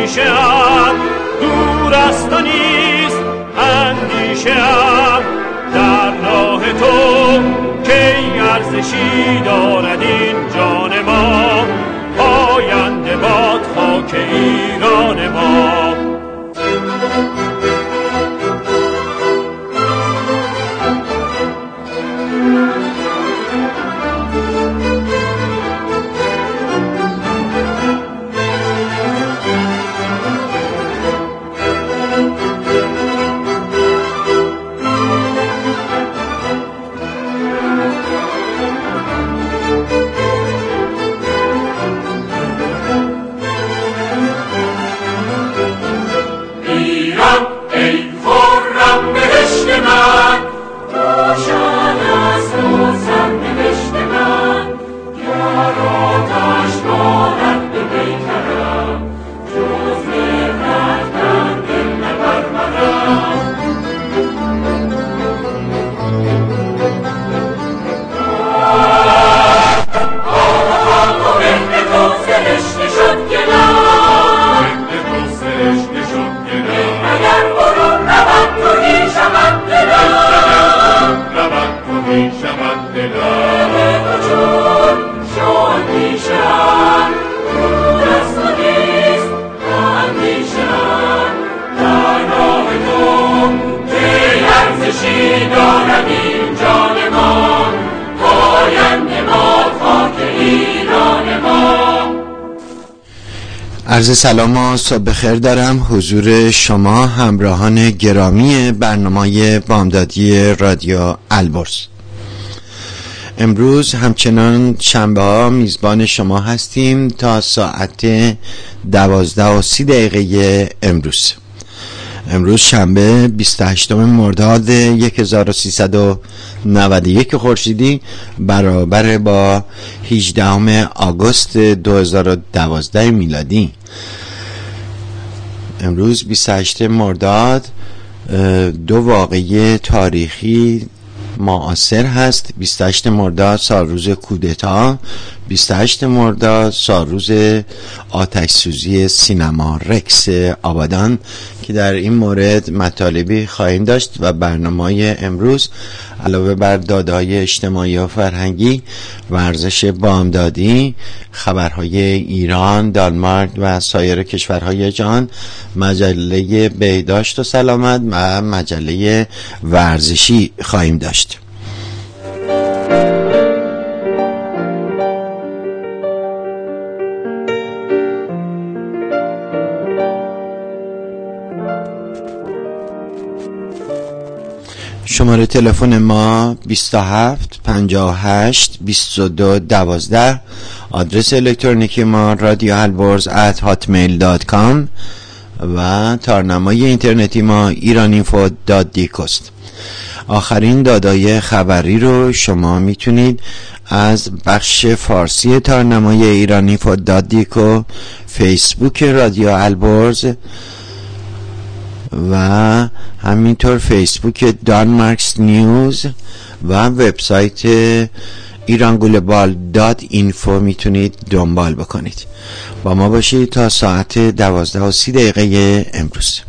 اندیشه‌ام دور است و نیست اندیشه‌ام در راه تو که ارزشی دارد این جان ما پاینده باد خاک ایران ما. عرض سلام و صبح بخیر دارم حضور شما همراهان گرامی برنامه بامدادی رادیو البرز. امروز همچنان شنبه ها میزبان شما هستیم تا ساعت 12:30 امروز شنبه 28 مرداد 1391 خورشیدی برابر با 18 آگوست 2012 میلادی. امروز 28 مرداد دو واقعه تاریخی معاصر هست. 28 مرداد سالروز کودتا، 28 مرداد سالروز آتش سوزی سینما رکس آبادان که در این مورد مطالبی خواهیم داشت و برنامه امروز علاوه بر داده‌های اجتماعی و فرهنگی، ورزش بامدادی، خبرهای ایران، دانمارک و سایر کشورهای جهان، مجله بهداشت و سلامت و مجله ورزشی خواهیم داشت. شماره تلفن ما 27 58 22 12. آدرس الکترونیکی ما radioalborz@hotmail.com و تارنمای اینترنتی ما iraninfo.dico است. آخرین دادای خبری رو شما میتونید از بخش فارسی تارنمای iraninfo.dico، فیسبوک رادیو البرز و همینطور فیسبوک دانمارکس نیوز و وبسایت irangulebal.info میتونید دنبال بکنید. با ما باشید تا ساعت 12:30 امروز.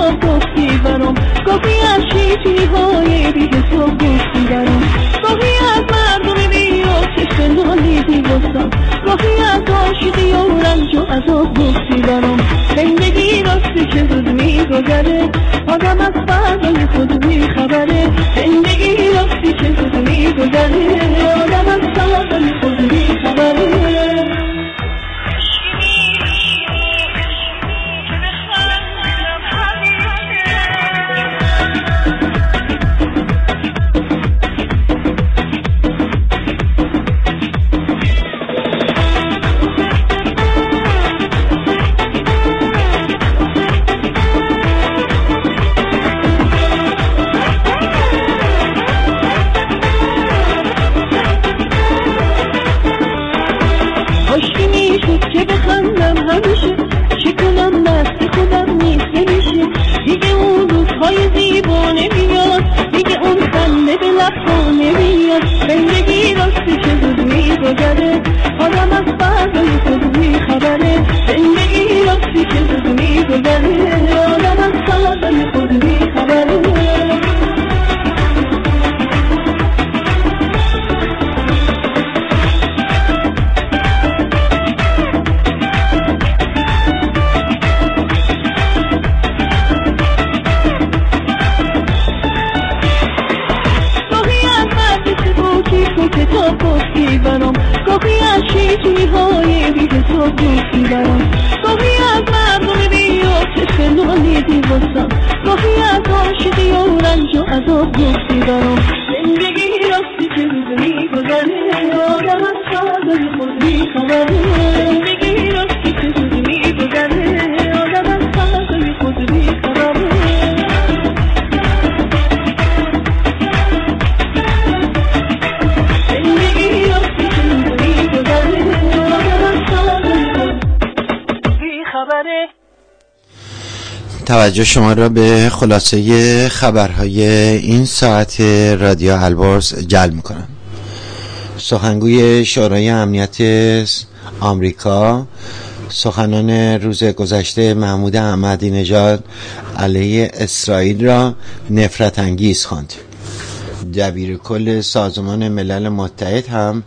حساب گفتی برام، گاهی از شیطونی‌های بی حساب گفتی برام، گاهی از مردم بیا چشم نالیدی واسم، گاهی از عاشقی و رنج و عذاب گفتی برام. زندگی راستی چه زود میگذره، آدم از فردای خود بیخبره. زندگی راستی چه زود میگذره، آدم از فردای خود بیخبره. که بخندم همیشه، چه کنم دست خودم نیست نمیشه. دیگه اون روزهای زیبا نمیاد، دیگه اون خنده به لبها نمیاد. زندگی راستی چه زود میگذره، آدم از فردای خود بیخبره. زندگی راستی چه زود میگذره، آدم از فردای خود بیخبره. کتاب گفتی برام، گاهی از شیطونی‌های بی حساب گفتی برام، گاهی از مردم بیا چشم نالیدی واسم، گاهی از عاشقی و رنج و عذاب گفتی برام. زندگی راستی چه روز میگذره، آدم از فردای خود بیخبره. زندگی راستی چه روز میگذره، آدم از فردای خود بیخبره. توجه شما را به خلاصه خبرهای این ساعت رادیو البرز جلب می‌کنم. سخنگوی شورای امنیت آمریکا سخنان روز گذشته محمود احمدی نژاد علیه اسرائیل را نفرت انگیز خواند. دبیر کل سازمان ملل متحد هم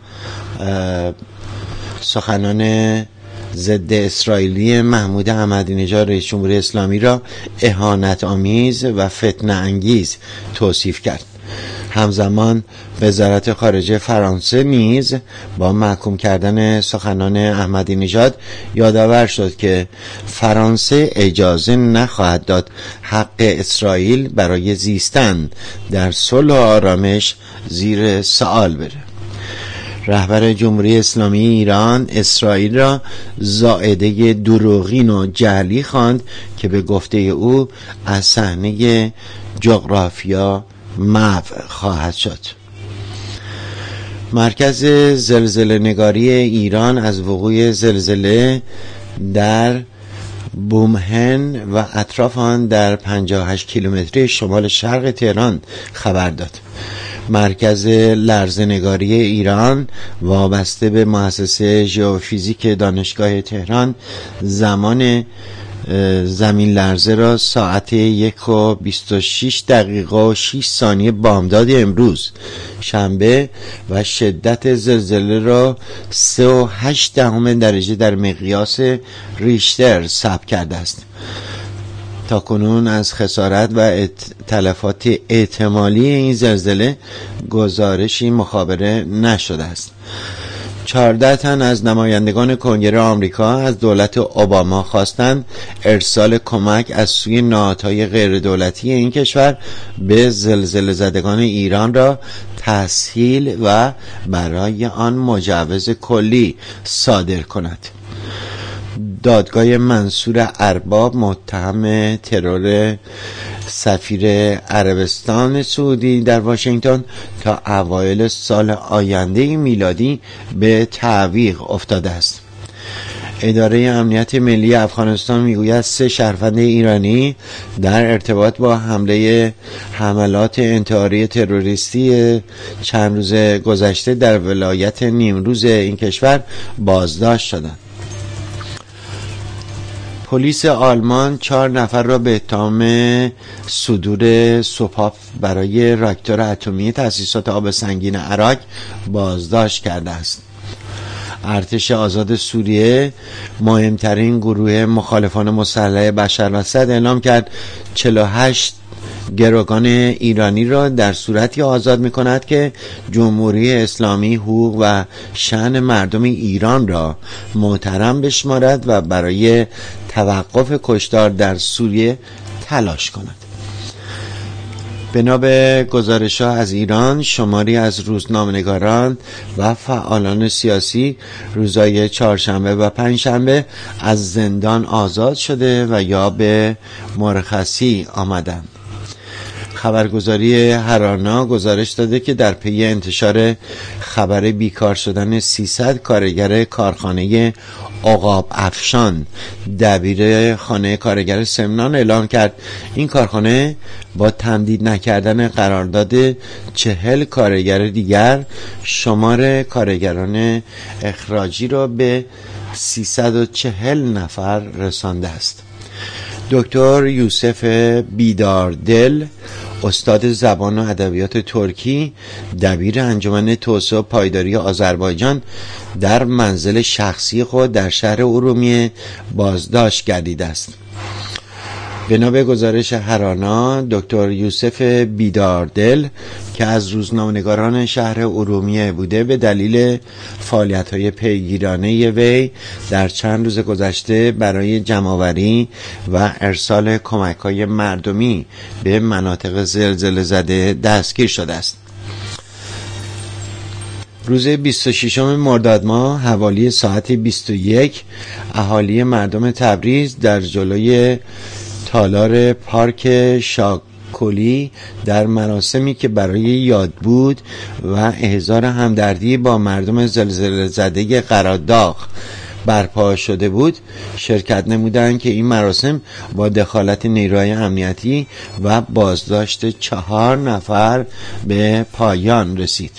سخنان ضد اسرائیلی محمود احمدی نژاد رئیس جمهوری اسلامی را اهانت آمیز و فتنه انگیز توصیف کرد. همزمان وزارت خارجه فرانسه نیز با محکوم کردن سخنان احمدی نژاد یادآور شد که فرانسه اجازه نخواهد داد حق اسرائیل برای زیستن در صلح و آرامش زیر سوال بره. رهبر جمهوری اسلامی ایران اسرائیل را زائده دروغین و جعلی خواند که به گفته او از صحنه جغرافیا محو خواهد شد. مرکز زلزله نگاری ایران از وقوع زلزله در بومهن و اطراف آن در 58 کیلومتری شمال شرق تهران خبر داد. مرکز لرزه‌نگاری ایران وابسته به مؤسسه ژئوفیزیک دانشگاه تهران زمان زمین لرزه را ساعت 1:26 بامداد امروز شنبه و شدت زلزله را 3.8 درجه در مقیاس ریشتر ثبت کرده است. تاکنون از خسارت و تلفات احتمالی این زلزله گزارشی مخابره نشده است. 14 تن از نمایندگان کنگره آمریکا از دولت اوباما خواستند ارسال کمک از سوی نهادهای غیر دولتی این کشور به زلزله زدگان ایران را تسهیل و برای آن مجوز کلی صادر کند. دادگاه منصور ارباب متهم ترور سفیر عربستان سعودی در واشنگتن تا اوایل سال آینده میلادی به تعویق افتاده است. اداره امنیت ملی افغانستان میگوید 3 شهروند ایرانی در ارتباط با حملات انتحاری تروریستی چند روز گذشته در ولایت نیمروز این کشور بازداشت شدند. پلیس آلمان 4 نفر را به اتهام صدور سوپاپ برای راکتور اتمی تأسیسات آب سنگین عراق بازداشت کرده است. ارتش آزاد سوریه، مهمترین گروه مخالفان مسلح بشار الاسد، اعلام کرد 48 گروگان ایرانی را در صورتی آزاد می کند که جمهوری اسلامی حقوق و شأن مردم ایران را محترم بشمارد و برای توقف کشتار در سوریه تلاش کند. بنا به گزارش‌ها از ایران، شماری از روزنامه‌نگاران و فعالان سیاسی روزهای چهارشنبه و پنجشنبه از زندان آزاد شده و یا به مرخصی آمدند. خبرگزاری هرانا گزارش داده که در پی انتشار خبر بیکار شدن 300 کارگر کارخانه عقاب افشان، دبیر خانه کارگر سمنان اعلام کرد این کارخانه با تمدید نکردن قرارداد 40 کارگر دیگر شمار کارگران اخراجی را به 340 نفر رسانده است. دکتر یوسف بیداردل، استاد زبان و ادبیات ترکی، دبیر انجمن توسعه و پایداری آذربایجان، در منزل شخصی خود در شهر ارومیه بازداشت گردیده است. بنا به گزارش هرانا، دکتر یوسف بیداردل که از روزنامه‌نگاران شهر ارومیه بوده، به دلیل فعالیت‌های پیگیرانه وی در چند روز گذشته برای جمع‌آوری و ارسال کمک‌های مردمی به مناطق زلزله زده دستگیر شده است. روز 26 مرداد ماه حوالی ساعت 21 اهالی مردم تبریز در جلوی تالار پارک شاکولی در مراسمی که برای یادبود و احضار همدردی با مردم زلزله زده قراداغ برپا شده بود شرکت نمودند که این مراسم با دخالت نیروهای امنیتی و بازداشت 4 نفر به پایان رسید.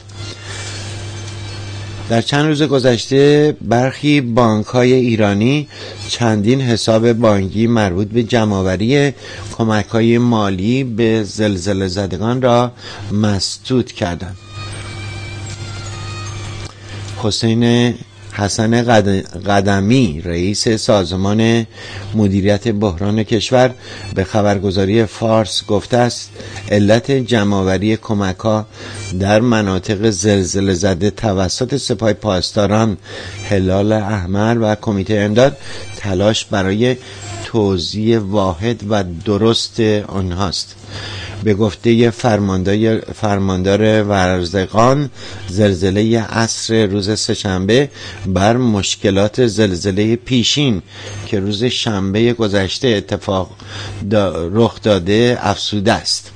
در چند روز گذشته برخی بانک‌های ایرانی چندین حساب بانکی مربوط به جمع‌آوری کمک‌های مالی به زلزله زدگان را مسدود کردند. حسن قدمی، رئیس سازمان مدیریت بحران کشور، به خبرگزاری فارس گفته است علت جمع‌آوری کمک‌ها در مناطق زلزله زده توسط سپاه پاسداران، هلال احمر و کمیته امداد تلاش برای توزیع واحد و درست آنهاست. به گفته فرماندار ورزقان، زلزله عصر روز سه‌شنبه بر مشکلات زلزله پیشین که روز شنبه گذشته رخ داده افزوده است.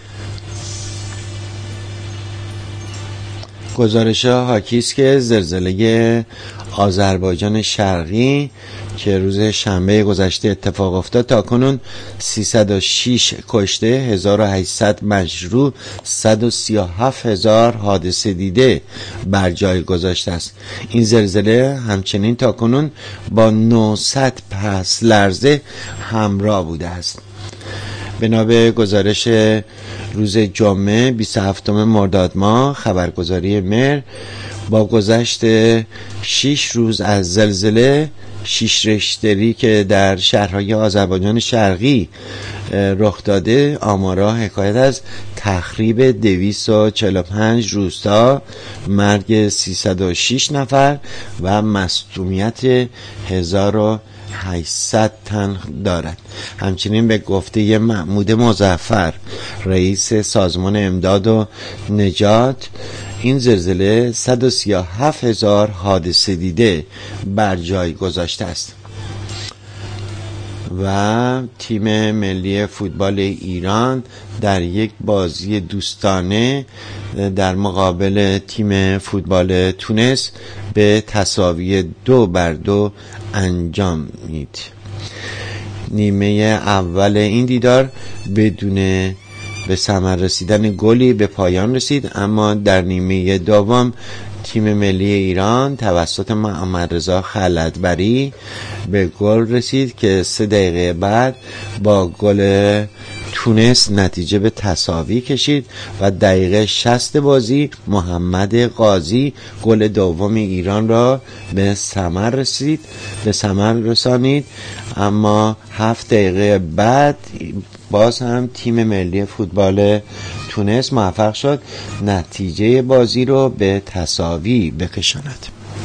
گزارش‌ها حاکی است که زلزله آذربایجان شرقی که روز شنبه گذشته اتفاق افتاد تاکنون 306 کشته، 1800 مجروح، 137,000 حادثه دیده بر جای گذاشته است. این زلزله همچنین تاکنون با 900 پس لرزه همراه بوده است. بنا به گزارش روز جمعه 27 مرداد ماه خبرگزاری مر، با گذشت 6 روز از زلزله 6 ریشتری که در شهرهای آذربایجان شرقی رخ داده، آمارها حکایت از تخریب 245 روستا، مرگ 306 نفر و مصدومیت 1800 تن دارد. همچنین به گفته محمود مظفر، رئیس سازمان امداد و نجات، این زلزله 137,000 حادثه دیده بر جای گذاشته است. و تیم ملی فوتبال ایران در یک بازی دوستانه در مقابل تیم فوتبال تونس به تساوی 2-2 انجامید. نیمه اول این دیدار بدون به ثمر رسیدن گلی به پایان رسید، اما در نیمه دوم تیم ملی ایران توسط محمدرضا خلعتبری به گل رسید که 3 دقیقه بعد با گل تونس نتیجه به تساوی کشید و دقیقه 60 بازی محمد قاضی گل دوم ایران را به ثمر رسانید. اما 7 دقیقه بعد باز هم تیم ملی فوتبال تونس موفق شد نتیجه بازی رو به تساوی بکشاند.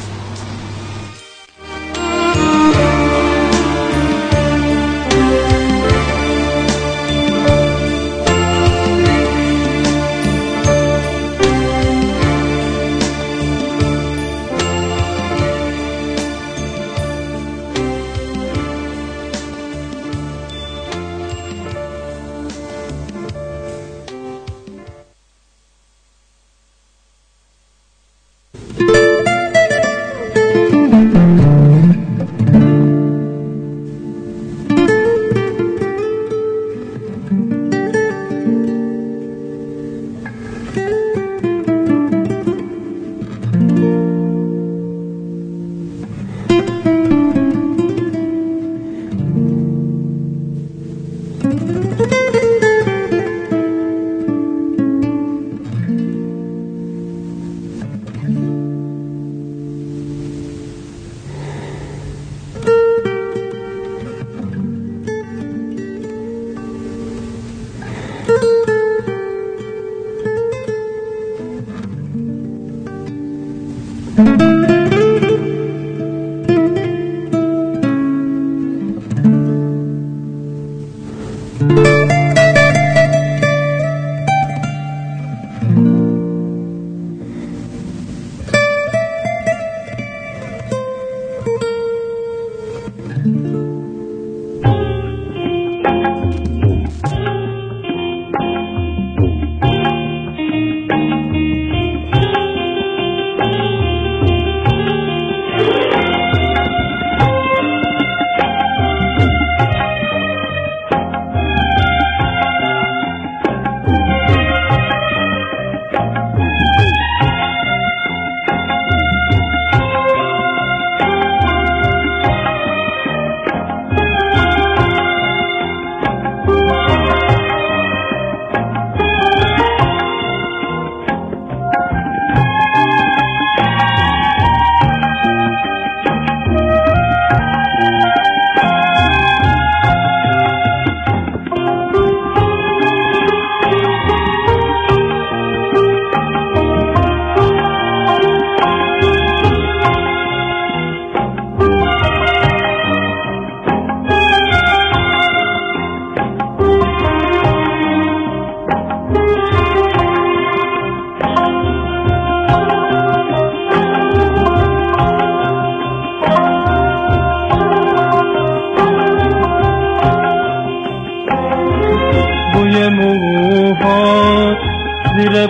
زیر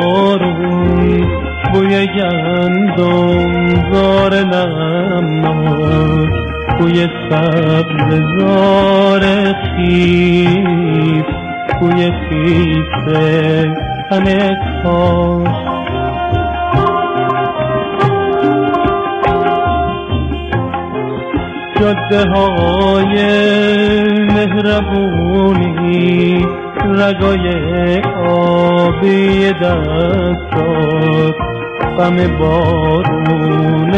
بارون بوی گندم زار نمناک بوی سبز زار خیف بوی خیف تن کاش جاده های مهربونی رگای آبی دستات غم بارون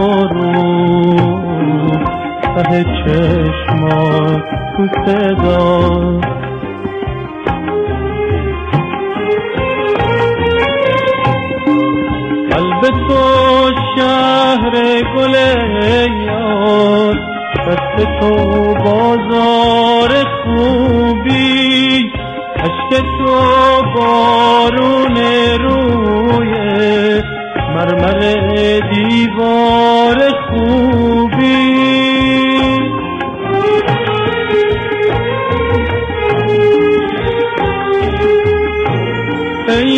غروب ته چشمات تو صدا قلب تو شهر گل یار دست تو بازار خوبی عشق تو بارون روی مرمر دیوار خوبی ای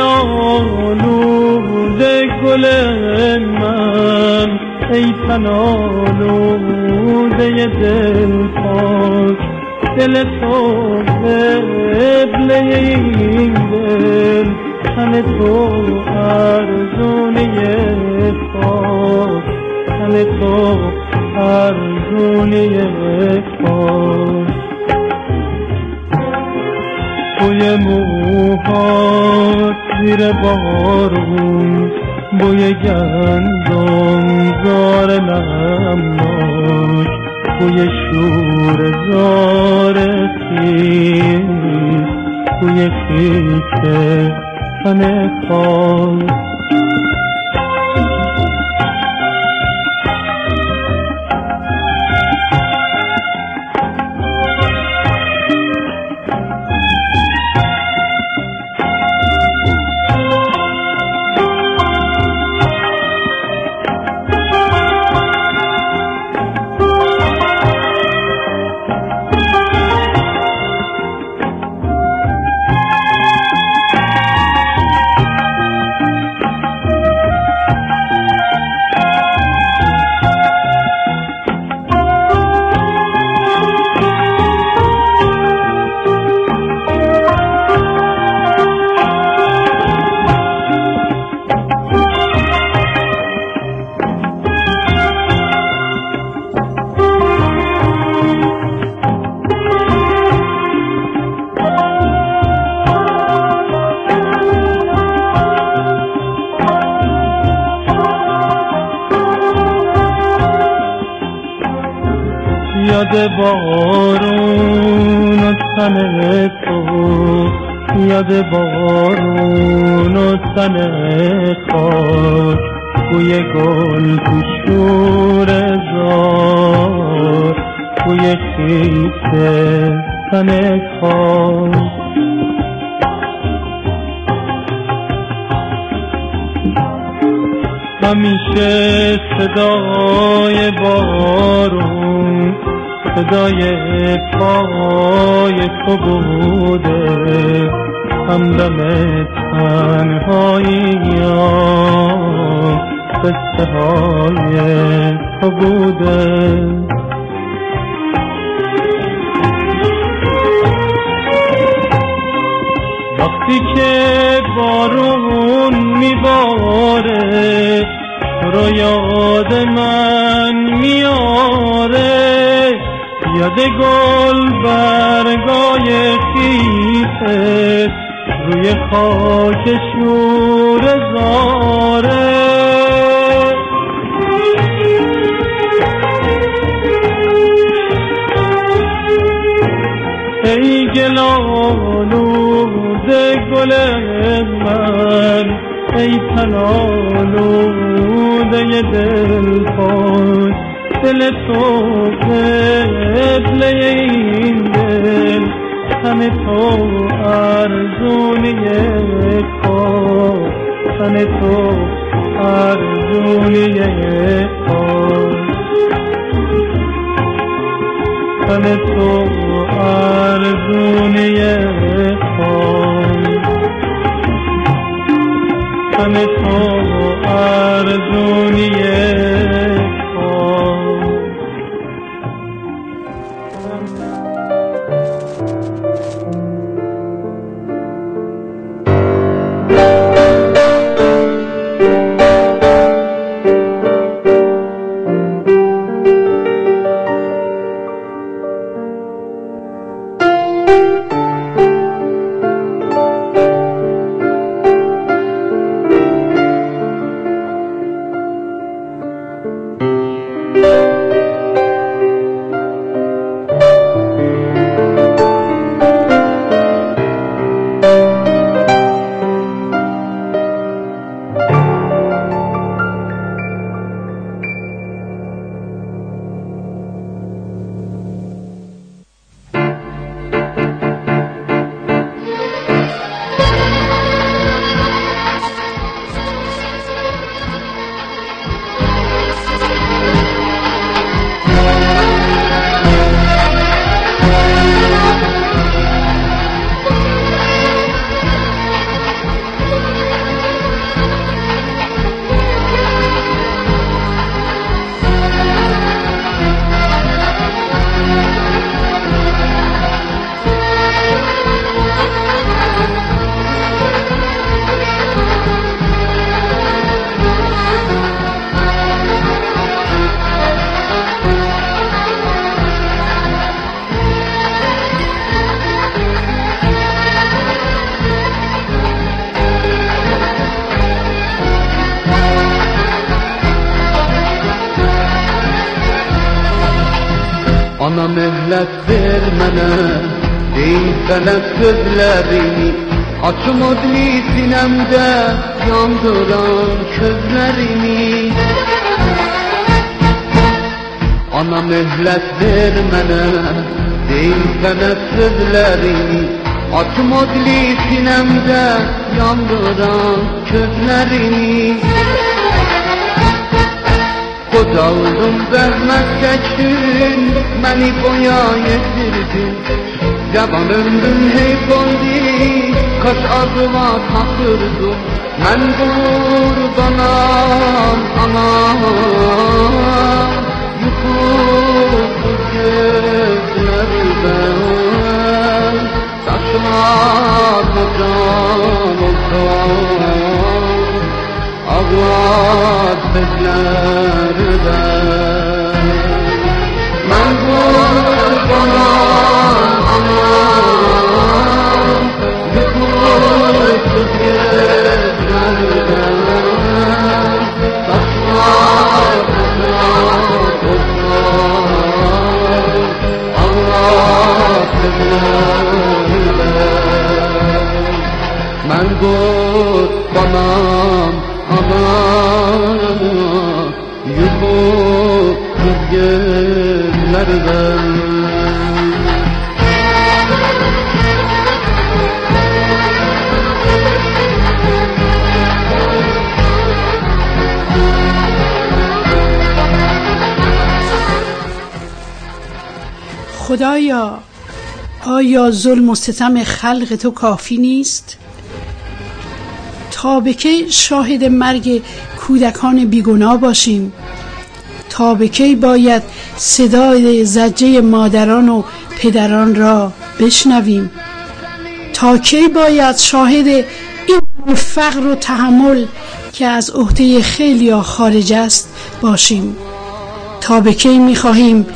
گلالود گل من ای تنالوده دل پاک دل تو قبله این دل تن تو ارزونه دل تو ارزونی کار. بوی موهات زیر بارون، بوی گندم زار نمناش، بوی شور زار خیز، بوی خیس تن خاک. یاد بارون و تن تو، یاد بارون و تن خاک، بوی گل تو شور زار، بوی خیس تن خاک. همیشه صدای بارون، صدای پای تو بوده، همدم تنهایی‌ام قصه های تو بوده. وقتی که بارون میباره تو رو یاد من میاره، یاد گل برگای خیسه روی خاک شور زاره. ای گل‌آلوده گل من، ای تن‌آلوده دل پاک، دل تو قبله این دل، تن تو ارزونی کار، تن تو ارزونی کار، تن تو ارزونی کار، تن تو ارزونی Ana mehlet vermene değil felek sözlerini Açım odli sinemde yandıran közlerini Ana mehlet vermene değil felek sözlerini Açım odli sinemde yandıran közlerini Kocaldım zəhmət çəkdin, məni boya yetirdin Yaban ömrüm heyf oldu, kaş ağıma takırdım Mən qurbanam, anam Yuxusuz gözlərdən Daşlarına can olsam Ağlar sözlərdən Mən qurbanam, anam Yuxusuz gözlərdən Daşlarına olsam Ağlar sözlərdən Mən qurbanam Aman yuxusuz gözlərdən خدایا آیا ظلم و ستم خلق تو کافی نیست؟ تا به کی شاهد مرگ کودکان بیگناه باشیم؟ تا به کی باید صدای زجه مادران و پدران را بشنویم؟ تا کی باید شاهد این فقر و تحمل که از عهده خیلیا خارج است باشیم؟ تا به کی می‌خواهیم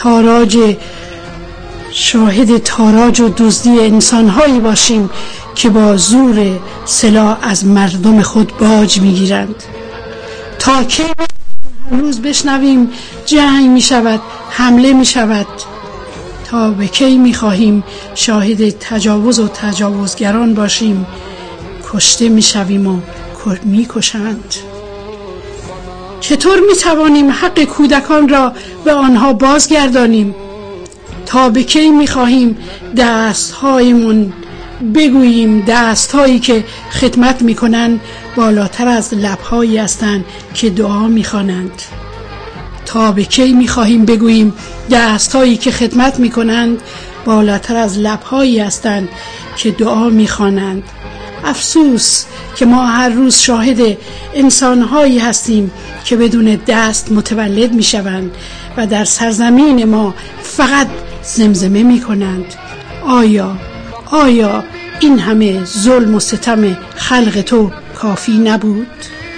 شاهد تاراج و دزدی انسان‌هایی باشیم که با زور سلاح از مردم خود باج میگیرند؟ تا کی هر روز بشنویم جنگ میشود، حمله میشود؟ تا به کی میخواهیم شاهد تجاوز و تجاوزگران باشیم؟ کشته میشویم و میکشند. چطور میتوانیم حق کودکان را به آنها بازگردانیم؟ تا به کی میخواهیم دستهایمون بگوییم دستهایی که خدمت میکنن بالاتر از لبهایی هستند که دعا میخوانند؟ تا به کی میخواهیم بگوییم دستهایی که خدمت میکنند بالاتر از لبهایی هستند که دعا میخوانند؟ افسوس که ما هر روز شاهد انسانهایی هستیم که بدون دست متولد میشوند و در سرزمین ما فقط زمزمه میکنند. آیا این همه ظلم و ستم خلق تو کافی نبود؟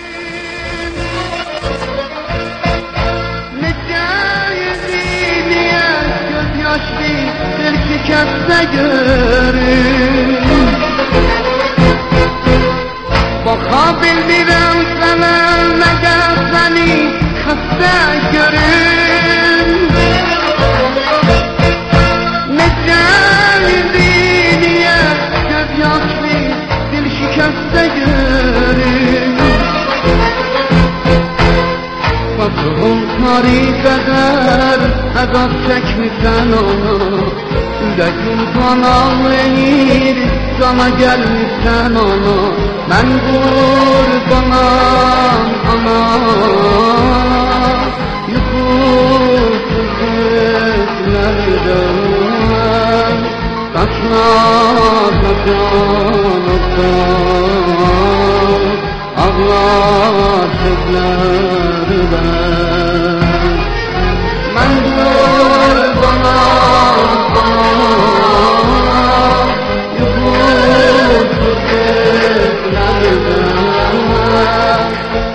Kari qədər əzab çəkmirsən ona Ürəkin qanalıyır, cana gəlmirsən ona Mən qurbanam, ana Yuxusuz gözlərdən Qaçlarına can olsan Ağlar sözlərdən Mən qurbanam, yuxusuz gözlərdən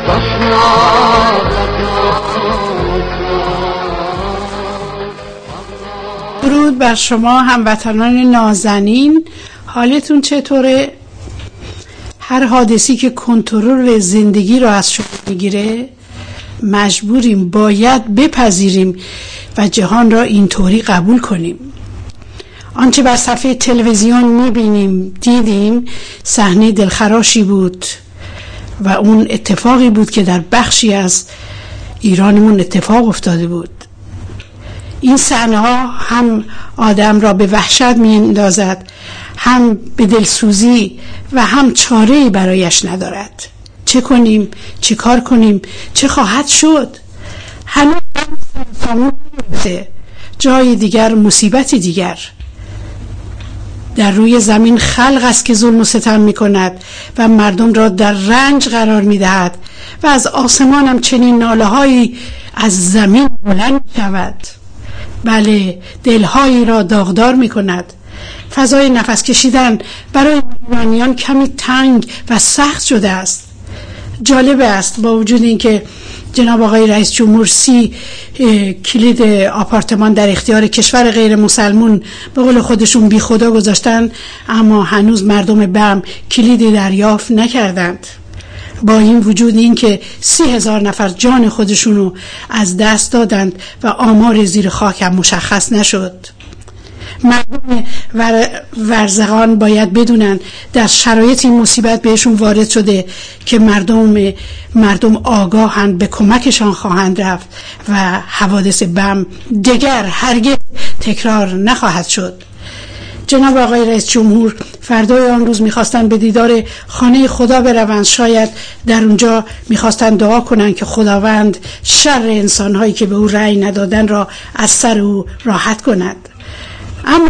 درود بر شما هموطنان نازنین. حالتون چطوره؟ هر حادثی که کنترل زندگی رو از شما میگیره مجبوریم، باید بپذیریم و جهان را اینطوری قبول کنیم. آنچه بر صفحه تلویزیون میبینیم دیدیم صحنه دلخراشی بود و اون اتفاقی بود که در بخشی از ایرانمون اتفاق افتاده بود. این صحنه ها هم آدم را به وحشت میاندازد، هم به دلسوزی و هم چاره‌ای برایش ندارد. چه کنیم؟ چه کار کنیم؟ چه خواهد شد؟ هنوز سامون نگرفته، جای دیگر مصیبتی دیگر. در روی زمین خلق است که ظلم و ستم می کند و مردم را در رنج قرار می دهد و از آسمان هم چنین ناله هایی از زمین بلند می شود. بله، دلهایی را داغدار می کند. فضای نفس کشیدن برای ایرانیان کمی تنگ و سخت شده است. جالب است با وجود اینکه جناب آقای رئیس جمهور 30 کلید آپارتمان در اختیار کشور غیر مسلمون به قول خودشون بی خدا گذاشتن، اما هنوز مردم بم کلیدی دریافت نکردند. با این وجود اینکه 30,000 نفر جان خودشونو از دست دادند و آمار زیر خاک هم مشخص نشد. مردم ورزقان باید بدونن در شرایط این مصیبت بهشون وارد شده که مردم آگاهند، به کمکشان خواهند رفت و حوادث بم دیگر هرگز تکرار نخواهد شد. جناب آقای رئیس جمهور فردای آن روز میخواستن به دیدار خانه خدا بروند، شاید در اونجا میخواستن دعا کنن که خداوند شر انسانهایی که به او رأی ندادن را از سر او راحت کند. اما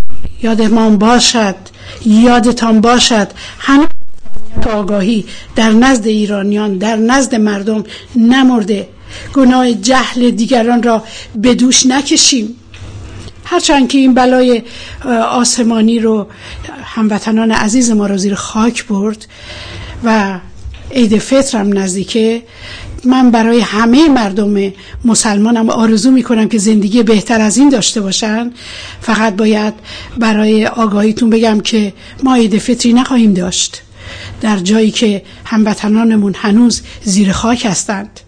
یادتان باشد هنوز آگاهی در نزد ایرانیان، در نزد مردم نمرده. گناه جهل دیگران را به دوش نکشیم. هرچند که این بلای آسمانی رو هموطنان عزیز ما رو زیر خاک برد و عید فطر هم نزدیکه، من برای همه مردم مسلمانم آرزو میکنم که زندگی بهتر از این داشته باشن. فقط باید برای آگاهیتون بگم که ما عید فطری نخواهیم داشت در جایی که هموطنانمون هنوز زیر خاک هستند.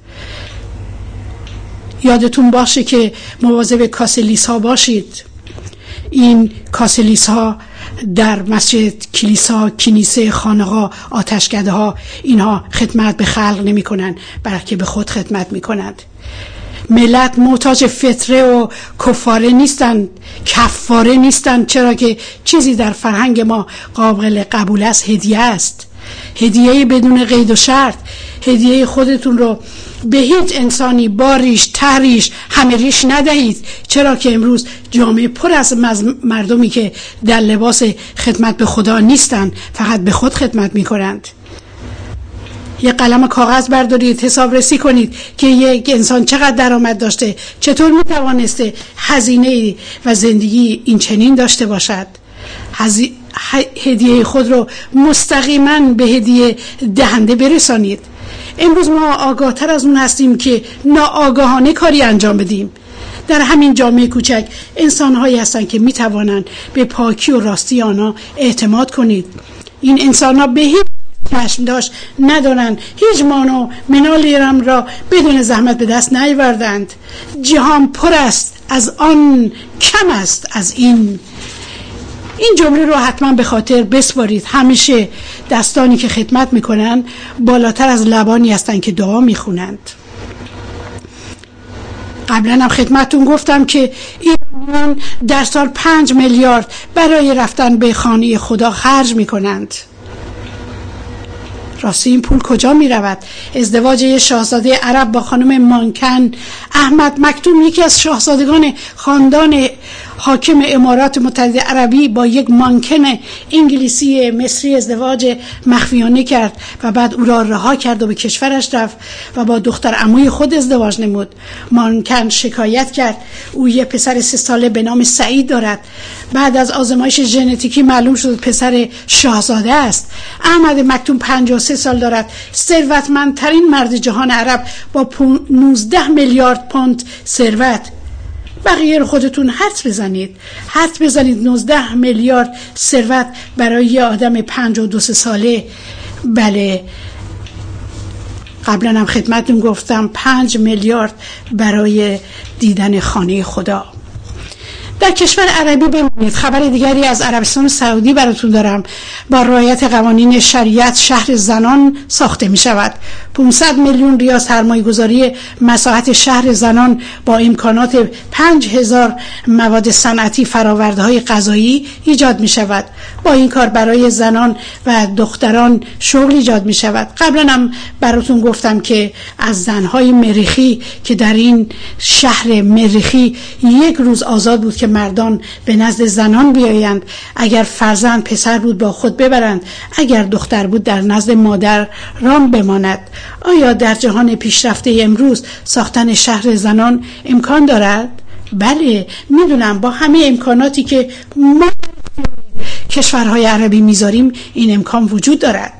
یادتون باشه که مواظب کاسه لیس ها باشید. این کاسه لیس ها در مسجد، کلیسا، کنیسه، خانقاه، آتشکده ها، اینها خدمت به خلق نمی کنن، بلکه به خود خدمت می کنند. ملت محتاج فطره و کفاره نیستند، کفاره نیستند، چرا که چیزی در فرهنگ ما قابل قبول است هدیه است. هدیه بدون قید و شرط. هدیه خودتون رو به هیچ انسانی با ریش، ته ریش، همه ریش ندهید، چرا که امروز جامعه پر از مردمی که در لباس خدمت به خدا نیستن، فقط به خود خدمت میکنند. یه قلم کاغذ بردارید، حساب رسی کنید که یک انسان چقدر درآمد داشته، چطور میتوانسته هزینه و زندگی این چنین داشته باشد. هدیه خود رو مستقیما به هدیه دهنده برسانید. امروز ما آگاهتر از اون هستیم که ناآگاهانه کاری انجام بدیم. در همین جامعه کوچک انسان‌هایی هستن که میتوانند به پاکی و راستی آنها اعتماد کنید. این انسان‌ها به هیچ چشم داشت ندارن، هیچ مان و منالی را بدون زحمت به دست نیاوردند. جهان پر است از آن، کم است از این. این جمله رو حتما به خاطر بسپارید. همیشه دستانی که خدمت میکنن بالاتر از لبانی هستن که دعا میخونند. قبلا هم خدمتون گفتم که ایرانیان در سال 5 میلیارد برای رفتن به خانه خدا خرج میکنند. راستی این پول کجا می رود؟ ازدواج یه شاهزاده عرب با خانم مانکن، احمد مکتوم یکی از شاهزادگان خاندان حاکم امارات متحده عربی با یک مانکن انگلیسی مصری ازدواج مخفیانه کرد و بعد او را رها کرد و به کشورش رفت و با دختر عموی خود ازدواج نمود. مانکن شکایت کرد او یه پسر 3 ساله به نام سعید دارد. بعد از آزمایش ژنتیکی معلوم شد پسر شاهزاده است. احمد مکتوم 53 سال دارد، ثروتمندترین مرد جهان عرب با 19 میلیارد پوند ثروت. بقیه رو خودتون حدس بزنید 19 میلیارد ثروت برای یه آدم 52 ساله. بله، قبلا هم خدمتتون گفتم 5 میلیارد برای دیدن خانه خدا. در کشور عربی بمونید. خبر دیگری از عربستان سعودی براتون دارم. با رعایت قوانین شریعت شهر زنان ساخته می شود. 500 میلیون ریال سرمایه‌گذاری مساحت شهر زنان با امکانات 5000 مواد صنعتی فرآورده‌های غذایی ایجاد می شود. با این کار برای زنان و دختران شغل ایجاد می شود. قبلا هم براتون گفتم که از زنهای مریخی که در این شهر مریخی یک روز آزاد بود که مردان به نزد زنان بیایند، اگر فرزند پسر بود با خود ببرند، اگر دختر بود در نزد مادران بماند. آیا در جهان پیشرفته امروز ساختن شهر زنان امکان دارد؟ بله، میدونم با همه امکاناتی که ما کشورهای عربی میذاریم این امکان وجود دارد.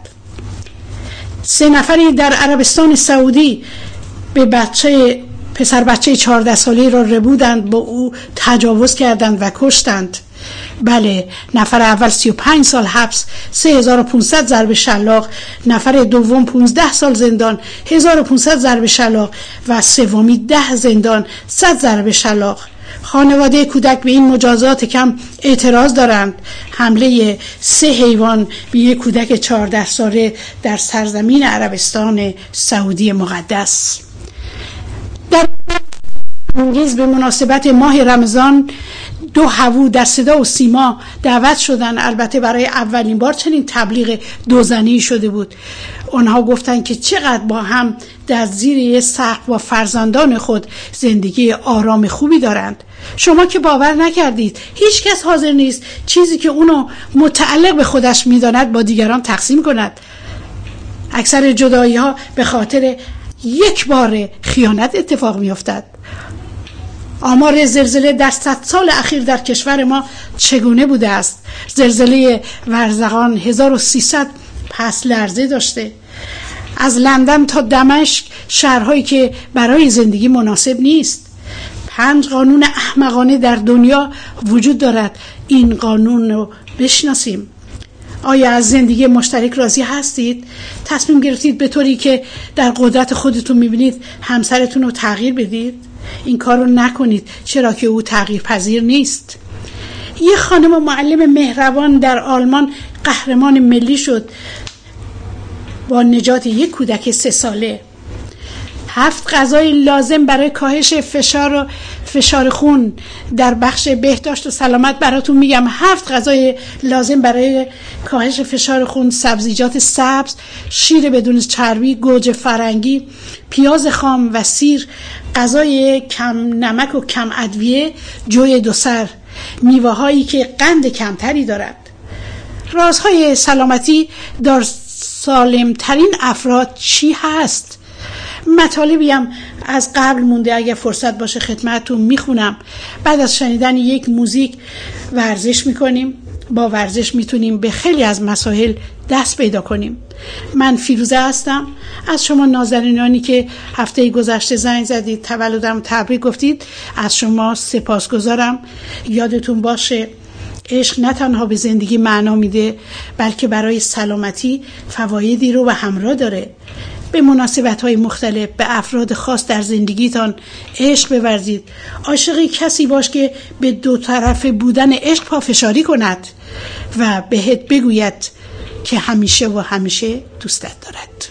3 نفری در عربستان سعودی به پسر بچه 14 ساله را ربودند، با او تجاوز کردند و کشتند. بله، نفر اول 35 سال حبس، 3500 ضرب شلاق، نفر دوم 15 سال زندان، 1500 ضرب شلاق و سومی 10 زندان، 100 ضرب شلاق. خانواده کودک به این مجازات کم اعتراض دارند. حمله 3 حیوان به یک کودک 14 ساله در سرزمین عربستان سعودی مقدس. در انگیز به مناسبت ماه رمضان 2 هوو در صدا و سیما دعوت شدن. البته برای اولین بار چنین تبلیغ دوزنی شده بود. اونها گفتن که چقدر با هم در زیر یه سقف با فرزندان خود زندگی آرام خوبی دارند. شما که باور نکردید هیچ کس حاضر نیست چیزی که اونو متعلق به خودش میداند با دیگران تقسیم کند. اکثر جدایی ها به خاطر یک بار خیانت اتفاق می افتد. آمار زلزله در 100 سال اخیر در کشور ما چگونه بوده است؟ زلزله ورزقان 1300 پس لرزه داشته. از لندن تا دمشق شهرهایی که برای زندگی مناسب نیست. 5 قانون احمقانه در دنیا وجود دارد. این قانون رو بشناسیم. آیا از زندگی مشترک راضی هستید؟ تصمیم گرفتید به طوری که در قدرت خودتون میبینید همسرتون رو تغییر بدید؟ این کار رو نکنید، چرا که او تغییر پذیر نیست. یه خانم معلم مهربان در آلمان قهرمان ملی شد با نجات یک کودک 3 ساله. 7 غذای لازم برای کاهش فشار خون در بخش بهداشت و سلامت براتون میگم. 7 غذای لازم برای کاهش فشار خون: سبزیجات سبز، شیر بدون چربی، گوجه فرنگی، پیاز خام و سیر، غذای کم نمک و کم ادویه، جوی 2 سر، میوه هایی که قند کمتری دارد. رازهای سلامتی در سالم ترین افراد چی هست؟ مطالبی هم از قبل مونده، اگه فرصت باشه خدمتتون میخونم. بعد از شنیدن یک موزیک ورزش میکنیم. با ورزش میتونیم به خیلی از مسائل دست پیدا کنیم. من فیروزه هستم. از شما نازنینانی که هفته گذشته زنگ زدید، تولدم تبریک گفتید، از شما سپاسگزارم. یادتون باشه عشق نه تنها به زندگی معنا میده، بلکه برای سلامتی فوایدی رو به همراه داره. به مناسبت‌های مختلف به افراد خاص در زندگیتان عشق بورزید. عاشق کسی باش که به 2 طرفه بودن عشق پافشاری کند و بهت بگوید که همیشه و همیشه دوستت دارد.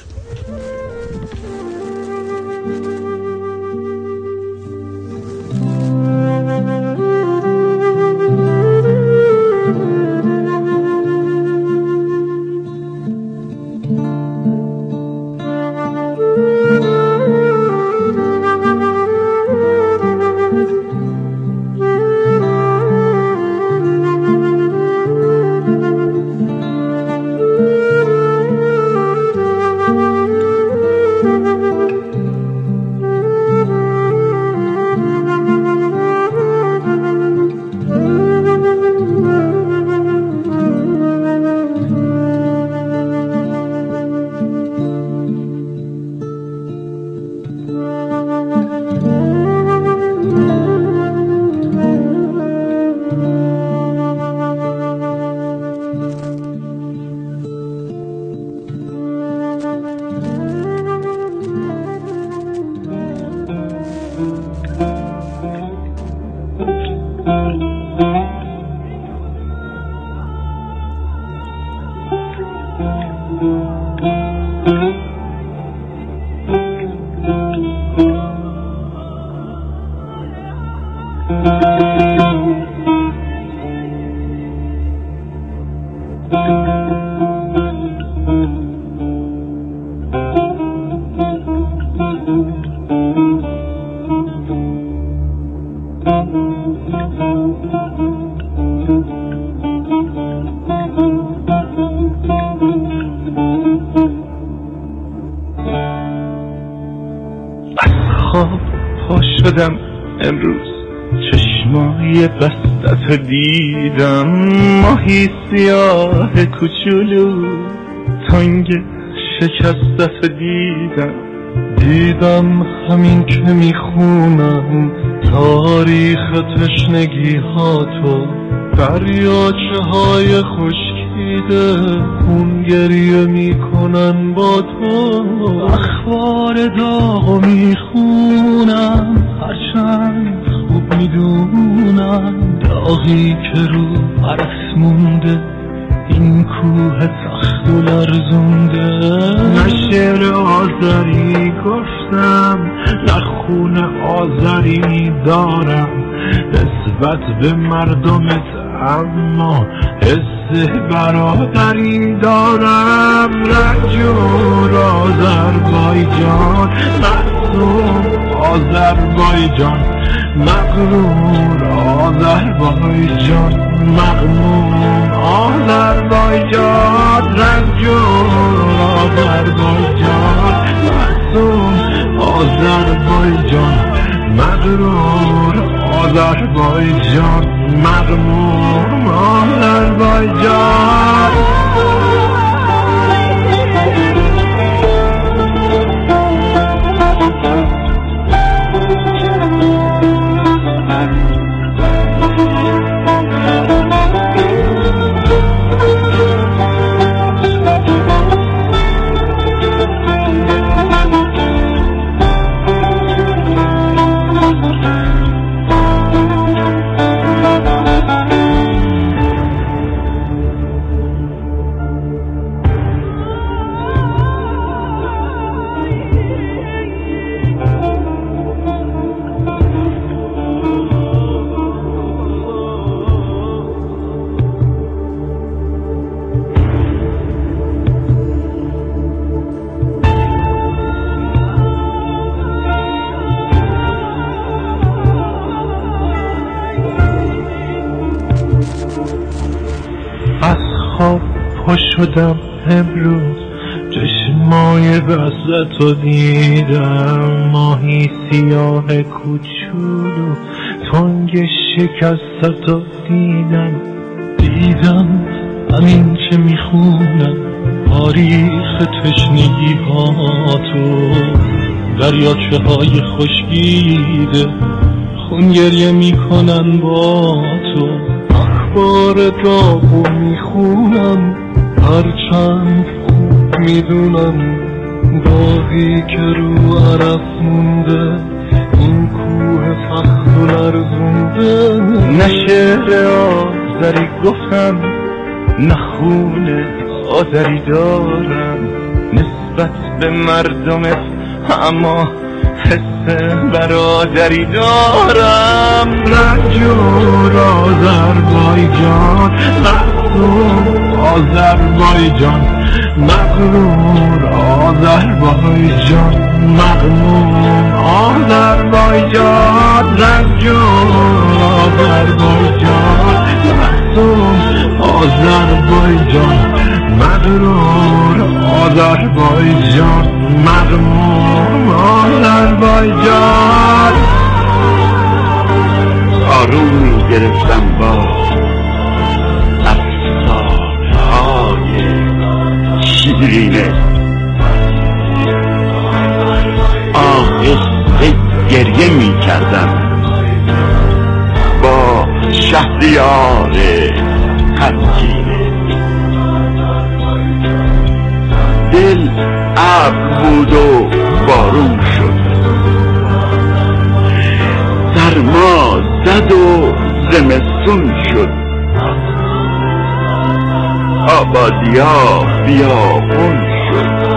پا شدم امروز چشمای بستت دیدم، ماهی سیاه کوچولو تنگ شکستت دیدم همین که میخونم تاریخ تشنگی ها تو، دریاچه های خشکیده خون گریه میکنن با تو، اخبار داغو میخونم هرچند خوب میدونم داغی که رو عرص مونده این کوه سخت و لرزونده. نه شعر آذری گفتم نه خون آذری دارم نسبت به مردمت، اما حس برادری دارم. رنجور آذربایجان معصوم آذربایجان مغرور آذربایجان مغموم آذربایجان. رنجور آذربایجان معصوم آذربایجان مغرور آذربایجان مغموم آذربایجان. از خواب پا شدم امروز چشمای بستتو دیدم، ماهی سیاه کوچولو تنگ شکستتو دیدم همین که میخونم تاریخ تشنگی ها تو، دریاچه های خشکیده خون گریه میکنن با تو، اخبار داغو میخونم هرچند خوب میدونم داغی که رو عرص مونده این کوه سخت و لرزونده. نه شعر آذری گفتم نه خون آذری دارم نسبت به مردمت، اما حس برادری دارم. رنجور آذربایجان معصوم آذربایجان مغرور آذربایجان مغموم آذربایجان. رنجور آذربایجان معصوم آذربایجان مغرور آذربایجان مغموم آذربایجان. آرومی گرفتم با افسانه‌های شیرینه، آهسته گریه می کردم با شهریار غمگینه. دل ابر بود و بارون شد، سرما زد و زمستون شد، آبادیا بیابون شد،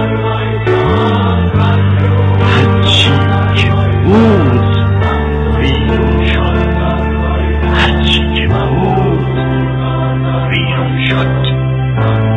هرچی که بود بیرون شد، هرچی که بود بیرون شد.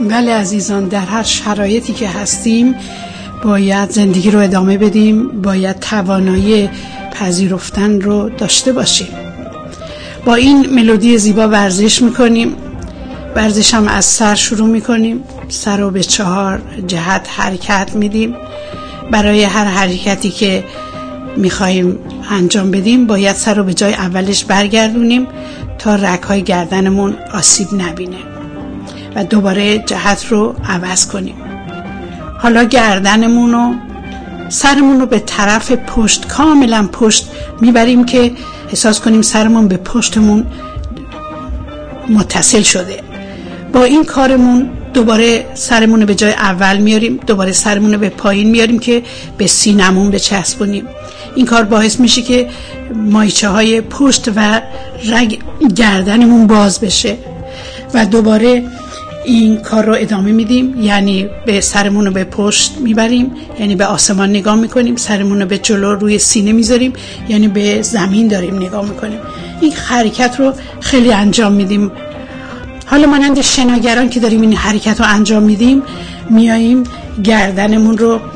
بله عزیزان، در هر شرایطی که هستیم باید زندگی رو ادامه بدیم، باید توانایی پذیرفتن رو داشته باشیم. با این ملودی زیبا ورزش میکنیم. ورزش هم از سر شروع میکنیم، سر رو به 4 جهت حرکت میدیم. برای هر حرکتی که میخواییم انجام بدیم باید سر رو به جای اولش برگردونیم تا رگ‌های گردنمون آسیب نبینه و دوباره جهت رو عوض کنیم. حالا گردنمون رو، سرمون رو به طرف پشت، کاملا پشت میبریم که احساس کنیم سرمون به پشتمون متصل شده. با این کارمون دوباره سرمون رو به جای اول میاریم، دوباره سرمون رو به پایین میاریم که به سینمون بچسبونیم. این کار باعث میشه که مایچه های پشت و رگ گردنمون باز بشه و دوباره این کار رو ادامه میدیم. یعنی به سرمون رو به پشت میبریم، یعنی به آسمان نگاه میکنیم، سرمون رو به جلو روی سینه میذاریم، یعنی به زمین داریم نگاه میکنیم. این حرکت رو خیلی انجام میدیم. حالا مانند شناگران که داریم این حرکت رو انجام میدیم، میاییم گردنمون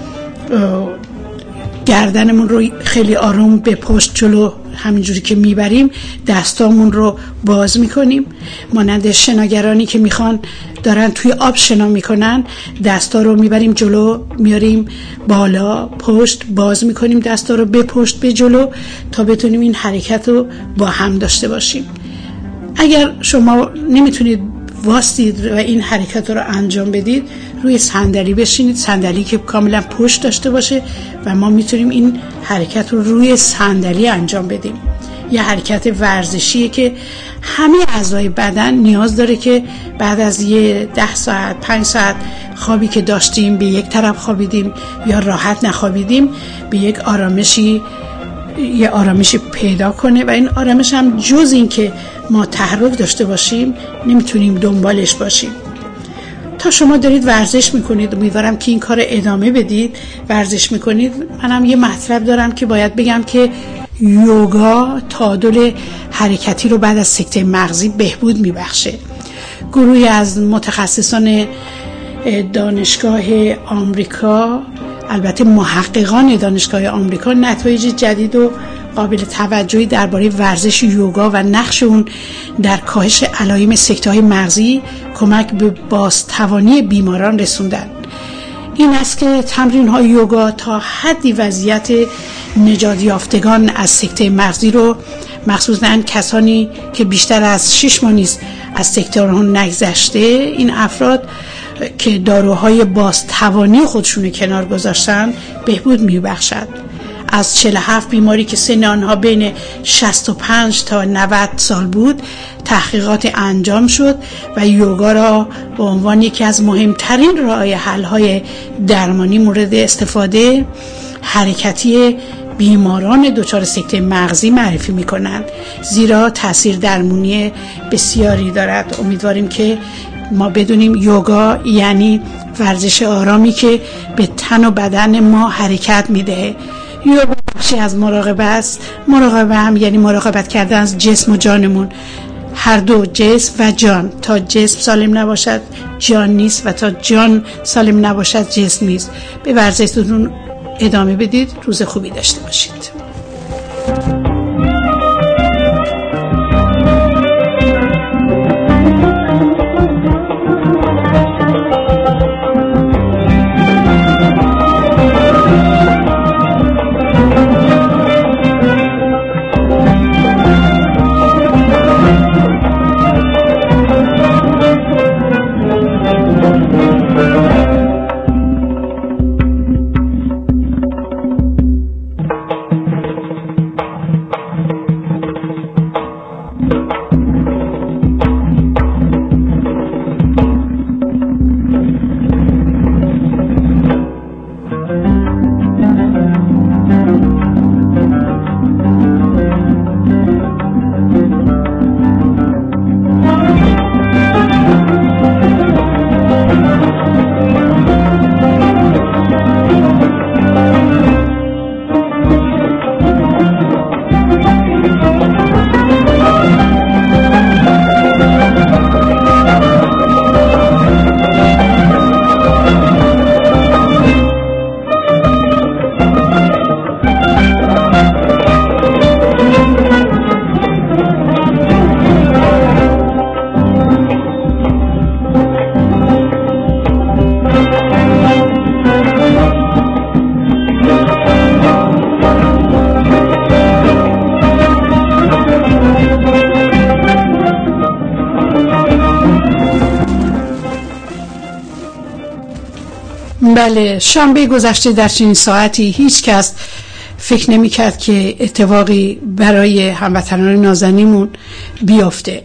رو خیلی آروم به پشت جلو همینجوری که میبریم دستامون رو باز میکنیم. مانند شناگرانی که دارن توی آب شنا میکنن، دستا رو میبریم جلو، میاریم بالا، پشت، باز میکنیم دستا رو به پشت به جلو تا بتونیم این حرکت رو با هم داشته باشیم. اگر شما نمیتونید واسطید و این حرکت رو انجام بدید، روی صندلی بشینید، صندلی که کاملا پشت داشته باشه و ما میتونیم این حرکت رو روی صندلی انجام بدیم. یه حرکت ورزشیه که همه اعضای بدن نیاز داره که بعد از یه 10 ساعت 5 ساعت خوابی که داشتیم، به یک طرف خوابیدیم یا راحت نخوابیدیم، به یه آرامشی پیدا کنه و این آرامش هم جز این که ما تحرک داشته باشیم نمیتونیم دنبالش باشیم. تا شما دارید ورزش میکنید، امیدوارم که این کار ادامه بدید. ورزش میکنید، منم یه مطلب دارم که باید بگم که یوگا تعادل حرکتی رو بعد از سکته مغزی بهبود میبخشه. گروهی از متخصصان دانشگاه آمریکا، البته محققان دانشگاه آمریکا، نتایج جدید و قابل توجهی درباره ورزش یوگا و نقش اون در کاهش علائم سکته‌های مغزی، کمک به بازتوانی بیماران رسوندن. این است که تمرین‌های یوگا تا حدی وضعیت نجات یافتگان از سکته مغزی رو، مخصوصاً کسانی که بیشتر از 6 ماه نیز از سکته ها نگذشته، این افراد که داروهای بازتوانی خودشون کنار گذاشتن، بهبود میبخشد. از 47 بیماری که سن آنها بین 65 تا 90 سال بود تحقیقات انجام شد و یوگا را به عنوان یکی از مهمترین راه حل‌های درمانی مورد استفاده حرکتی بیماران دچار سکته مغزی معرفی می‌کنند، زیرا تاثیر درمانی بسیاری دارد. امیدواریم که ما بدونیم یوگا یعنی ورزش آرامی که به تن و بدن ما حرکت میده. یوگا بخشی از مراقبه است. مراقبه هم یعنی مراقبت کردن از جسم و جانمون، هر دو، جسم و جان. تا جسم سالم نباشد جان نیست و تا جان سالم نباشد جسم نیست. به ورزشتون ادامه بدید. روز خوبی داشته باشید. بله، شنبه گذشته در چنین ساعتی هیچ کس فکر نمی کرد که اتفاقی برای هموطنان نازنینمون بیفته.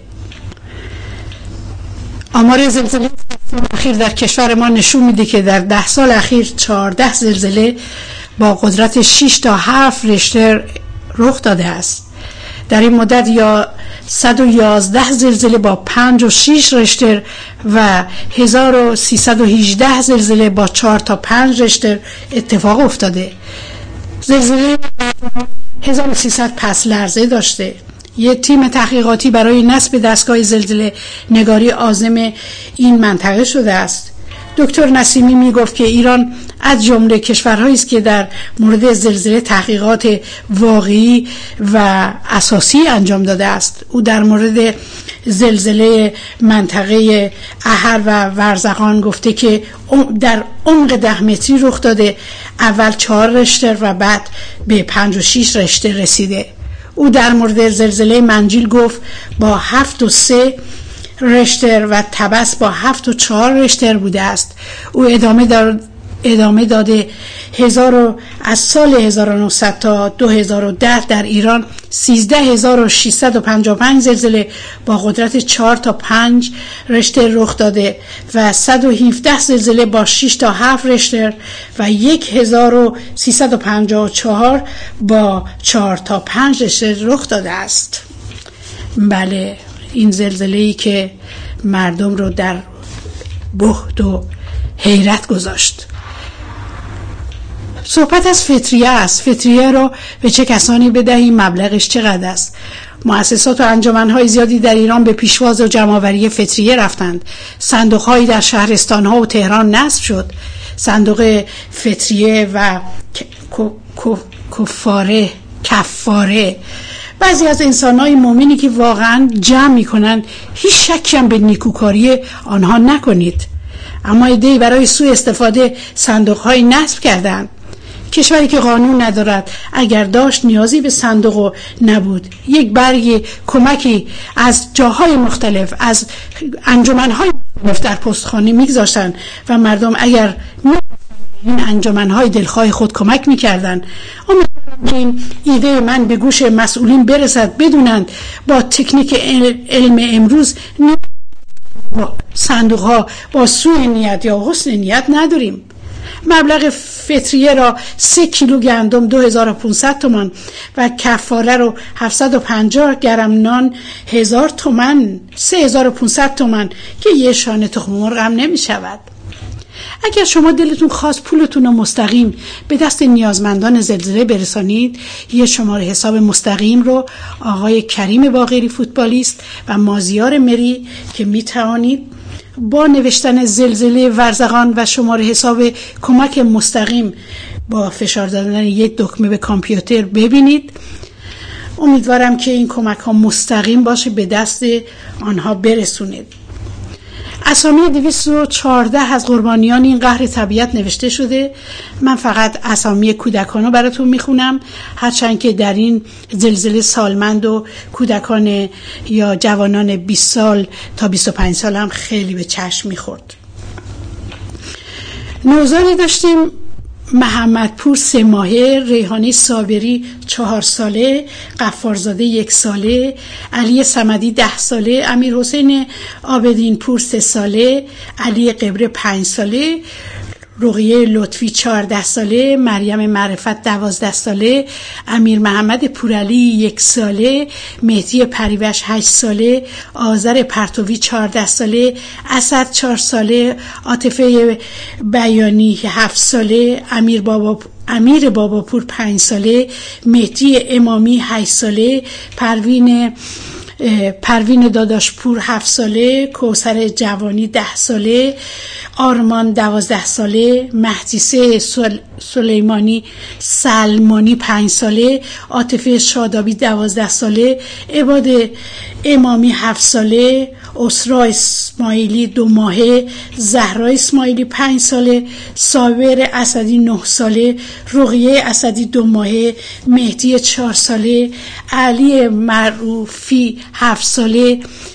آمار زلزله اخیر در کشور ما نشون میده که در 10 سال اخیر 14 زلزله با قدرت 6 تا 7 ریشتر رخ داده است. در این مدت یا 111 زلزله با 5 و 6 ریشتر و 1318 زلزله با 4 تا 5 ریشتر اتفاق افتاده. زلزله 1300 پس لرزه داشته. یه تیم تحقیقاتی برای نصب دستگاه زلزله نگاری عازم این منطقه شده است. دکتر نسیمی میگفت که ایران از جمله کشورهایی است که در مورد زلزله تحقیقات واقعی و اساسی انجام داده است. او در مورد زلزله منطقه احر و ورزقان گفته که در عمق 10 متری رخ داده، اول 4 ریشتر و بعد به 5 و 6 ریشتر رسیده. او در مورد زلزله منجیل گفت با 7 و 3 ریشتر و تبس با 7 و 4 ریشتر بوده است. او ادامه داده از سال 1900 تا 2010 در ایران 13655 زلزله با قدرت 4 تا 5 ریشتر رخ داده و 117 زلزله با 6 تا 7 ریشتر و 1354 با 4 تا 5 ریشتر رخ داده است. بله، این زلزله‌ای که مردم رو در بهت و حیرت گذاشت. صحبت از فطریه است. فطریه رو به چه کسانی بدهیم؟ مبلغش چقدر است؟ مؤسسات و انجمن‌های زیادی در ایران به پیشواز و جمع‌آوری فطریه رفتند. صندوق‌هایی در شهرستان‌ها و تهران نصب شد. صندوق فطریه و کفاره. بعضی از انسان‌های مؤمنی که واقعاً جمع می‌کنند، هیچ شکی هم به نیکوکاری آنها نکنید. اما عده‌ای برای سوء استفاده صندوق‌های نصب کردند. کشوری که قانون ندارد، اگر داشت نیازی به صندوق نبود، یک برگ کمکی از جاهای مختلف، از انجمن‌های مختلف در پستخانه میگذاشتن و مردم اگر این انجمن‌های دلخواه خود کمک میکردن. امیدوارم که این ایده من به گوش مسئولین برسد، بدونند با تکنیک علم امروز با صندوق‌ها با سوء نیت یا حسن نیت نداریم. مبلغ فطریه را 3 کیلو گندم 2500 تومان و کفاره رو 750 گرم نان 1000 تومان 3500 تومان که یه شانه تخم مرغ هم نمی شود. اگر شما دلتون خواست پولتون رو مستقیم به دست نیازمندان زلزله برسانید، یه شماره حساب مستقیم رو آقای کریم باقری فوتبالیست و مازیار مری که می توانید با نوشتن زلزله ورزقان و شماره حساب کمک مستقیم با فشار دادن یک دکمه به کامپیوتر ببینید. امیدوارم که این کمک ها مستقیم باشه، به دست آنها برسونید. اسامی 214 از قربانیان این قهر طبیعت نوشته شده. من فقط اسامی کودکانو براتون میخونم، هرچند که در این زلزله سالمند و کودکان یا جوانان 20 سال تا 25 سال هم خیلی به چشم میخورد. نوزاری داشتیم: محمدپور 3 ماهه، ریحانه صابری 4 ساله، غفارزاده 1 ساله، علی صمدی 10 ساله، امیر حسین عابدین پور 3 ساله، علی قبره 5 ساله، رقیه لطفی 14 ساله، مریم معرفت 12 ساله، امیر محمد پورعلی 1 ساله، مهدی پریوش 8 ساله، آذر پرتوی 14 ساله، اسد 4 ساله، عاطفه بیانی 7 ساله، امیر باباپور 5 ساله، مهدی امامی 8 ساله، پروین داداشپور 7 ساله، کوثر جوانی 10 ساله، آرمان 12 ساله، مهدیسه سلیمانی سلمانی 5 ساله، عاطفه شادابی 12 ساله، عباد امامی 7 ساله، اسرا اسماعیلی 2 ماهه، زهرا اسماعیلی 5 ساله، صابر اسدی 9 ساله، رقیه اسدی 2 ماهه، مهدی 4 ساله، علی معروفی 7 ساله،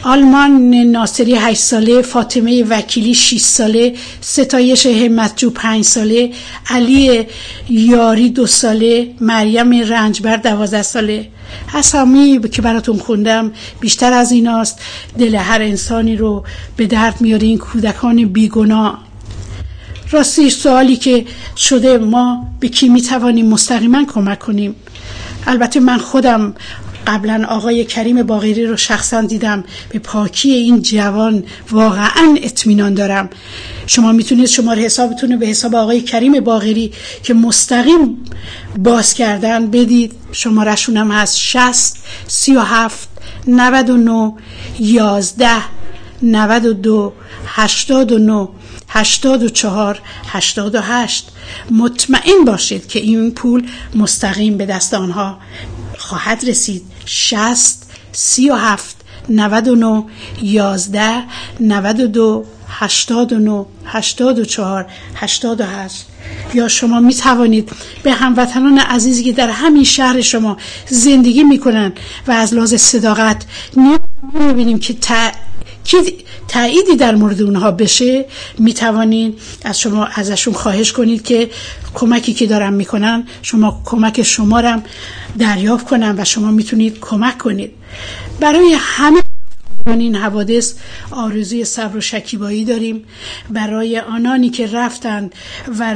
آلمان ناصری 8 ساله، فاطمه وکیلی 6 ساله، ستایش همتجو 5 ساله، علی یاری 2 ساله، مریم رنجبر 12 ساله. اسامی که براتون خوندم بیشتر از ایناست. دل هر انسانی رو به درد میاره، این کودکان بیگناه. راستی سوالی که شده، ما به کی میتوانیم مستقیما کمک کنیم؟ البته من خودم قبلا آقای کریم باقری رو شخصا دیدم، به پاکی این جوان واقعا اطمینان دارم. شما میتونید شماره حسابتون رو به حساب آقای کریم باقری که مستقیم باز کردن بدید. شماره‌شون هم هست 60 37 99 11 92 89 84 88. مطمئن باشید که این پول مستقیم به دست آنها خواهد رسید. 60 37 99 11 92 89 84 88. یا شما می توانید به هموطنان عزیزی که در همین شهر شما زندگی می کنن و از لحاظ صداقت می بینیم که تأییدی در مورد اونها بشه، می توانید ازشون خواهش کنید که کمکی که دارن میکنن کمک شما رو دریافت کنن و شما میتونید کمک کنید. برای همه این حوادث آرزوی صبر و شکیبایی داریم. برای آنانی که رفتند و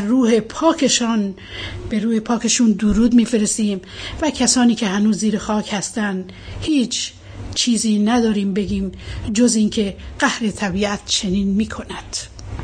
به روح پاکشون درود میفرستیم و کسانی که هنوز زیر خاک هستند هیچ چیزی نداریم بگیم جز این که قهر طبیعت چنین میکند.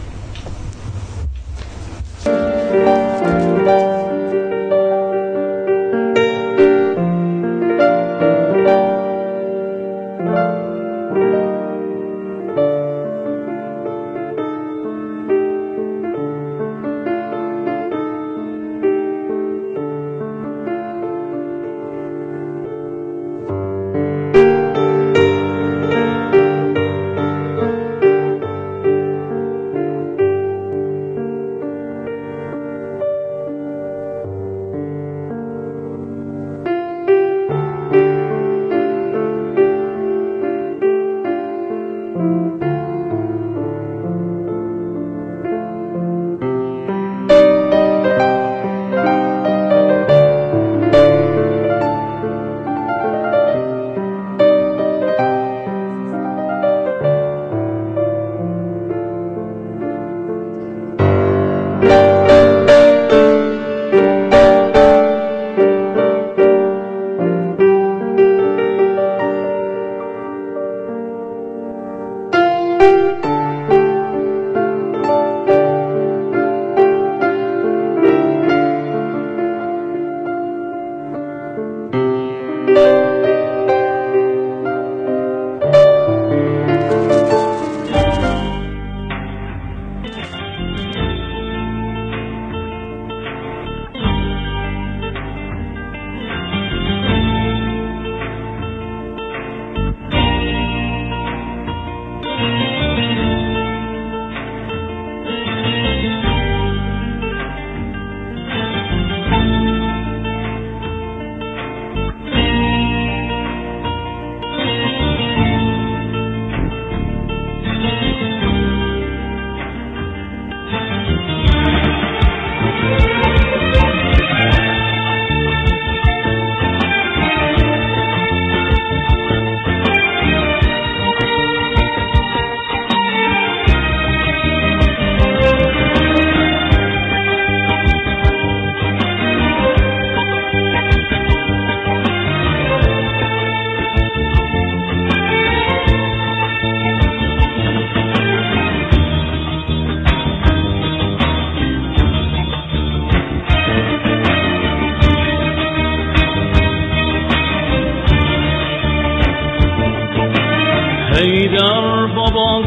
Heydar baba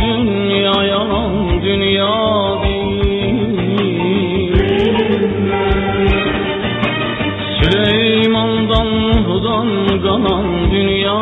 dünyayan dünya Süleyman'dan Nuh'dan kalan dünya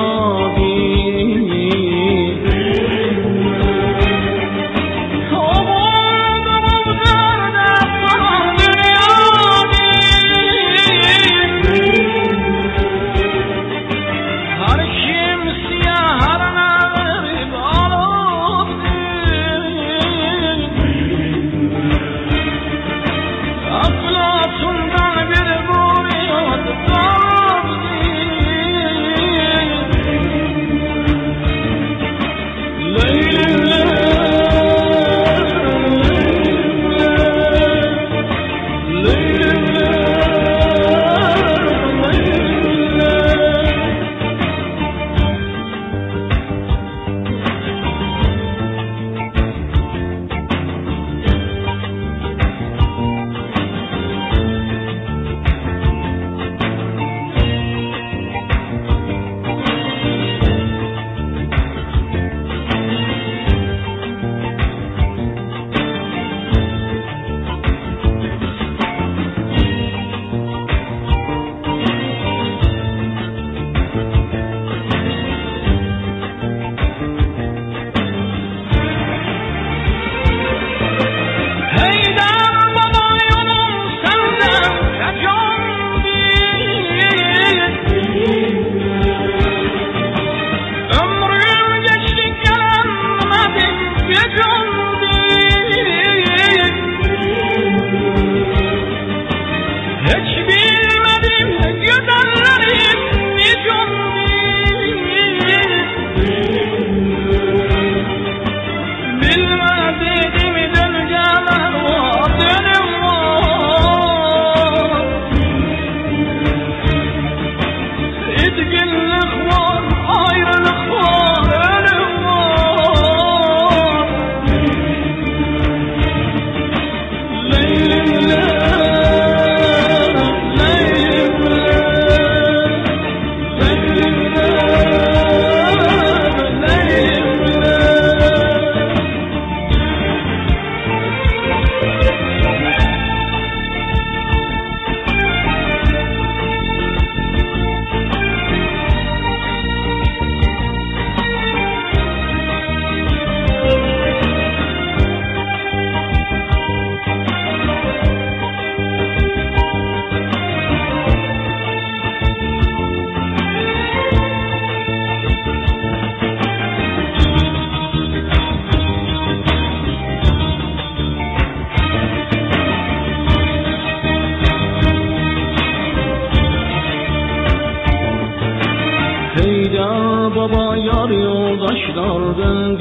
yoldaşlardan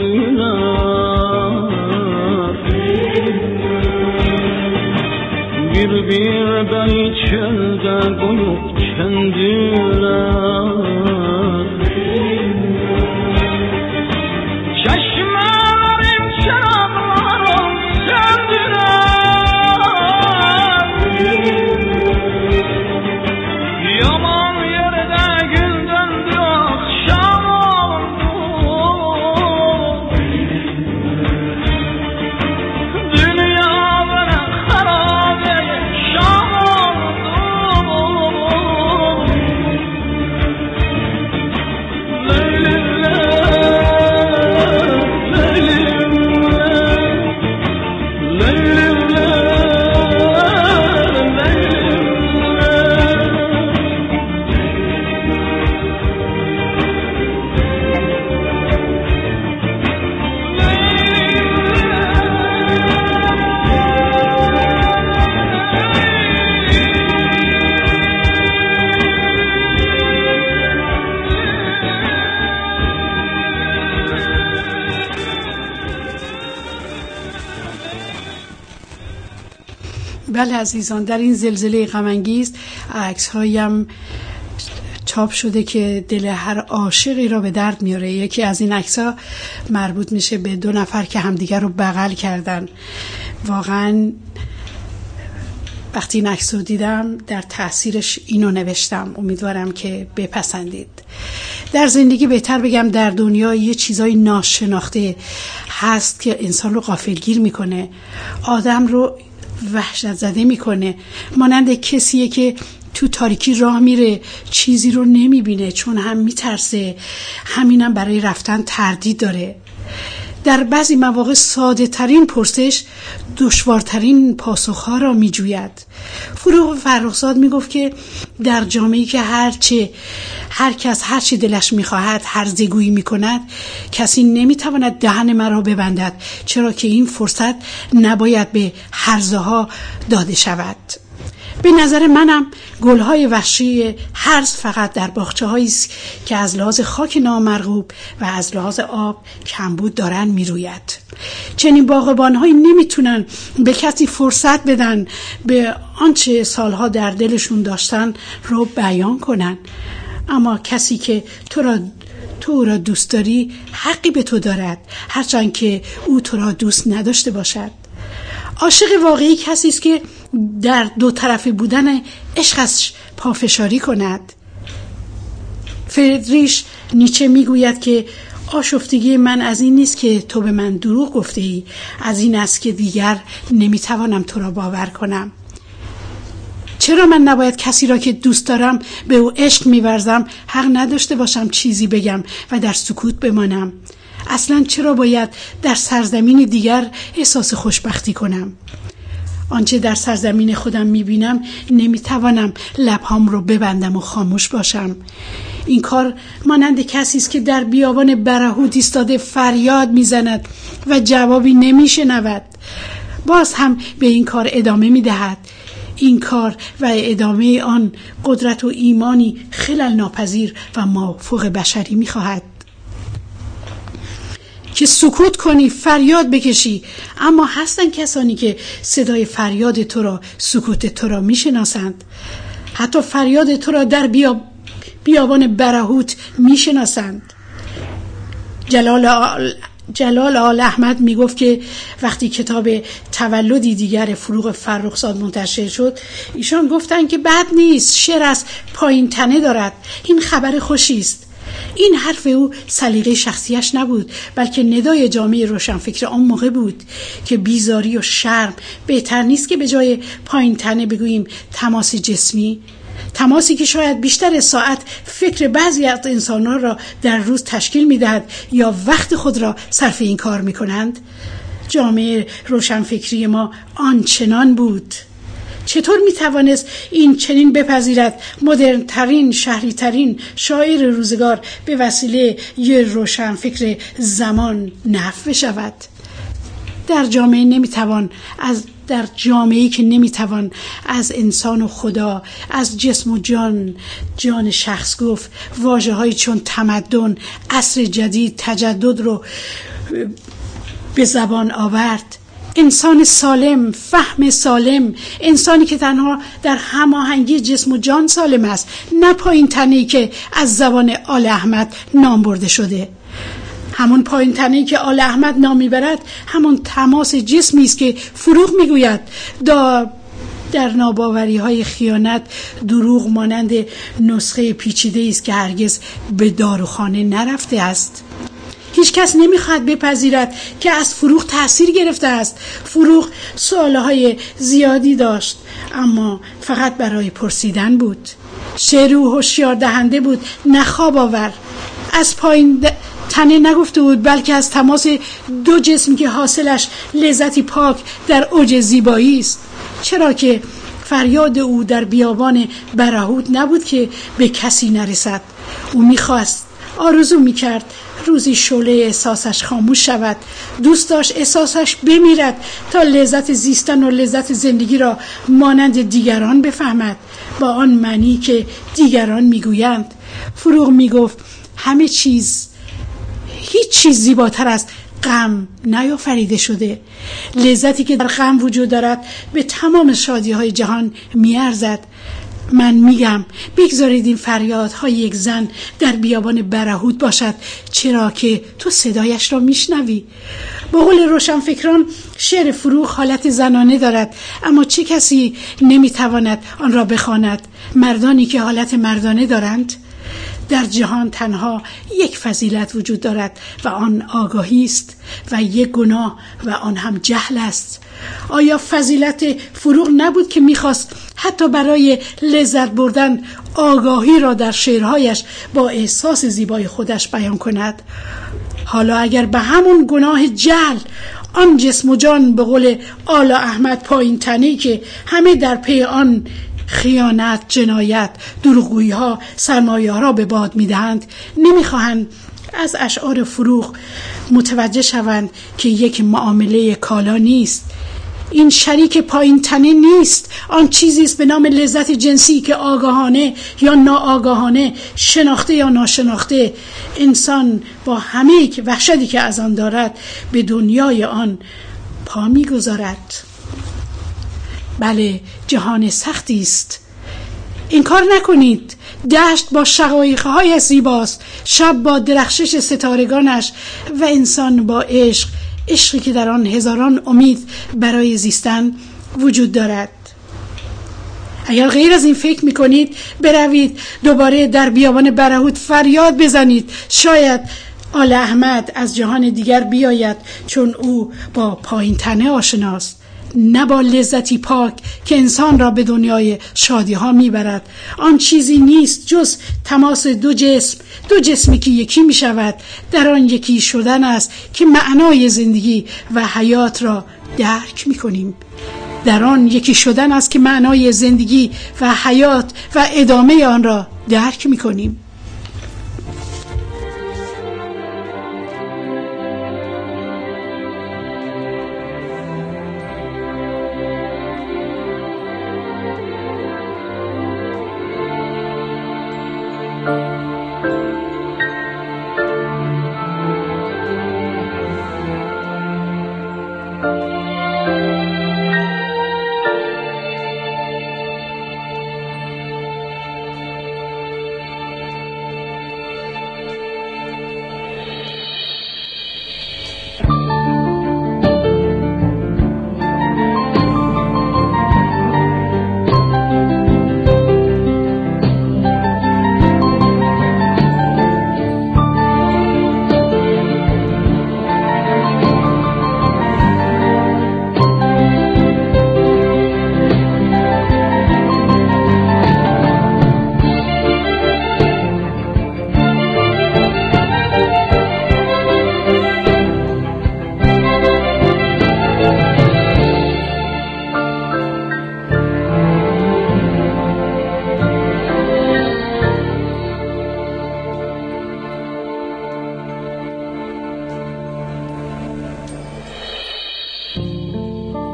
güler. Bir beni çölde koyup kendiler. Çeşmelerim çıraqlarım söndürer. Yaman yerde gül döndü akşam oldu. Dünya bana harabe şam oldu. Leylimle, leylimle, leylimle, بله عزیزان، در این زلزله غم‌انگیز عکس‌هایم چاپ شده که دل هر عاشقی را به درد میاره. یکی از این عکس‌ها مربوط میشه به 2 نفر که همدیگر رو بغل کردن. واقعا وقتی این عکس رو دیدم در تأثیرش اینو نوشتم، امیدوارم که بپسندید. در زندگی بهتر بگم در دنیا یه چیزای ناشناخته هست که انسان رو غافلگیر میکنه، آدم رو وحشت زده میکنه. مانند کسیه که تو تاریکی راه میره، چیزی رو نمیبینه چون هم میترسه، همینم برای رفتن تردید داره. در بعضی مواقع ساده ترین پرسش دشوارترین پاسخها را میجوید. فروغ فرخزاد میگفت که در جامعه‌ای که هر کس هر چی دلش میخواهد هرزگویی میکند، کسی نمیتواند دهن مرا ببندد، چرا که این فرصت نباید به هرزه ها داده شود. به نظر منم گلهای وحشی هرز فقط در باغچه‌هایی است که از لحاظ خاک نامرغوب و از لحاظ آب کمبود دارن میروید. چنین باغبان‌هایی نمیتونن به کسی فرصت بدن به آنچه سالها در دلشون داشتن رو بیان کنن. اما کسی که تو را دوست داری حقی به تو دارد، هرچند که او تو را دوست نداشته باشد. عاشق واقعی کسی است که در 2 طرفه بودن عشقش پافشاری کند. فریدریش نیچه میگوید که آشفتگی من از این نیست که تو به من دروغ گفته ای، از این است که دیگر نمیتوانم تو را باور کنم. چرا من نباید کسی را که دوست دارم به او عشق می‌ورزم حق نداشته باشم چیزی بگم و در سکوت بمانم؟ اصلا چرا باید در سرزمین دیگر احساس خوشبختی کنم؟ آنچه در سرزمین خودم میبینم نمیتوانم لبهام رو ببندم و خاموش باشم. این کار مانند کسی است که در بیابان برهوت ایستاده فریاد میزند و جوابی نمیشنود. باز هم به این کار ادامه میدهد. این کار و ادامه آن قدرت و ایمانی خلل ناپذیر و مافوق بشری میخواهد که سکوت کنی، فریاد بکشی. اما هستن کسانی که صدای فریاد تو را، سکوت تو را میشناسند. حتی فریاد تو را در بیابان برهوت میشناسند. جلال آل احمد میگفت که وقتی کتاب تولدی دیگر فروغ فرخزاد منتشر شد، ایشان گفتن که بد نیست، شعر از پایین تنه دارد، این خبر خوشی است. این حرف او سلیقه شخصیش نبود، بلکه ندای جامعه روشنفکر آن موقع بود که بیزاری و شرم بهتر نیست که به جای پایین تنه بگوییم تماس جسمی، تماسی که شاید بیشتر ساعت فکر بعضی از انسان‌ها را در روز تشکیل می‌دهد یا وقت خود را صرف این کار می‌کنند. جامعه روشنفکری ما آنچنان بود. چطور میتوانست این چنین بپذیرد مدرن ترین، شهری ترین شاعر روزگار به وسیله یه روشنفکر زمان نفی شود؟ در جامعه نمیتوان از در جامعه‌ای که نمیتوان از انسان و خدا، از جسم و جان شخص گفت، واژه‌هایی چون تمدن، عصر جدید، تجدد رو به زبان آورد، انسان سالم، فهم سالم، انسانی که تنها در هماهنگی جسم و جان سالم است، نه پایین تنی که از زبان آل احمد نام برده شده. همون پایین تنی که آل احمد نام میبرد همون تماس جسمی است که فروغ میگوید در ناباوری های خیانت دروغ مانند نسخه پیچیده است که هرگز به داروخانه نرفته است. هیچ کس نمیخواد بپذیرد که از فروغ تأثیر گرفته است. فروغ سوالهای زیادی داشت اما فقط برای پرسیدن بود. شعر او هوشیار دهنده بود، نه خواب آور. از پایین تنه نگفته بود بلکه از تماس دو جسم که حاصلش لذتی پاک در اوج زیبایی است. چرا که فریاد او در بیابان برهوت نبود که به کسی نرسد. او میخواست، آرزو میکرد روزی شعله احساسش خاموش شود. دوست داشت احساسش بمیرد تا لذت زیستن و لذت زندگی را مانند دیگران بفهمد، با آن معنی که دیگران میگویند. فروغ میگفت همه چیز، هیچ چیز زیباتر از غم نیافریده شده. لذتی که در غم وجود دارد به تمام شادی‌های جهان میارزد. من میگم بگذارید این فریادهای یک زن در بیابان برهوت باشد، چرا که تو صدایش را میشنوی. با قول روشنفکران شعر فروغ حالت زنانه دارد، اما چه کسی نمیتواند آن را بخواند؟ مردانی که حالت مردانه دارند. در جهان تنها یک فضیلت وجود دارد و آن آگاهی است، و یک گناه و آن هم جهل است. آیا فضیلت فروغ نبود که میخواست حتی برای لذت بردن آگاهی را در شعرهایش با احساس زیبای خودش بیان کند؟ حالا اگر به همون گناه جهل آن جسم و جان، به قول آل احمد، پایین تنی که همه در پی آن خیانت، جنایت، دروغگویی ها سرمایه ها را به باد میدهند، نمیخواهند از اشعار فروغ متوجه شوند که یک معامله کالا نیست. این شریک پایین تنی نیست. آن چیزی است به نام لذت جنسی که آگاهانه یا ناآگاهانه، شناخته یا ناشناخته، انسان با همه وحشتی که از آن دارد به دنیای آن پا میگذارد. بله، جهان سختی است. انکار نکنید. دشت با شقایق‌های زیباست، شب با درخشش ستارگانش، و انسان با عشقی که در آن هزاران امید برای زیستن وجود دارد. اگر غیر از این فکر میکنید، بروید دوباره در بیابان برهوت فریاد بزنید. شاید آل احمد از جهان دیگر بیاید، چون او با پایین تنه آشناست، نه با لذتی پاک که انسان را به دنیای شادی ها میبرد. آن چیزی نیست جز تماس دو جسمی که یکی می شود. در آن یکی شدن است که معنای زندگی و حیات را درک می کنیم. در آن یکی شدن است که معنای زندگی و حیات و ادامه آن را درک می کنیم.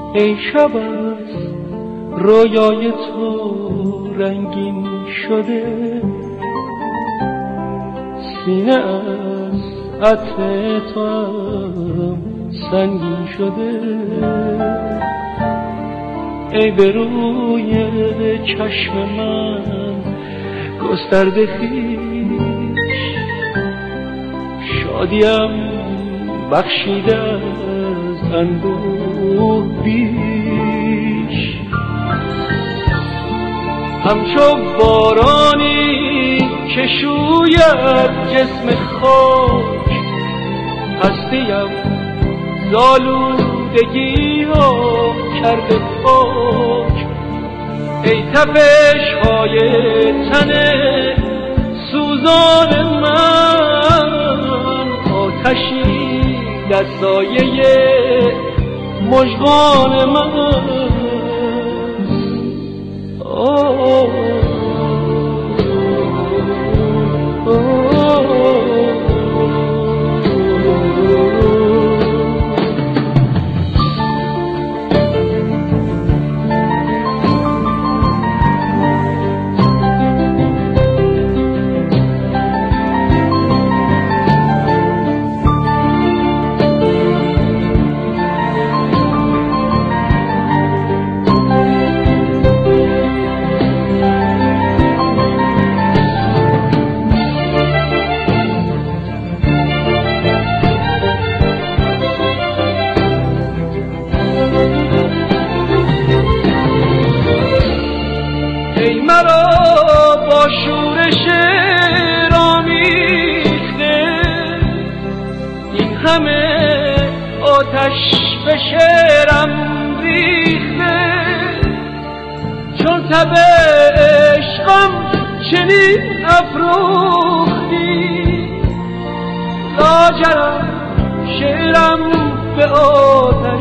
ای شب از رویای تو رنگین شده، سینه از عطر تو هم سنگین شده. ای به روی چشم من گسترده خویش، شادیم بخشیده از اندوه بیش. همچو بارانی که شوید جسم خاک، هستیم زالودگی را کرده پاک. ای تپش های تن سوزان من، آتشی در سایه مژگان من. شورش رامیخته این همه آتش به شعرم ریخته، چون تب عشقم چنین افروختی، لاجرم شعرم به آتش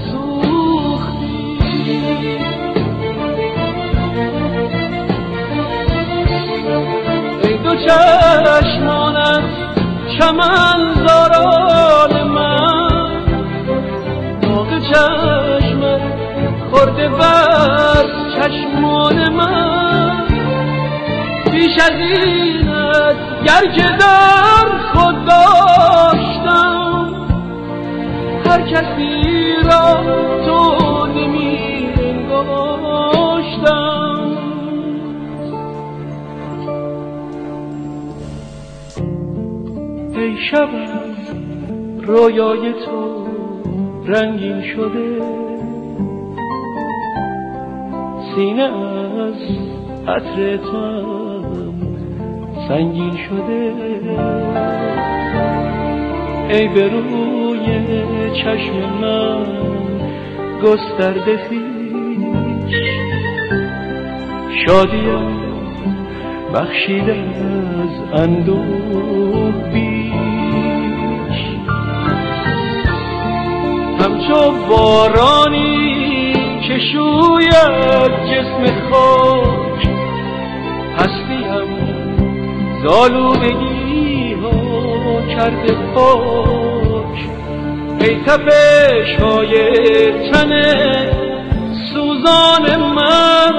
دو چشمانت چمن زاران من، داغ چشمت خورده بر چشمان من. بیش از اینت گر که در خود داشتم، هر کسی را تو نمی انگاشتم. ای شب رویای تو رنگین شده، سینه از عطر تو هم سنگین شده. ای به روی چشم من گسترده خویش، شادیم بخشیده از اندوه بیش. همچو بارانی که شوید جسم خاک، هستیم زالودگی ها کرده پاک. ای تپش های تن سوزان من،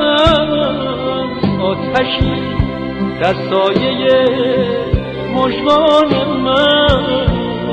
آتشی در سایه مژگان من.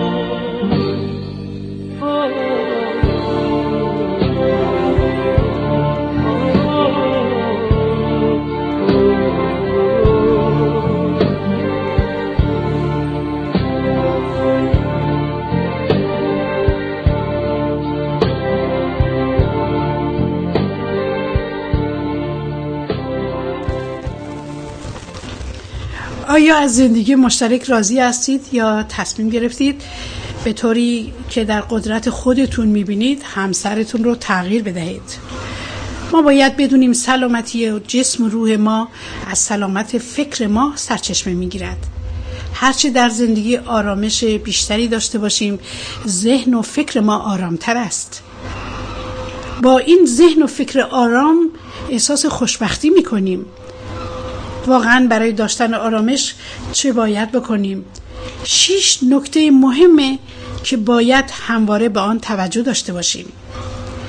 آیا از زندگی مشترک راضی هستید یا تصمیم گرفتید به طوری که در قدرت خودتون میبینید همسرتون رو تغییر بدهید؟ ما باید بدونیم سلامتی جسم و روح ما از سلامت فکر ما سرچشمه میگیرد. هرچه در زندگی آرامش بیشتری داشته باشیم، ذهن و فکر ما آرامتر است. با این ذهن و فکر آرام احساس خوشبختی میکنیم. واقعا برای داشتن آرامش چه باید بکنیم؟ 6 نکته مهمه که باید همواره به آن توجه داشته باشیم.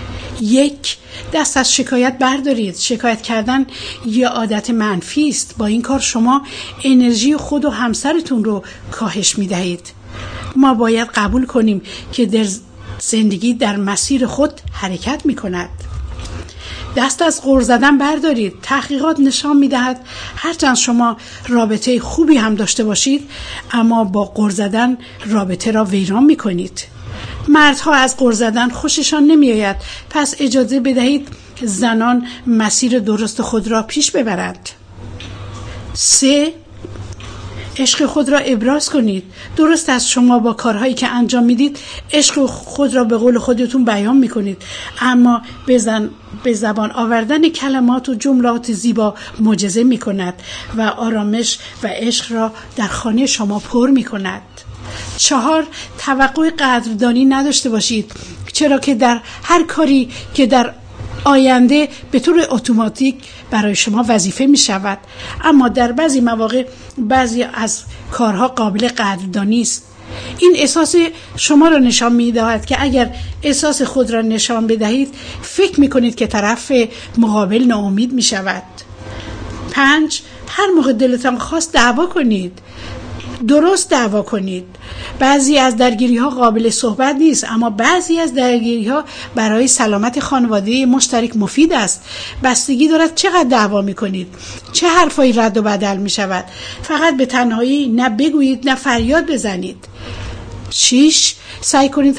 1. دست از شکایت بردارید. شکایت کردن یه عادت منفی است. با این کار شما انرژی خود و همسرتون رو کاهش میدهید. ما باید قبول کنیم که در زندگی در مسیر خود حرکت میکند. دست از غر زدن بردارید. تحقیقات نشان میدهد هرچند شما رابطه خوبی هم داشته باشید، اما با غر زدن رابطه را ویران میکنید. مردها از غر زدن خوششان نمیآید، پس اجازه بدهید زنان مسیر درست خود را پیش ببرند. 3. عشق خود را ابراز کنید. درست است شما با کارهایی که انجام میدید عشق خود را به قول خودتون بیان میکنید، اما به زبان آوردن کلمات و جملات زیبا معجزه میکند و آرامش و عشق را در خانه شما پر میکند. 4. توقع قدردانی نداشته باشید، چرا که در هر کاری که در آینده به طور اتوماتیک برای شما وظیفه می شود، اما در بعضی مواقع بعضی از کارها قابل قدردانی است. این احساس شما را نشان می دهد که اگر احساس خود را نشان بدهید فکر می کنید که طرف مقابل ناامید می شود. 5. هر موقع دلتان خواست دعوا کنید. درست دعوا کنید. بعضی از درگیری ها قابل صحبت نیست، اما بعضی از درگیری ها برای سلامت خانواده مشترک مفید است. بستگی دارد چقدر دعوا می کنید، چه حرفایی رد و بدل می شود. فقط به تنهایی نه بگویید نه فریاد بزنید. 6. سعی نکنید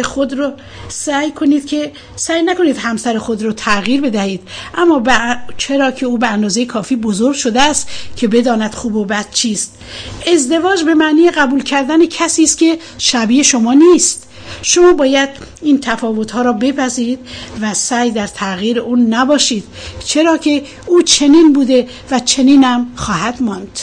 همسر خود رو تغییر بدهید، اما چرا که او به اندازه کافی بزرگ شده است که بداند خوب و بد چیست. ازدواج به معنی قبول کردن کسی است که شبیه شما نیست. شما باید این تفاوت‌ها را بپذیرید و سعی در تغییر اون نباشید، چرا که او چنین بوده و چنینم خواهد ماند.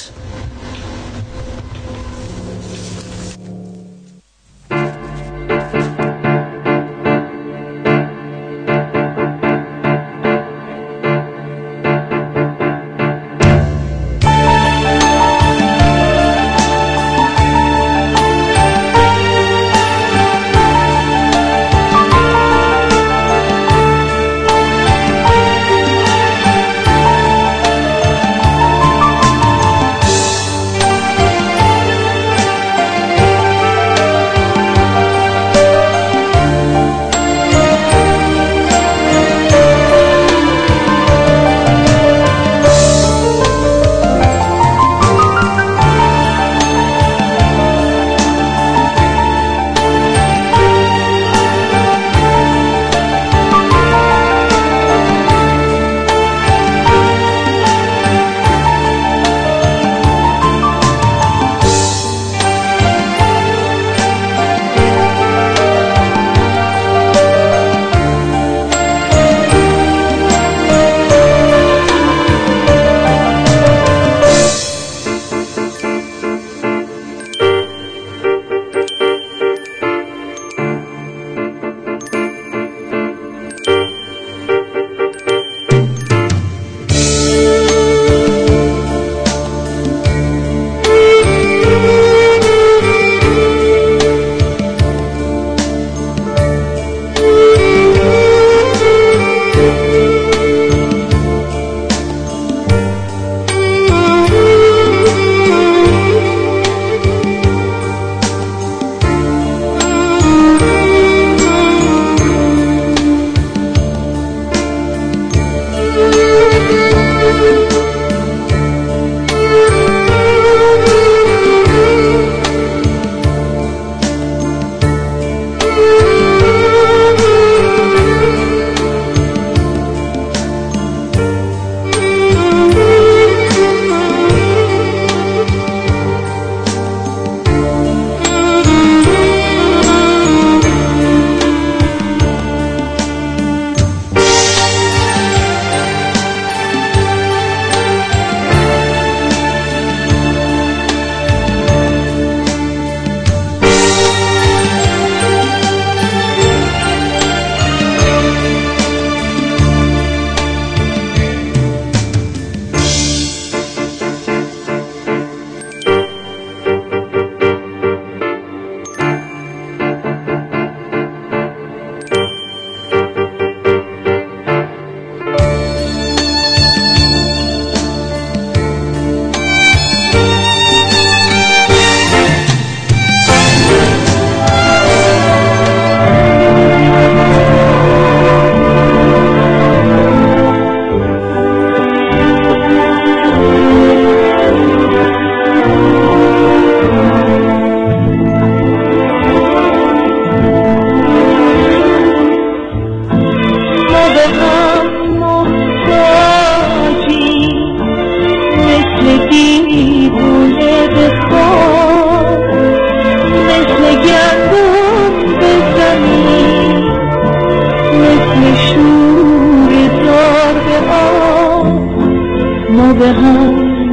به هم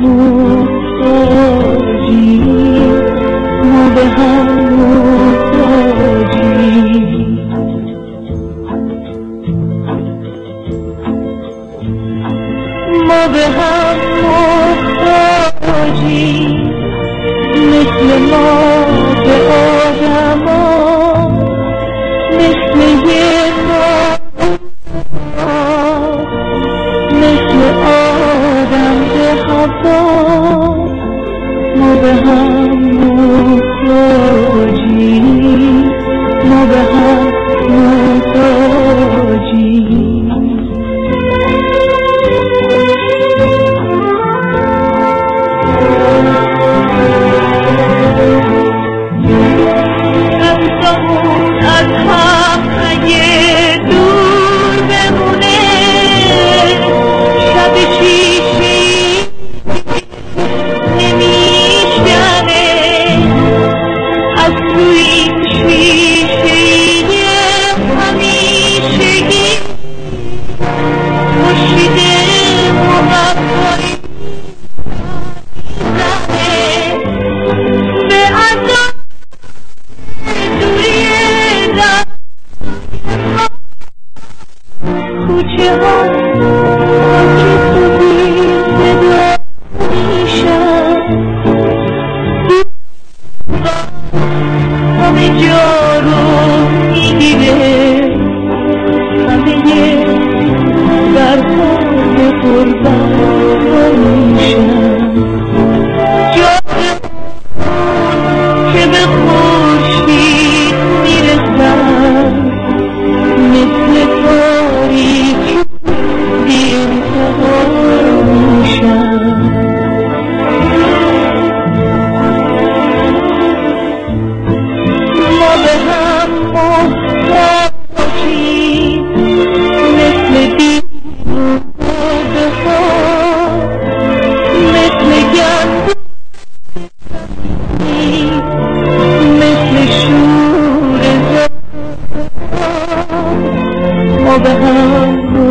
محتاجیم، ما به هم محتاجیم. ما به هم محتاجیم، مثل ما به آدما، مثل یه مثل آدم به حوا. ما به هم محتاجیم، ما به هم محتاجیم. از هم اگه دور بمونه، شب شیشه‌ای نمیشکنه، از تو این شیشه‌ای همیشگی خورشید محبایی زنه به عذاب دوری زن. کوچه ها که تو بی صدا میشن، همه جا رو میگیره، همه درهای قربان میشن. جای که به خورشید میرسن، مثل تاریکی بی انتها میشن. ما به هم محتاجیم، مثل دیوانه ها، مثل گندم، مثل شور زن. ما به هم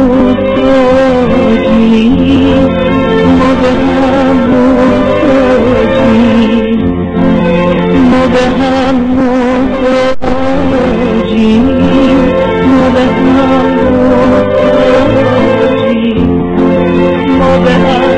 محتاجیم، ما به هم محتاجیم، ما به هم محتاجیم، ما به هم محتاجیم، ما به هم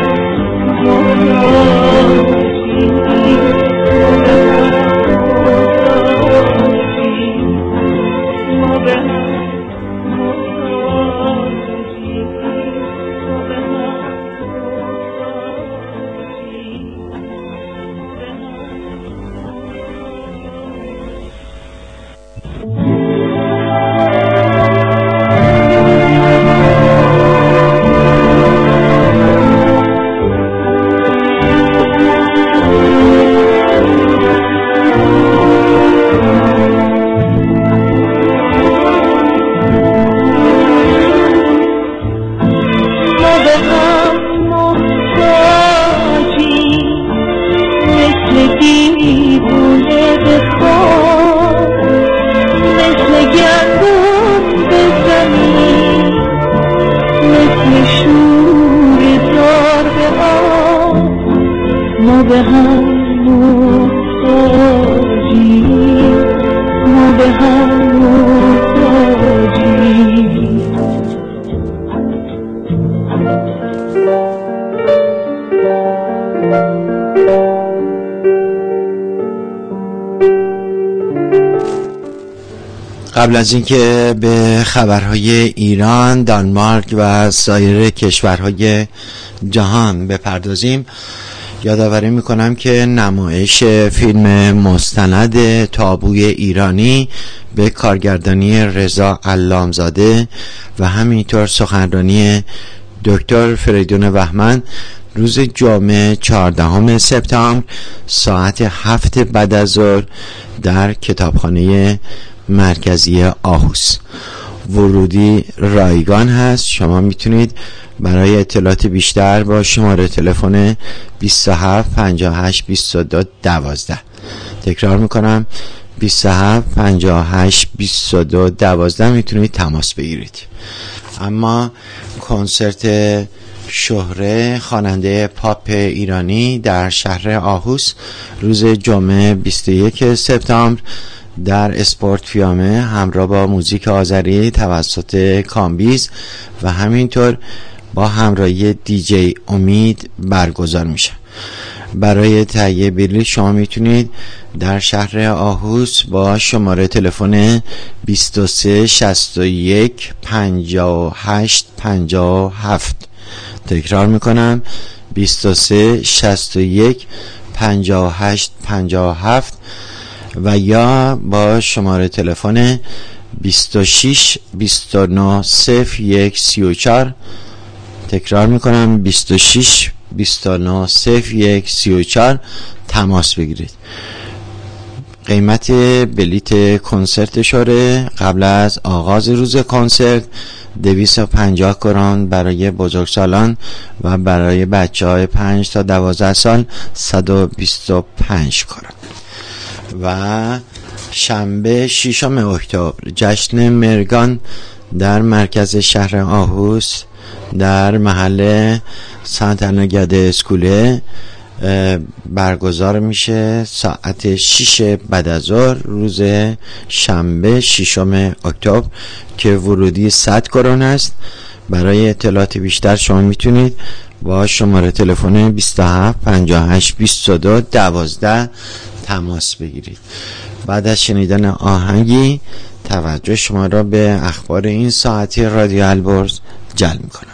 قبل از اینکه به خبرهای ایران، دانمارک و سایر کشورهای جهان بپردازیم، یادآوری میکنم که نمایش فیلم مستند تابوی ایرانی به کارگردانی رضا علامزاده و همینطور سخنرانی دکتر فریدون بهمن روز جمعه 14 سپتامبر ساعت 7 بعد از ظهر در کتابخانه مرکزی آهوس ورودی رایگان هست. شما میتونید برای اطلاعات بیشتر با شماره تلفن 27 58 22 12 تکرار میکنم 27 58 22 12 میتونید تماس بگیرید. اما کنسرت شهره خواننده پاپ ایرانی در شهر آهوس روز جمعه 21 سپتامبر در اسپورت فیامه همراه با موزیک آذری توسط کامبیز و همینطور با همراهی دیجی امید برگزار میشه. برای تهیه بلیط شما میتونید در شهر آهوس با شماره تلفن 23 61 58 57 تکرار میکنم 23 61 58 57 و یا با شماره تلفن 26 29 01 34 تکرار میکنم 26 29 01 34 تماس بگیرید. قیمت بلیت کنسرت شوره قبل از آغاز روز کنسرت 250 کرون برای بزرگسالان و برای بچه‌های 5 تا 12 سال 125 کرون. و شنبه 6 اکتبر جشن مرگان در مرکز شهر آهوس در محل سنت اناگده اسکوله برگزار میشه ساعت 6 بعد از ظهر روز شنبه 6 اکتبر که ورودی 100 کرون است. برای اطلاعات بیشتر شما میتونید با شماره تلفن 27 58 22 12 تماس بگیرید. بعد از شنیدن آهنگی توجه شما را به اخبار این ساعتی رادیو البرز جلب میکنم.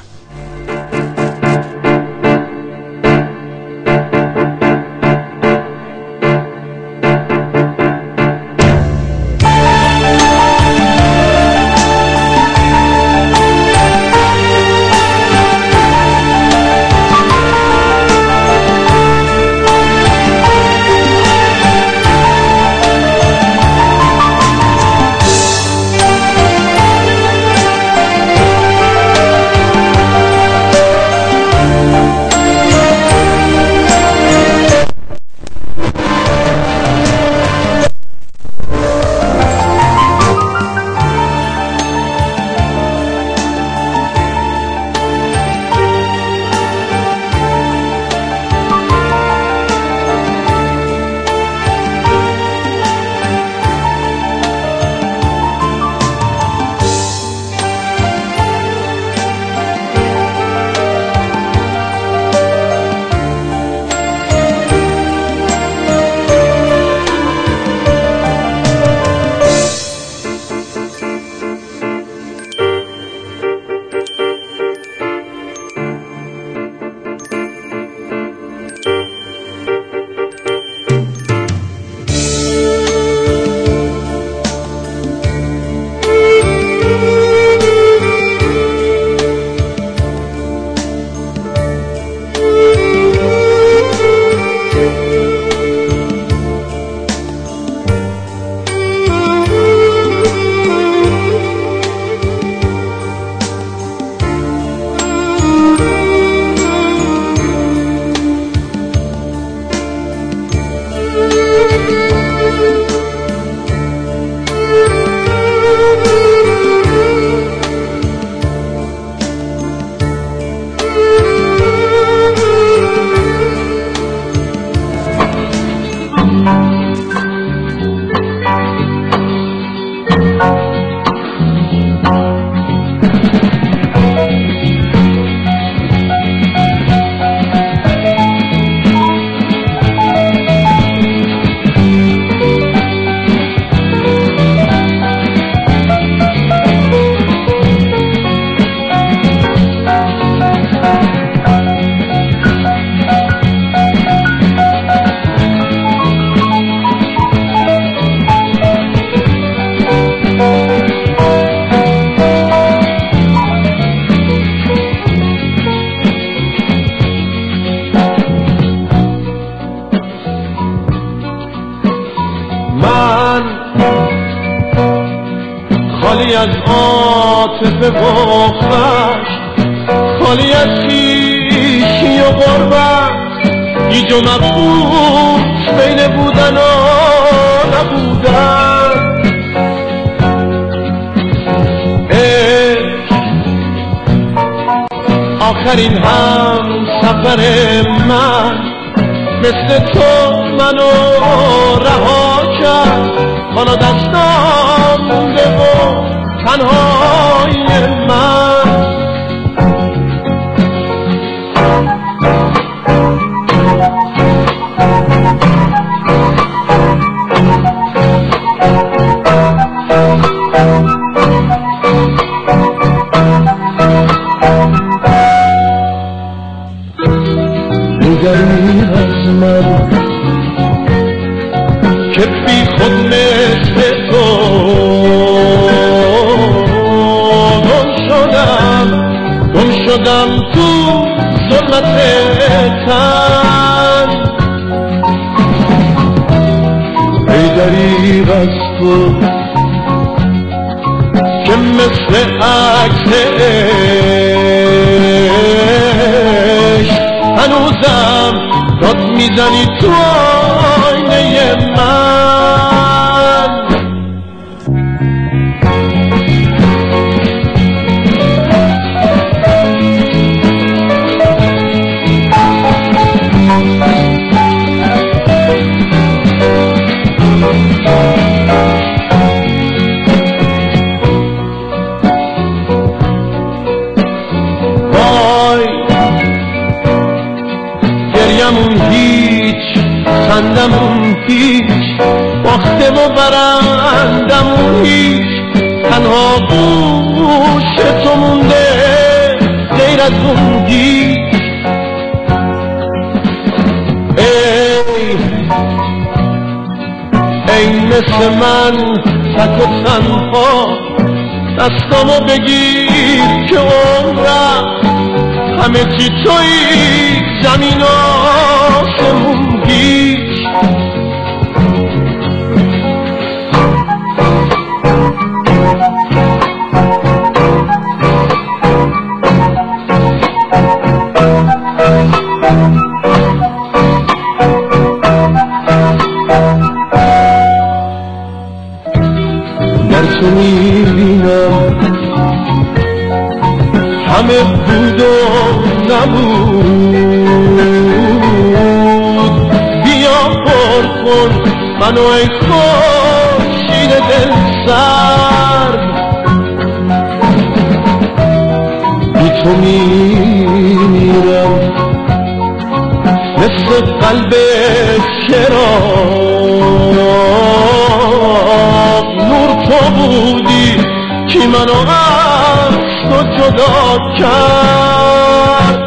خالی از عاطفه و خشم، خالی از خویشی و غربت، گیج و مبهوت بین بودن و نبودن. آخه آخرین هم سفر من مثل تو منو رها کرد. حالا دستام مونده و تنهای من. نگری از من که بی خود مثل تو گم شدم تو ظلمت تن. ای دریغ از تو که مثل عکس عشق هنوزم داد میزنی تو آینه من. خندمون هیچ، باختم و برندمون هیچ، تنها گوش تو مونده غیر از اون هیچ. ای مثل من تک و تنها دستامو بگیر که عمرم همه چی توی زمین آسمون هیچ. در تو میبینم همه بود و نبود، بیا پر کن منو ای خورشید دل سرد. بی تو میمیرم مثل قلب چراغ، نور تو بودی که منو از تو جدا کرد.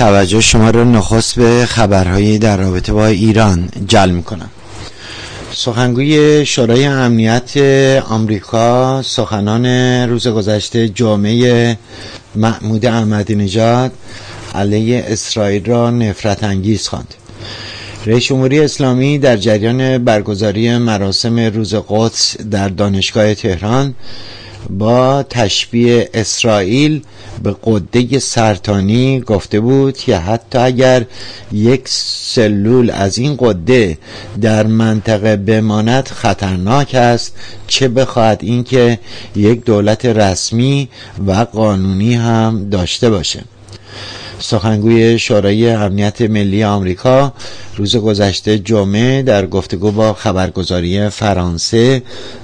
توجه شما را نخست به خبرهایی در رابطه با ایران جلب می‌کنم. سخنگوی شورای امنیت آمریکا سخنان روز گذشته جمعه محمود احمدی نژاد علیه اسرائیل را نفرت انگیز خواند. رئیس جمهوری اسلامی در جریان برگزاری مراسم روز قدس در دانشگاه تهران با تشبیه اسرائیل به قده سرطانی گفته بود که حتی اگر یک سلول از این قده در منطقه بماند خطرناک است، چه بخواهد اینکه یک دولت رسمی و قانونی هم داشته باشه. سخنگوی شورای امنیت ملی آمریکا روز گذشته جمعه در گفتگو با خبرگزاری فرانسه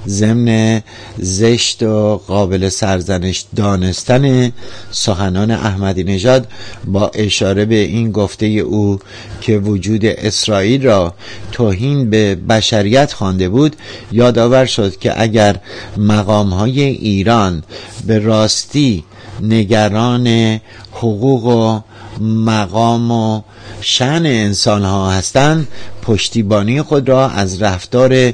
ضمن زشت و قابل سرزنش دانستن سخنان احمدی نژاد با اشاره به این گفته او که وجود اسرائیل را توهین به بشریت خوانده بود، یادآور شد که اگر مقام‌های ایران به راستی نگران حقوق و مقام و شأن انسان ها هستند، پشتیبانی خود را از رفتار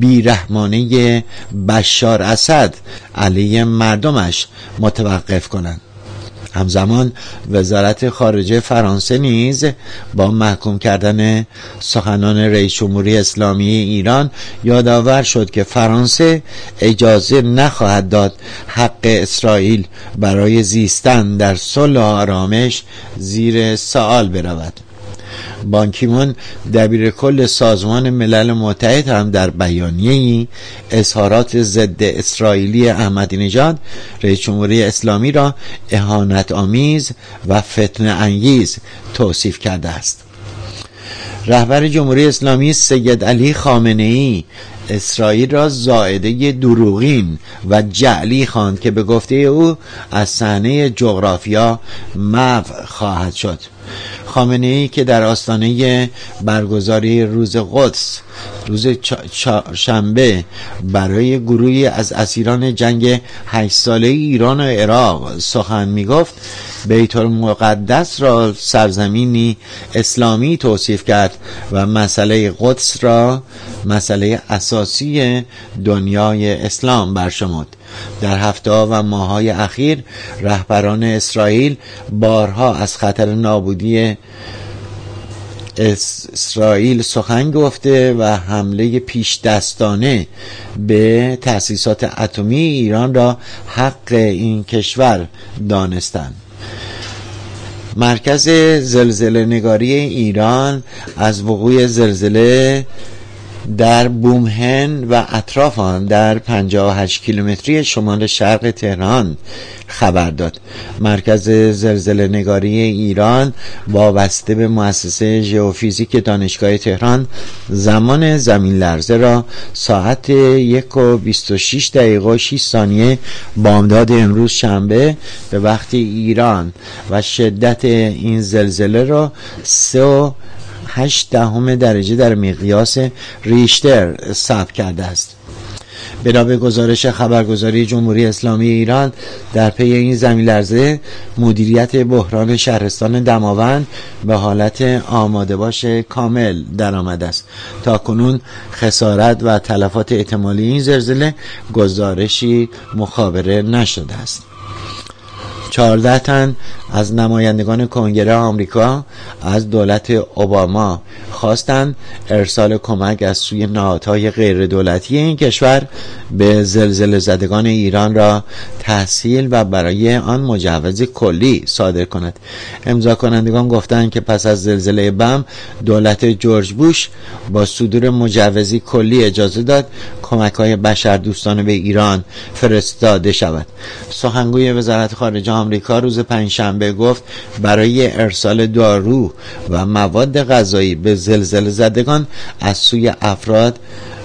بیرحمانه بشار اسد علیه مردمش متوقف کنند. همزمان وزارت خارجه فرانسه نیز با محکوم کردن سخنان رئیس جمهوری اسلامی ایران یادآور شد که فرانسه اجازه نخواهد داد حق اسرائیل برای زیستن در صلح و آرامش زیر سوال برود. بان کی مون دبیر کل سازمان ملل متحد هم در بیانیه‌ای اظهارات ضد اسرائیلی احمدی نژاد رئیس جمهوری اسلامی را اهانت آمیز و فتنه انگیز توصیف کرده است. رهبر جمهوری اسلامی سید علی خامنه‌ای اسرائیل را زائده دروغین و جعلی خواند که به گفته او از صحنه جغرافیا محو خواهد شد. خامنه‌ای که در آستانه برگزاری روز قدس روز شنبه برای گروهی از اسیران جنگ 8 ساله ایران و عراق سخن می‌گفت، بیت المقدس را سرزمینی اسلامی توصیف کرد و مسئله قدس را مسئله اساسی دنیای اسلام برشمرد. در هفته‌ها و ماه‌های اخیر رهبران اسرائیل بارها از خطر نابودی اسرائیل سخن گفته و حمله پیش دستانه به تأسیسات اتمی ایران را حق این کشور دانستند. مرکز زلزله نگاری ایران از وقوع زلزله در بومهن و اطراف آن در 58 کیلومتری شمال شرق تهران خبر داد. مرکز زلزله نگاری ایران وابسته به مؤسسه ژئوفیزیک دانشگاه تهران زمان زمین لرزه را ساعت 1:26 بامداد امروز شنبه به وقت ایران و شدت این زلزله را 3.8 درجه در مقیاس ریشتر ثبت کرده است. بنا به گزارش خبرگزاری جمهوری اسلامی ایران در پی این زمین لرزه مدیریت بحران شهرستان دماوند به حالت آماده باش کامل درآمده است. تاکنون خسارت و تلفات احتمالی این زلزله گزارشی مخابره نشده است. 14 تن از نمایندگان کنگره آمریکا از دولت اوباما خواستند ارسال کمک از سوی نهادهای غیر دولتی این کشور به زلزله زدگان ایران را تسهیل و برای آن مجوز کلی صادر کند. امضا کنندگان گفتند که پس از زلزله بم دولت جورج بوش با صدور مجوزی کلی اجازه داد کمک‌های بشردوستانه به ایران فرستاده شود. سخنگوی وزارت خارجه آمریکا روز پنجشنبه گفت برای ارسال دارو و مواد غذایی به زلزله زدگان از سوی افراد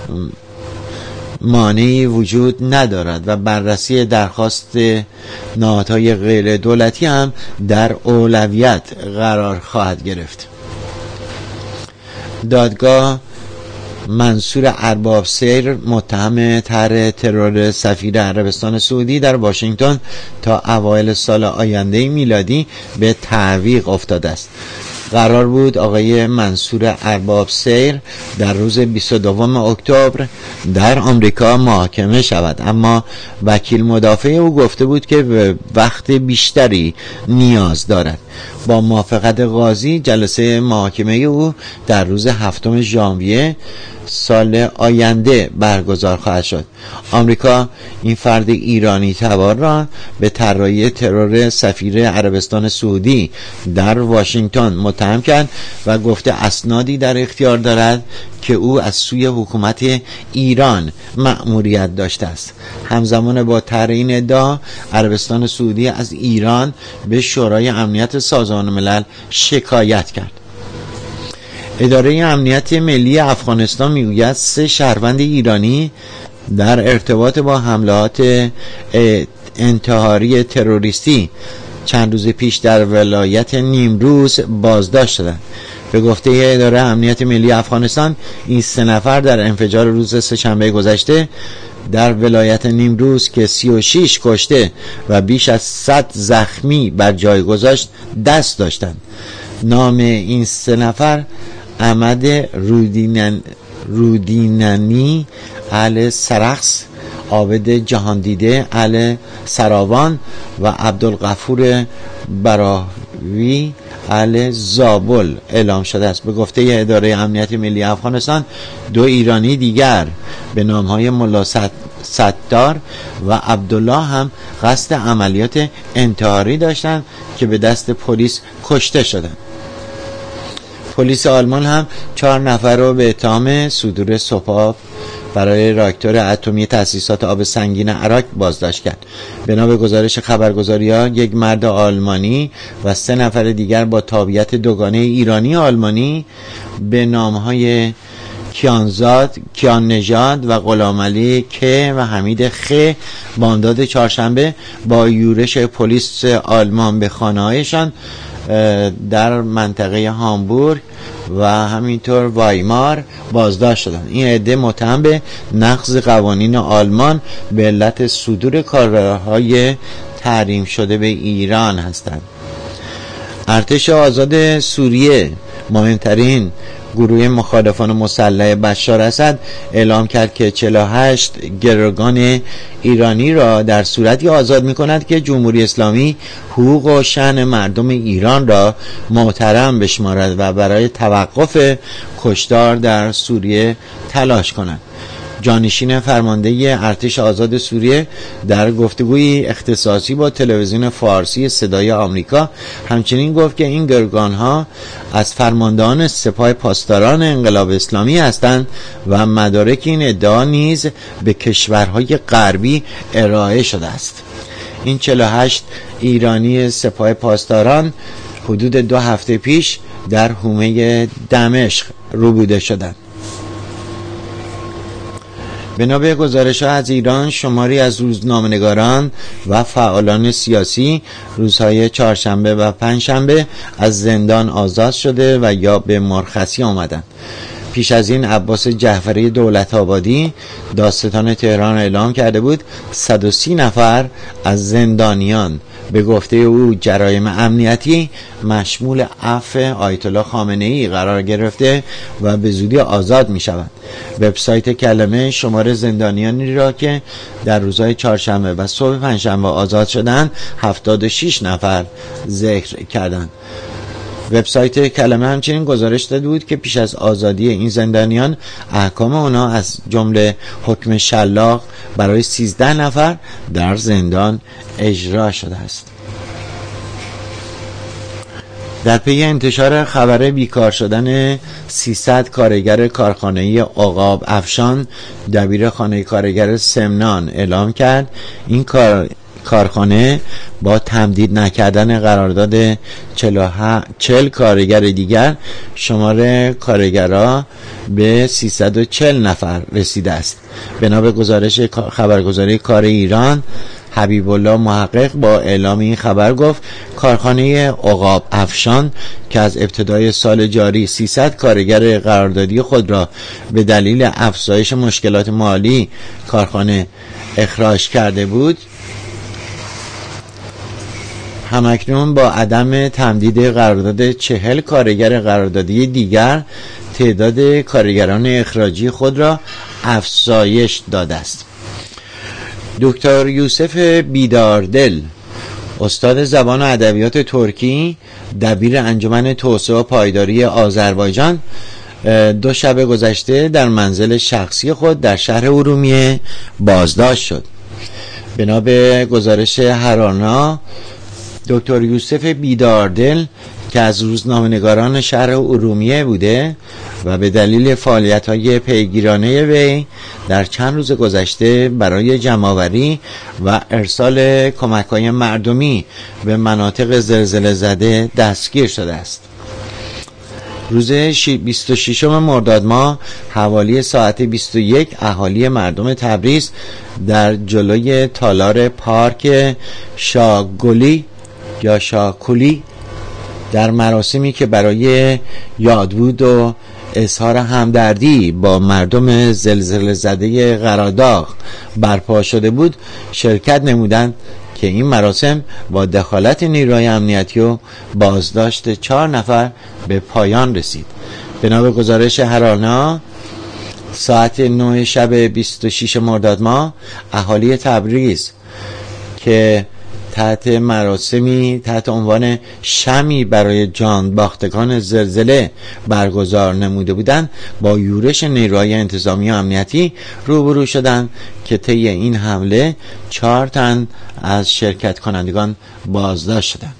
مانعی وجود ندارد و بررسی درخواست نهادهای غیر دولتی هم در اولویت قرار خواهد گرفت. دادگاه منصور ارباب سیر متهم طرح ترور سفیر عربستان سعودی در واشنگتن تا اوایل سال آینده میلادی به تعویق افتاده است. قرار بود آقای منصور ارباب سیر در روز 22 اکتبر در آمریکا محاکمه شود، اما وکیل مدافع او گفته بود که به وقت بیشتری نیاز دارد. با موافقت قاضی جلسه محاکمه او در روز 7 ژانویه سال آینده برگزار خواهد شد. آمریکا این فرد ایرانی تبار را به طراحی ترور سفیر عربستان سعودی در واشنگتن متهم کرد و گفته اسنادی در اختیار دارد که او از سوی حکومت ایران مأموریت داشته است. همزمان با طرح این ادعا عربستان سعودی از ایران به شورای امنیت سازمان ملل شکایت کرد. اداره امنیت ملی افغانستان میگوید 3 شهروند ایرانی در ارتباط با حملات انتحاری تروریستی چند روز پیش در ولایت نیمروز بازداشت شدند. به گفته اداره امنیت ملی افغانستان این 3 نفر در انفجار روز سه‌شنبه گذشته در ولایت نیمروز که 36 کشته و بیش از 100 زخمی بر جای گذاشت دست داشتند. نام این 3 نفر احمد رودینانی اهل سرخس، عابد جهاندیده اهل سراوان و عبدالغفور براوی اهل زابل اعلام شده است. به گفته اداره امنیت ملی افغانستان 2 ایرانی دیگر به نامهای ملا ستار و عبدالله هم قصد عملیات انتحاری داشتند که به دست پلیس کشته شدند. پلیس آلمان هم 4 نفر رو به اتهام صدور سوپاپ برای راکتور اتمی تأسیسات آب سنگین عراق بازداشت کرد. بنا به گزارش خبرگزاری‌ها 1 مرد آلمانی و 3 نفر دیگر با تابعیت دوگانه ایرانی آلمانی به نام‌های کیان نژاد و غلامعلی که و حمید خ بامداد چهارشنبه با یورش پلیس آلمان به خانه‌هایشان در منطقه هامبورگ و همینطور وایمار بازداشت شدند. این عده متهم به نقض قوانین آلمان به علت صدور کالاهای تحریم شده به ایران هستند. ارتش آزاد سوریه، مهمترین گروه مخالفان مسلح بشار اسد، اعلام کرد که 48 گروگان ایرانی را در صورتی آزاد می‌کند که جمهوری اسلامی حقوق و شأن مردم ایران را محترم بشمارد و برای توقف کشتار در سوریه تلاش کند. جانشین فرمانده ارتش آزاد سوریه در گفتگوی اختصاصی با تلویزیون فارسی صدای آمریکا همچنین گفت که این گروگان‌ها از فرماندهان سپاه پاسداران انقلاب اسلامی هستند و مدارک این ادعا نیز به کشورهای غربی ارائه شده است. این 48 ایرانی سپاه پاسداران حدود 2 هفته پیش در حومه دمشق روبوده شدند. بنا به گزارش‌ها از ایران، شماری از روزنامه‌نگاران و فعالان سیاسی روزهای چهارشنبه و پنجشنبه از زندان آزاد شده و یا به مرخصی آمدند. پیش از این عباس جعفری دولت‌آبادی دادستان تهران اعلام کرده بود 130 نفر از زندانیان به گفته او جرایم امنیتی مشمول عفو آیت الله خامنه‌ای قرار گرفته و به زودی آزاد می شوند. وبسایت کلمه شمار زندانیانی را که در روزهای چهارشنبه و صبح پنجشنبه آزاد شدند 76 نفر ذکر کردند. وبسایت کلمه همچنین گزارش داده بود که پیش از آزادی این زندانیان احکام اونا از جمله حکم شلاق برای 13 نفر در زندان اجرا شده است. در پی انتشار خبر بیکار شدن 300 کارگر کارخانه عقاب افشان، دبیر خانه کارگر سمنان اعلام کرد این کارخانه با تمدید نکردن قرارداد 40 کارگر دیگر شمار کارگرها به 340 نفر رسیده است. بنا به گزارش خبرگزاری کار ایران حبیب الله محقق با اعلام این خبر گفت کارخانه عقاب افشان که از ابتدای سال جاری 300 کارگر قراردادی خود را به دلیل افزایش مشکلات مالی کارخانه اخراج کرده بود، همکنون با عدم تمدید قرارداد 40 کارگر قراردادی دیگر تعداد کارگران اخراجی خود را افزایش داده است. دکتر یوسف بیداردل، استاد زبان و ادبیات ترکی، دبیر انجمن توسعه و پایداری آذربایجان، 2 شب گذشته در منزل شخصی خود در شهر ارومیه بازداشت شد. بنا به گزارش هرانا، دکتر یوسف بیداردل که از روزنامه‌نگاران شهر ارومیه بوده و به دلیل فعالیت‌های پیگیرانه وی در چند روز گذشته برای جمع‌آوری و ارسال کمک‌های مردمی به مناطق زلزله زده دستگیر شده است. روز 26 مرداد ماه حوالی ساعت 21 اهالی مردم تبریز در جلوی تالار پارک شاگلی یا شاکولی در مراسمی که برای یادبود و اظهار همدردی با مردم زلزله زده قراداغ برپا شده بود شرکت نمودند که این مراسم با دخالت نیروهای امنیتی و بازداشت 4 نفر به پایان رسید. بنا به گزارش هرانا، ساعت 9 شب 26 مرداد ماه اهالی تبریز که تحت مراسمی تحت عنوان شمی برای جان باختگان زلزله برگزار نموده بودند با یورش نیروهای انتظامی و امنیتی روبرو شدند که طی این حمله 4 تن از شرکت کنندگان بازداشت شدند.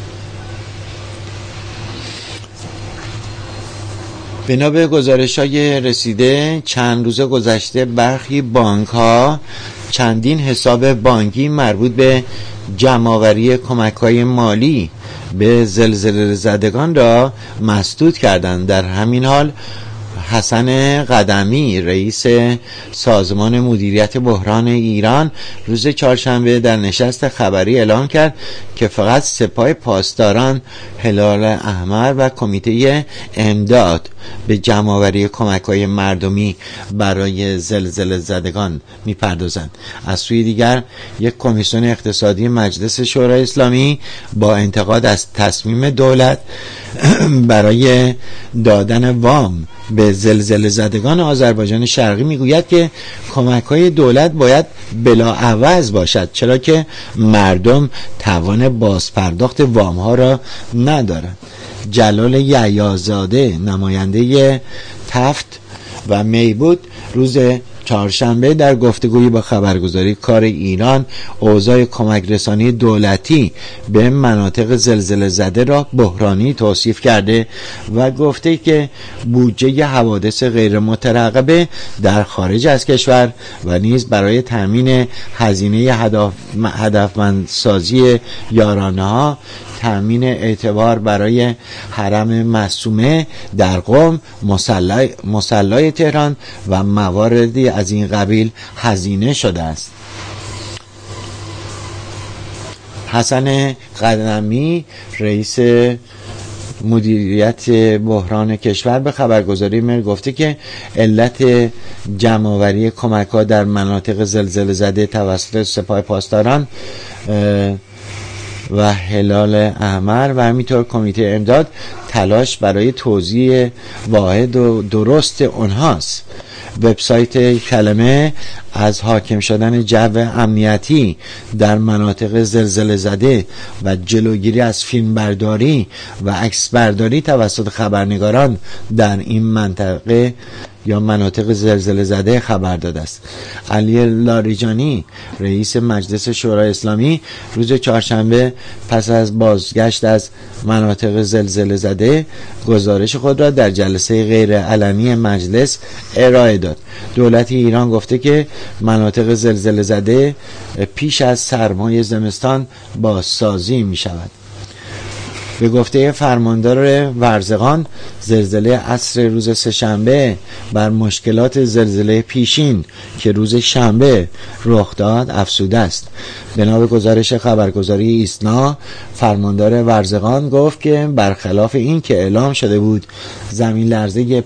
بنا به گزارش‌های رسیده چند روز گذشته برخی بانک‌ها چندین حساب بانکی مربوط به جمع‌آوری کمک‌های مالی به زلزله زدگان را مسدود کردند. در همین حال حسن قدمی رئیس سازمان مدیریت بحران ایران روز چهارشنبه در نشست خبری اعلام کرد که فقط سپاه پاسداران، هلال احمر و کمیته امداد به جمع‌آوری کمک‌های مردمی برای زلزله زدگان می‌پردازند. از سوی دیگر یک کمیسیون اقتصادی مجلس شورای اسلامی با انتقاد از تصمیم دولت برای دادن وام به زلزله زدگان آذربایجان شرقی میگوید که کمک‌های دولت باید بلاعوض باشد، چرا که مردم توان بازپرداخت وام‌ها را ندارند. جلال یحیی‌زاده نماینده تفت و میبود روز چهارشنبه در گفتگویی با خبرگزاری کار ایران اوضاع کمک رسانی دولتی به مناطق زلزله زده را بحرانی توصیف کرده و گفته که بودجه حوادث غیر مترقبه در خارج از کشور و نیز برای تامین هزینه هدفمندسازی یارانه‌ها، تامین اعتبار برای حرم معصومه در قم، مصلی تهران و مواردی از این قبیل هزینه شده است. حسن قدمی رئیس مدیریت بحران کشور به خبرگزاری مل گفته که علت جمع‌آوری کمک‌ها در مناطق زلزله زده توسط سپاه پاسداران و هلال احمر و همینطور کمیته امداد تلاش برای توزیع واحد و درست اونهاست. وبسایت کلمه از حاکم شدن جو امنیتی در مناطق زلزله زده و جلوگیری از فیلمبرداری و عکسبرداری توسط خبرنگاران در این منطقه یا مناطق زلزله زده خبر داده است. علی لاریجانی رئیس مجلس شورای اسلامی روز چهارشنبه پس از بازگشت از مناطق زلزله زده گزارش خود را در جلسه غیر علنی مجلس ارائه داد. دولت ایران گفته که مناطق زلزله زده پیش از سرمای زمستان بازسازی می شود. به گفته فرماندار ورزقان، زلزله عصر روز سه‌شنبه بر مشکلات زلزله پیشین که روز شنبه رخ داد افزوده است. بنا به گزارش خبرگزاری ایسنا، فرماندار ورزقان گفت که برخلاف این که اعلام شده بود زمین لرزه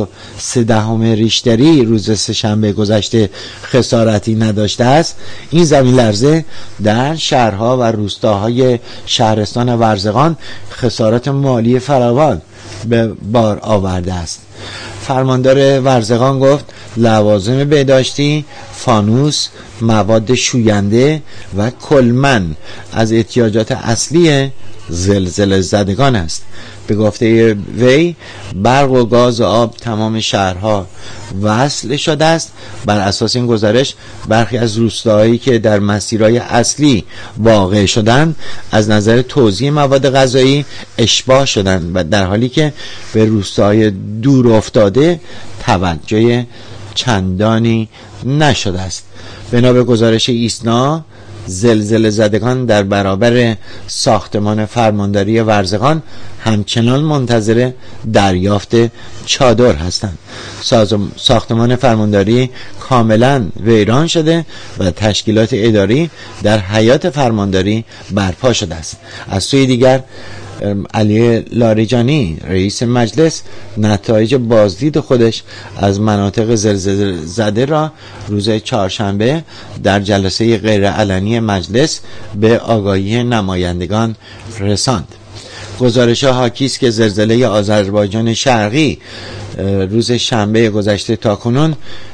5.3 ریشتری روز سه‌شنبه گذشته خسارتی نداشته است، این زمین لرزه در شهرها و روستاهای شهرستان ورزقان خسارات مالی فراوان به بار آورده است. فرماندار ورزقان گفت لوازم بهداشتی، فانوس، مواد شوینده و کلمن از احتیاجات اصلی زلزله زدگان است. به گفته وی برق و گاز و آب تمام شهرها وصل شده است. بر اساس این گزارش برخی از روستاهایی که در مسیرهای اصلی واقع شدند از نظر توزیع مواد غذایی اشباع شدند و در حالی که به روستاهای دور افتاده توجه چندانی نشده است. بنا به گزارش ایسنا، زلزله زدگان در برابر ساختمان فرمانداری ورزقان همچنان منتظر دریافت چادر هستند. ساختمان فرمانداری کاملا ویران شده و تشکیلات اداری در حیات فرمانداری برپا شده است. از سوی دیگر علی لاریجانی رئیس مجلس نتایج بازدید خودش از مناطق زلزله زده را روز چهارشنبه در جلسه غیرعلنی مجلس به آگاهی نمایندگان رساند. گزارش حاکی است که زلزله آذربایجان شرقی روز شنبه گذشته تاکنون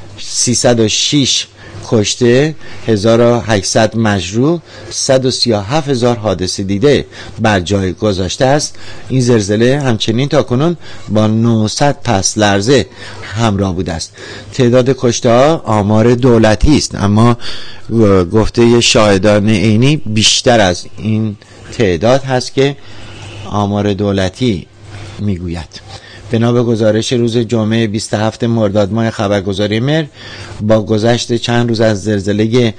306 کشته، 1800 مجروح، 137,000 حادثه دیده بر جای گذاشته است. این زلزله همچنین تاکنون با 900 پس لرزه همراه بوده است. تعداد کشته ها آمار دولتی است، اما گفته شاهدان عینی بیشتر از این تعداد هست که آمار دولتی میگوید. بنا به گزارش روز جمعه 27 مرداد ماه خبرگزاری مر، با گذشت چند روز از زلزله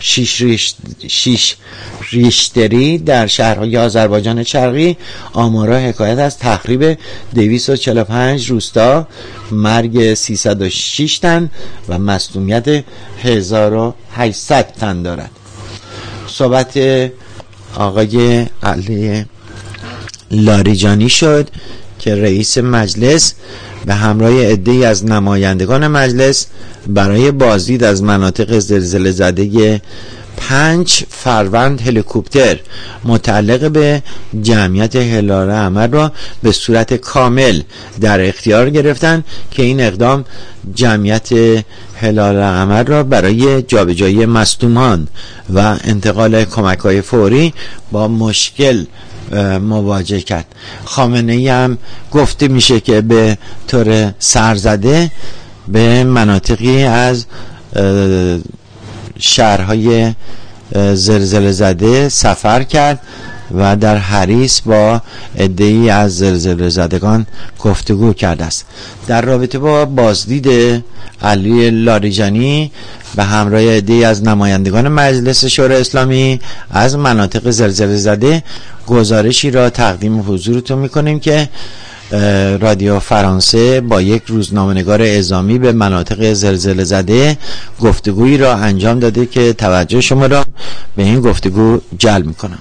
6 ریشتری در شهرهای آذربایجان شرقی، آمارها حکایت از تخریب 245 روستا، مرگ 306 تن و مصدومیت 1800 تن دارد. صحبت آقای علی لاریجانی شد که رئیس مجلس به همراه عده‌ای از نمایندگان مجلس برای بازدید از مناطق زلزله زده 5 فروند هلیکوپتر متعلق به جمعیت هلال احمر را به صورت کامل در اختیار گرفتند که این اقدام جمعیت هلال احمر را برای جابجایی مصدومان و انتقال کمک‌های فوری با مشکل مواجه کرد. خامنه‌ای هم گفته میشه که به طور سرزده به مناطقی از شهرهای زلزله زده سفر کرد و در حریص با عده‌ای از زلزله زدگان گفتگو کرده است. در رابطه با بازدید علی لاریجانی به همراه عده‌ای از نمایندگان مجلس شورای اسلامی از مناطق زلزله زده گزارشی را تقدیم حضورتون میکنیم که رادیو فرانسه با یک روزنامه‌نگار اعزامی به مناطق زلزله زده گفتگویی را انجام داده که توجه شما را به این گفتگو جلب میکنم.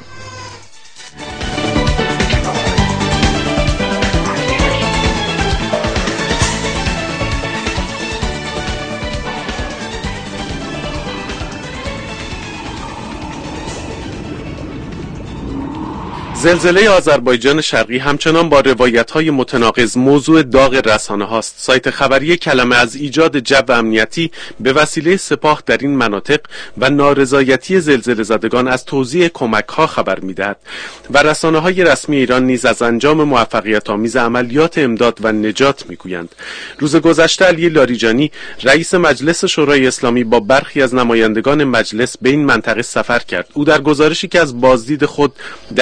زلزله آذربایجان شرقی همچنان با روایت‌های متناقض موضوع داغ رسانه هاست. سایت خبری کلمه از ایجاد جو امنیتی به وسیله سپاه در این مناطق و نارضایتی زلزله زدگان از توزیع کمک‌ها خبر می‌دهد و رسانه‌های رسمی ایران نیز از انجام موفقیت‌آمیز عملیات امداد و نجات می‌گویند. روز گذشته علی لاریجانی رئیس مجلس شورای اسلامی با برخی از نمایندگان مجلس به این منطقه سفر کرد. او در گزارشی که از بازدید خود در مجلس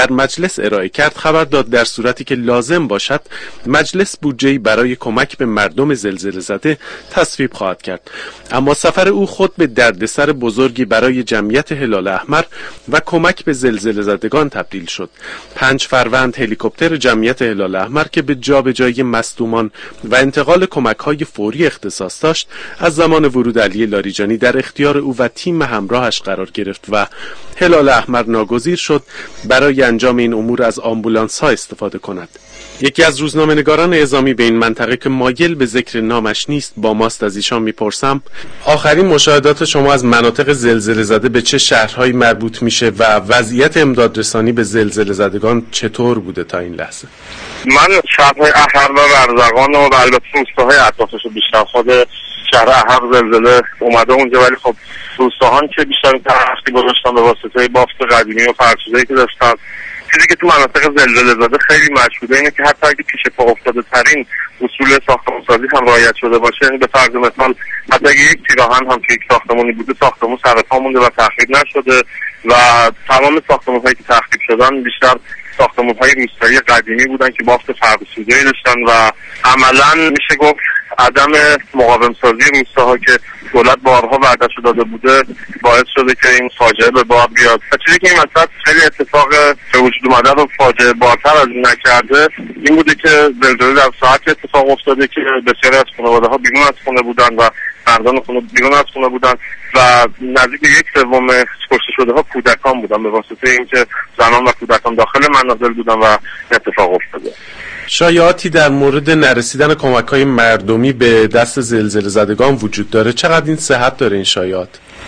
مجلس ارائه کرد خبر داد در صورتی که لازم باشد مجلس بودجه‌ای برای کمک به مردم زلزله زده تصویب خواهد کرد. اما سفر او خود به دردسر بزرگی برای جمعیت هلال احمر و کمک به زلزله زدگان تبدیل شد. 5 فروند هلیکوپتر جمعیت هلال احمر که به جابجایی مصدومان و انتقال کمک‌های فوری اختصاص داشت از زمان ورود علی لاریجانی در اختیار او و تیم همراهش قرار گرفت و هلال احمر ناگزیر شد برای انجام این امور از آمبولانس‌ها استفاده کند. یکی از روزنامه‌نگاران اعزامی به این منطقه که مایل به ذکر نامش نیست با ماست، از ایشان میپرسم آخرین مشاهدات شما از مناطق زلزله زده به چه شهرهایی مربوط میشه و وضعیت امدادرسانی به زلزله زدگان چطور بوده تا این لحظه؟ من شهرهای احر و ورزقان و البته روستاهای اطرافش بیشتر، خود شهر احر زلزله اومده اونجا، ولی خب روستاهان که بیشتر تحقیق گذاشتن به واسطه بافت قدیمی و فرسوده‌ای که داشتن. چیزی که تو مناطق زلزله زده خیلی مشهوده اینه که حتی اگه پیش پا افتاده ترین اصول ساختمان‌سازی هم رعایت شده باشه، یعنی به فرض مثال حتی اگه یک پیراهن هم که یک ساختمانی بوده ساختمون سر پا مونده و تخریب نشده و تمام ساختمان‌هایی که تخریب شدن بیشتر ساختمان‌های روستایی قدیمی بودن که بافت فرسوده‌ای داشتن و عملاً میشه گفت عدم مقاوم سازی روستاها که دولت بارها وعده‌اش داده بوده باعث شده که این فاجعه به بار بیاد. و چیزی که این وسط خیلی اتفاق به وجود اومده رو فاجعه بارتر از این نکرده این بوده که زلزله در ساعت اتفاق افتاده که بسیاری از خانواده‌ها بیرون از خونه بودن و مردان خونه بیرون از خونه بودن و نزدیک 1/3 کشته شده ها کودکان بودن به واسطه اینکه زنان و کودکان داخل منازل بودن و اتفاق افتاده. شایعاتی در مورد نرسیدن کمک‌های مردمی به دست زلزله زدگان وجود داره. چقدر این صحت داره این شایعات؟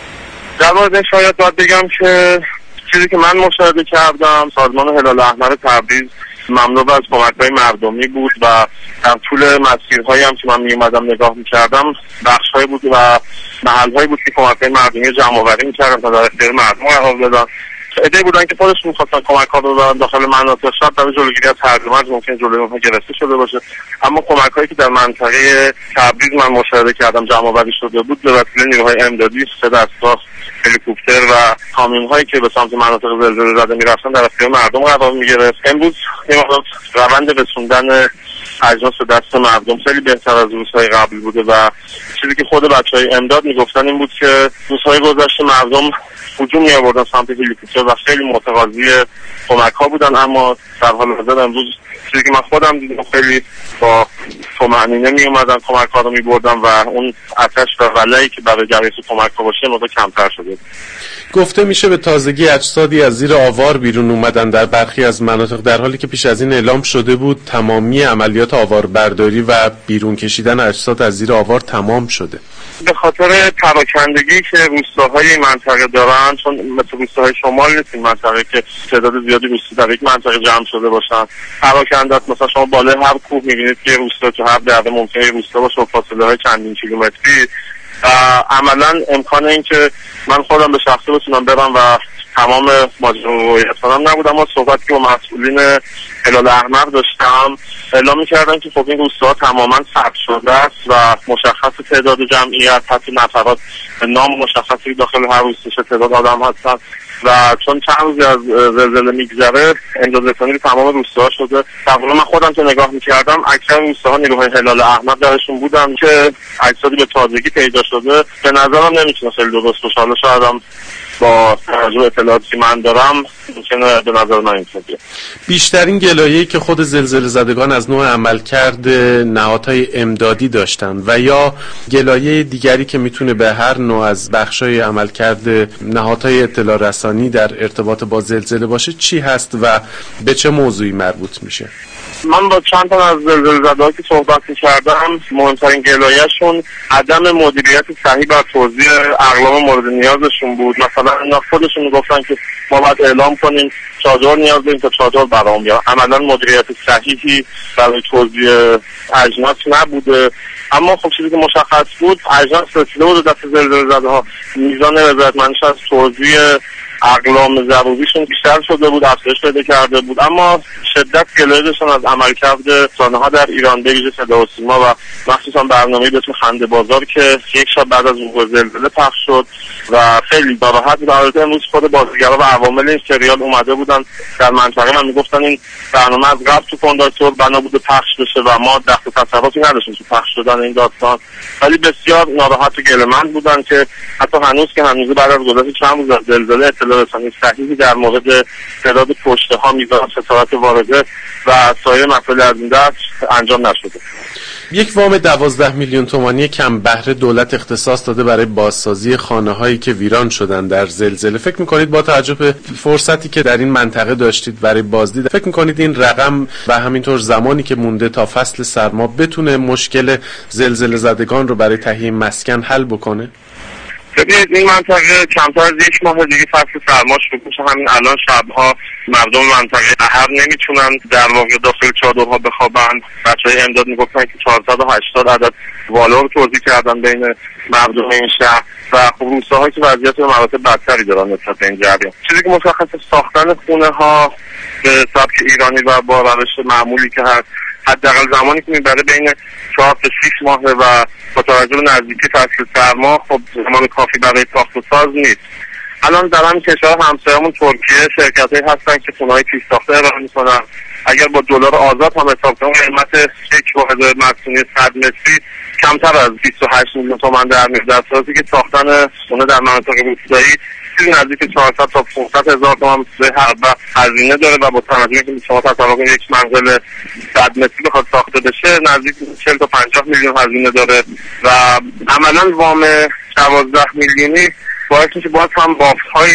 در مورد این شایعات باید بگم که چیزی که من مشاهده کردم سازمان هلال احمر تبریز مملو از کمک‌های مردمی بود و در طول مسیرهایی هم که من می‌اومدم نگاه می‌کردم بخش‌هایی بود و محل‌هایی بود که کمک‌های مردمی جمع‌آوری می‌کردن تا در اختیار مردم قرار بدن. ایده بودن که خودشون می‌خواستن کمک‌ها رو ببرن داخل مناطق، شاید برای جلوگیری از هرج ممکن جلوی اونها گرفته شده باشه، اما کمک‌هایی که در منطقه تبریز من مشاهده کردم جمع‌آوری شده بود به وسیله نیروهای امدادی، 3 دستگاه هلیکوپتر و کامیون‌هایی که به سمت مناطق زلزله زده می‌رفتن در اختیار مردم قرار می‌گرفت. امروز روند رسوندن اجناس دست مردم خیلی بهتر از روزهای قبل بوده و چیزی که خود بچهای امداد میگفتن این بود که روزهای گذشته مردم هجوم می‌آوردن سمت هلیکوپتر و خیلی متقاضی کمک‌ها بودن، اما در حال حاضر امروز چیزی که من خودم دیدم خیلی با طمأنینه می‌اومدن کمک‌ها رو می‌بردن و اون آتش و ولعی که برای جریان کمک‌ها باشه مقدار کمتر شده. گفته میشه به تازگی اجسادی از زیر آوار بیرون اومدن در برخی از مناطق، در حالی که پیش از این اعلام شده بود تمامی عملیات آواربرداری و بیرون کشیدن اجساد از زیر آوار تمام شده. به خاطر پراکندگی که روستاهای این منطقه دارن، چون مثل روستاهای شمال نیست این منطقه که تعداد زیادی روستا در یک منطقه جمع شده باشن، پراکنده است. مثلا شما بالای هر کوه می‌بینید که روستا تو هر دره ممکنه روستا باشه و فاصله‌های چندین کیلومتری و عملاً امکان این که من خودم به شخصه بتونم برم و تمام ماجرا رو رویت کنم نبود، اما صحبتی که با مسئولین هلال احمر داشتم اعلام می‌کردن که خب این روستاها تماماً ثبت شده است و مشخص تعداد جمعیت، حتی نفرات نام مشخصی داخل هر روستا چه تعداد آدم هستن و چون چند روزی از زلزله میگذره امدادرسانی به تمام روستاها شده. تقریبا من خودم که نگاه میکردم اکثر روستاها نیروهای هلال احمر درشون بودن که اجسادی به تازگی پیدا شده. به نظرم نمیتونه خیلی درست باشه، حالا شاید با توجه به اطلاعاتی که من دارم ممکنه به نظر من اینطوری بیاد. بیشترین گلایه‌ای که خود زلزله زدگان از نوع عملکرد نهادهای امدادی داشتن و یا گلایه دیگری که میتونه به هر نوع از بخشای عملکرد نهادهای اطلاع رسانی در ارتباط با زلزله باشه چی هست و به چه موضوعی مربوط میشه؟ من با چند تا از زلزله زده‌ها که صحبت کردم مهمترین گلایه‌شون عدم مدیریت صحیح و توزیع اقلام مورد نیازشون بود. مثلا اینا خودشون میگفتن که ما باید اعلام کنیم چادر نیاز داریم تا چادر برام بیاد. عملا مدیریت صحیحی برای توزیع اجناس نبوده، اما خب چیزی که مشخص بود اجناس رسیده بود دست زلزله زده‌ها، میزان رضایتمندیش از توزیع اقلام ضروریشون بیشتر شده بود، افزایش پیدا کرده بود، اما شدت گلایه داشتن از عملکرد رسانه‌ها در ایران، به ویژه صدا و سیما و مخصوصا برنامه‌ای به اسم خنده بازار که یک شب بعد از وقوع زلزله پخش شد و خیلی ناراحت بود. البته امروز خود بازیگرا و عوامل این سریال اومده بودن در منطقه و میگفتن این برنامه از قبل تو کنداکتور بنا بوده پخش بشه و ما دست و تصرفی نداشتیم تو پخش شدن این داستان، ولی بسیار ناراحت و گله‌مند بودن که حتی هنوز بعد از گذشت چند روز از زلزله اطلاع رسانی صحیحی در مورد تعداد کشته‌ها، میزان خسارت وارده و سایر مسائل از این دست انجام نشده. یک وام 12 میلیون تومانی کم بهره دولت اختصاص داده برای بازسازی خانه‌هایی که ویران شدن در زلزله. فکر می‌کنید با توجه به فرصتی که در این منطقه داشتید برای بازدید، فکر می‌کنید این رقم و همینطور زمانی که مونده تا فصل سرما بتونه مشکل زلزله زدگان رو برای تهیه مسکن حل بکنه؟ ببینید این منطقه کمتر از یک ماه دیگه فصل سرما شروع میشه. همین الان شبها مردم منطقه قهر نمیتونن در واقع داخل چادرها بخوابن. بچهای امداد میگفتن که 480 عدد والا رو توزیع کردن بین مردم این شهر و خب روستاهایی که وضعیت به مراتب بدتری دارن نسبت به این جریان. چیزی که مشخصه ساختن خونه ها به سبک ایرانی و با روش معمولی که هست، حداقل زمانی که میبره بین 4 تا 6 ماهه و با توجه به نزدیکی فصل سرما خب زمان کافی برای ساخت و ساز نیست. الان در همین کشور همسایه‌مون ترکیه شرکت‌هایی هستن که خونه‌های پیش ساخته ارائه می‌کنن. اگر با دلار آزاد هم حساب کنیم قیمت یک واحد مسکونی 100 متری کمتر از 28 میلیون تومان در میاد، در صورتی که ساختن خونه در مناطق روستایی چیزی نزدیک 400 تا 500 هزار تومان هر وقت هزینه داره و با توجه که شما تصور کنید یک منزل 100 متری بخواد ساخته بشه نزدیک 40 تا 50 میلیون هزینه داره و عملاً وام 12 میلیونی باعث میشه باز هم بافت‌های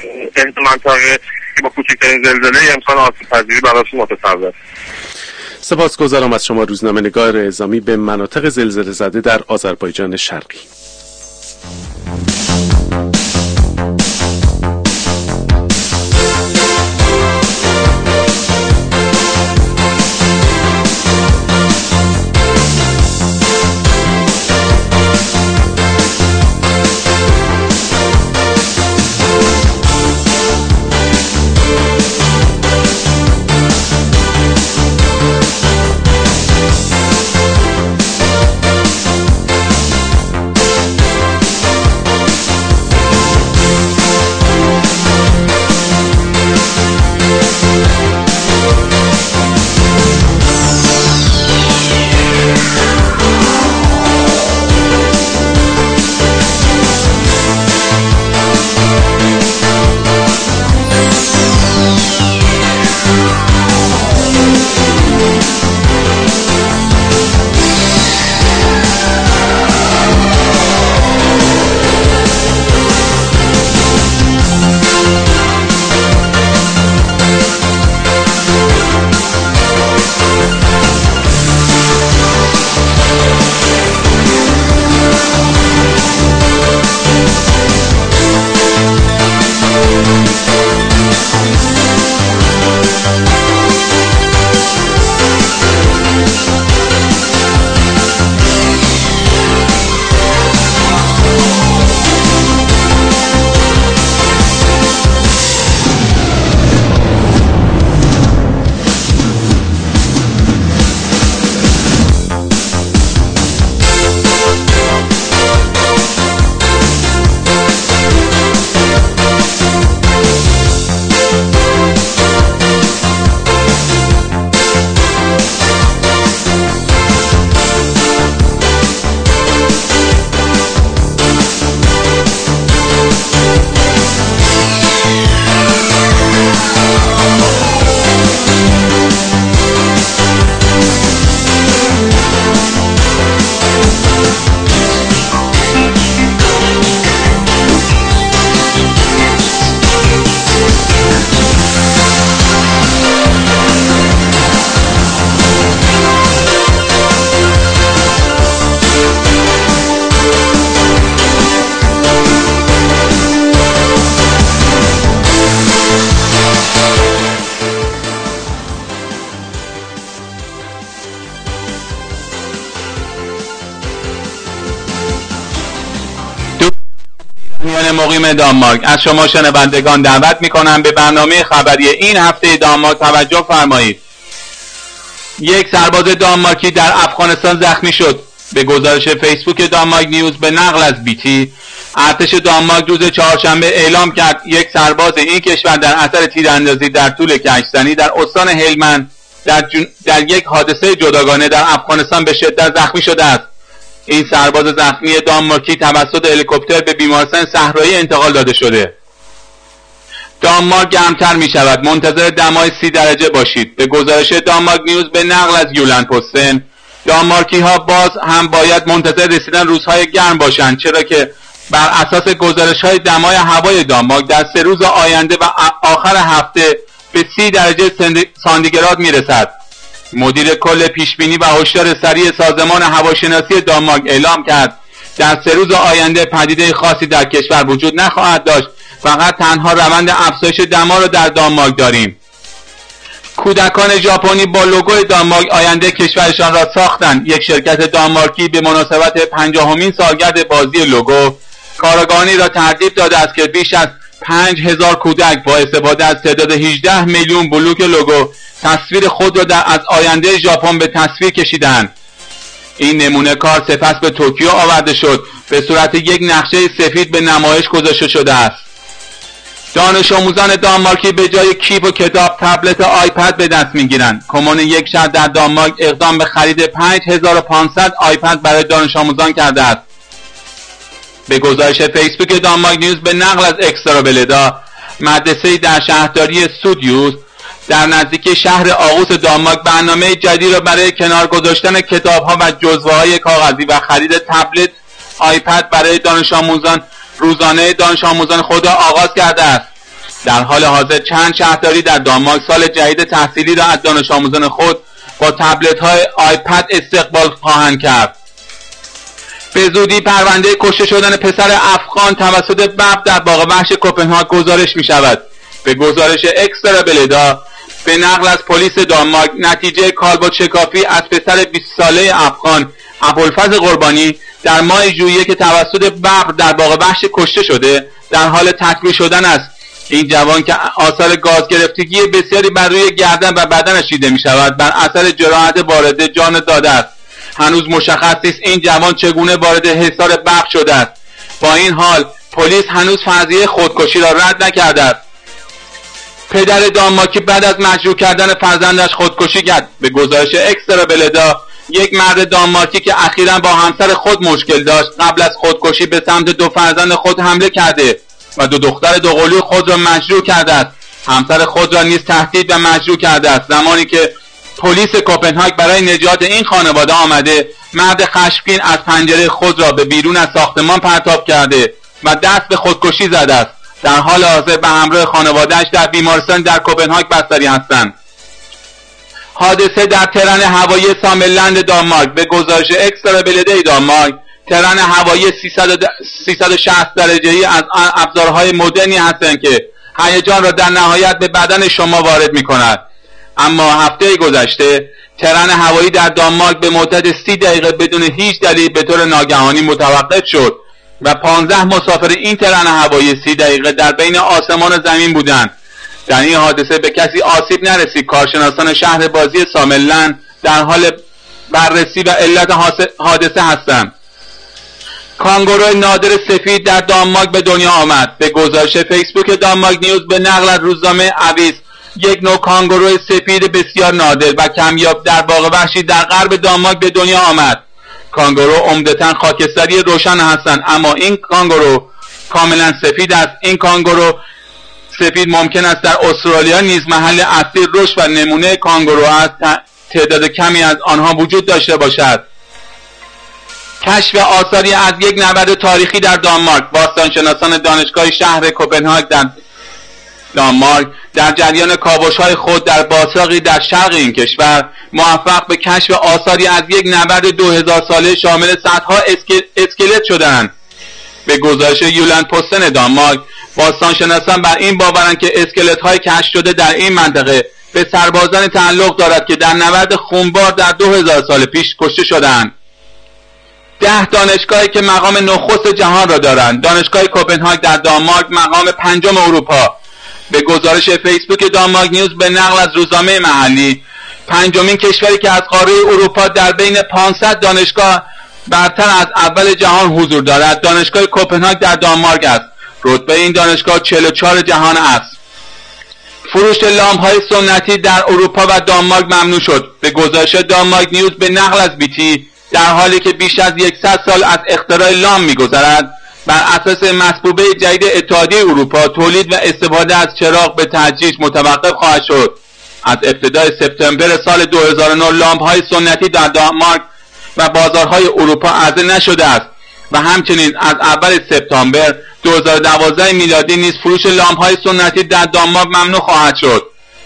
منطقه که با کوچکترین زلزله امسال آسیب پذیری براشون متصور. سپاسگزارم از شما روزنامه‌نگار اعزامی به مناطق زلزله زده در آذربایجان شرقی. ایرانیان مقیم دانمارک، از شما شنوندگان دعوت میکنم به برنامه خبری این هفته دانمارک توجه فرمایید. یک سرباز دانمارکی در افغانستان زخمی شد. به گزارش فیسبوک دانمارک نیوز به نقل از بیتی، ارتش دانمارک روز چهارشنبه اعلام کرد یک سرباز این کشور در اثر تیراندازی در طول کشتزنی در استان هلمند در یک حادثه جداگانه در افغانستان به شدت زخمی شده است. این سرباز زخمی دانمارکی توسط هلیکوپتر به بیمارستان صحرایی انتقال داده شده. دانمارک گرمتر می شود، منتظر دمای 30 درجه باشید. به گزارش دانمارک نیوز به نقل از یولند پستن، دانمارکی ها باز هم باید منتظر رسیدن روزهای گرم باشند، چرا که بر اساس گزارش های دمای هوای دانمارک در 3 روز آینده و آخر هفته به 30 درجه سانتیگراد می رسد. مدیر کل پیشبینی و هشدار سریع سازمان هواشناسی دانمارک اعلام کرد در 3 روز آینده پدیده خاصی در کشور وجود نخواهد داشت، فقط تنها روند افزایش دما را در دانمارک داریم. کودکان ژاپنی با لوگوی دانمارک آینده کشورشان را ساختند. یک شرکت دانمارکی به مناسبت 50مین سالگرد بازی لوگو کارآگاهی را ترتیب داده است که بیش از 5000 کودک با استفاده از تعداد 18 میلیون بلوک لوگو تصویر خود را از آینده ژاپن به تصویر کشیدند. این نمونه کار سپس به توکیو آورده شد، به صورت یک نقشه سفید به نمایش گذاشته شده است. دانش آموزان دانمارکی به جای کیف و کتاب تبلت و آیپد به دست میگیرند. کمون یک شهر در دانمارک اقدام به خرید 5500 آیپد برای دانش آموزان کرده است. به گزارش فیسبوک دانمارک نیوز به نقل از اکسترا بلدا، مدرسه‌ای در شهرداری سودیوس در نزدیکی شهر آغوس دانمارک برنامه جدید را برای کنار گذاشتن کتاب‌ها و جزوه‌های کاغذی و خرید تبلت آیپد برای دانش آموزان روزانه دانش آموزان خود را آغاز کرده است. در حال حاضر چند شهرداری در دانمارک سال جدید تحصیلی را از دانش آموزان خود با تبلت‌های آیپد استقبال خواهند کرد. به زودی پرونده کشته شدن پسر افغان توسط ببر در باغ وحش کپنهاگ گزارش می شود. به گزارش اکسترا بلدا به نقل از پلیس دانمارک، نتیجه کالبد شکافی از پسر 20 ساله افغان ابوالفضل قربانی در ماه ژوئیه که توسط ببر در باغ وحش کشته شده در حال تکمیل شدن است. این جوان که آثار گاز گرفتگی بسیاری بر روی گردن و بدنش دیده می شود بر اثر جراحت وارد جان داده است. هنوز مشخص نیست این جوان چگونه وارد حصار ببر شده است. با این حال پلیس هنوز فرضیه خودکشی را رد نکرده است. پدر دانمارکی بعد از مجروح کردن فرزندش خودکشی کرد. به گزارش اکسترا بلدا، یک مرد دانمارکی که اخیراً با همسر خود مشکل داشت قبل از خودکشی به سمت 2 فرزند خود حمله کرده و 2 دختر دوقلوی خود را مجروح کرده است. همسر خود را نیز تهدید و مجروح کرده است. زمانی که پلیس کپنهاگ برای نجات این خانواده آمده، مرد خشمگین از پنجره خود را به بیرون از ساختمان پرتاب کرده و دست به خودکشی زده است. در حال حاضر به همراه خانواده‌اش در بیمارستان در کپنهاگ بستری هستند. حادثه در ترن هوایی ساملند دانمارک. به گزارش اکسترا بلدای دانمارک، ترن هوایی 360 درجه‌ای از ابزارهای مدرنی هستند که هیجان را در نهایت به بدن شما وارد می‌کند. اما هفته گذشته ترن هوایی در دانمارک به مدت 30 دقیقه بدون هیچ دلیل به طور ناگهانی متوقف شد و 15 مسافر این ترن هوایی 30 دقیقه در بین آسمان و زمین بودند. در این حادثه به کسی آسیب نرسید. کارشناسان شهر بازی ساملند در حال بررسی و علت حادثه هستند. کانگوروی نادر سفید در دانمارک به دنیا آمد. به گزارش فیسبوک دانمارک نیوز به نقل از روزنامه اویس، یک نوع کانگوروی سفید بسیار نادر و کمیاب در باغ وحشی در غرب دانمارک به دنیا آمد. کانگورو عمدتاً خاکستری روشن هستند، اما این کانگورو کاملا سفید است. این کانگورو سفید ممکن است در استرالیا نیز محل اصلی رشد و نمونه کانگورو است. تعداد کمی از آنها وجود داشته باشد. کشف آثاری از یک نبرد تاریخی در دانمارک. باستانشناسان دانشگاه شهر کپنهاگ در دانمارک در جریان کاوش‌های خود در باساقی در شرق این کشور موفق به کشف آثاری از یک نبرد 2000 ساله شامل صدها اسکلت شدند. به گزارش یولند پستن دانمارک، باستانشناسان بر این باورند که اسکلت‌های کشف شده در این منطقه به سربازان تعلق دارد که در نبرد خونبار در 2000 سال پیش کشته شدند. 10 10 دانشگاهی که مقام نخست جهان را دارند. دانشگاه کوپنهاگ در دانمارک مقام 5 اروپا. به گزارش فیسبوک دانمارک نیوز به نقل از روزنامه محلی، 5مین کشوری که از قاره اروپا در بین 500 دانشگاه برتر از اول جهان حضور دارد دانشگاه کوپنهاگ در دانمارک است. رتبه این دانشگاه 44 جهان است. فروش لامپ‌های سنتی در اروپا و دانمارک ممنوع شد. به گزارش دانمارک نیوز به نقل از بیتی، در حالی که بیش از 100 سال از اختراع لامپ می‌گذرد، بر اساس مسبوبه جدید اتحادیه اروپا تولید و استفاده از چراغ به تدریج متوقف خواهد شد. از ابتدای سپتامبر سال 2009 لامپ‌های سنتی در دانمارک و بازارهای اروپا عرضه نشده است و همچنین از اول سپتامبر 2012 میلادی نیز فروش لامپ‌های سنتی در دانمارک ممنوع خواهد شد.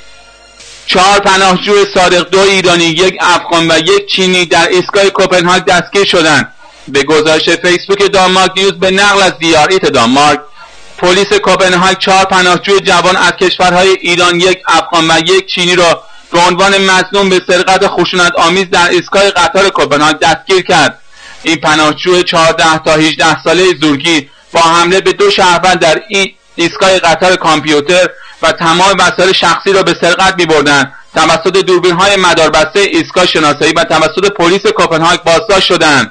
4 پناهجوی سارق، 2 ایرانی، 1 افغان و 1 چینی در ایستگاه کوپنهاگ دستگیر شدند. به گزارش فیسبوک دانمارک نیوز به نقل از دیاریت دانمارک، پلیس کوپنهاگ 4 پناهجوی جوان از کشورهای ایران، 1 افغان و 1 چینی را به عنوان مظنون به سرقت خشونت‌آمیز در ایستگاه قطار کوپنهاگ دستگیر کرد. این پناهجوی 14 تا 18 ساله زورگی با حمله به 2 شهروند در این ایستگاه قطار کامپیوتر و تمام وسایل شخصی را به سرقت می‌بردند. توسط دوربین‌های مداربسته ایستگاه شناسایی و توسط پلیس کوپنهاگ بازداشت شدند.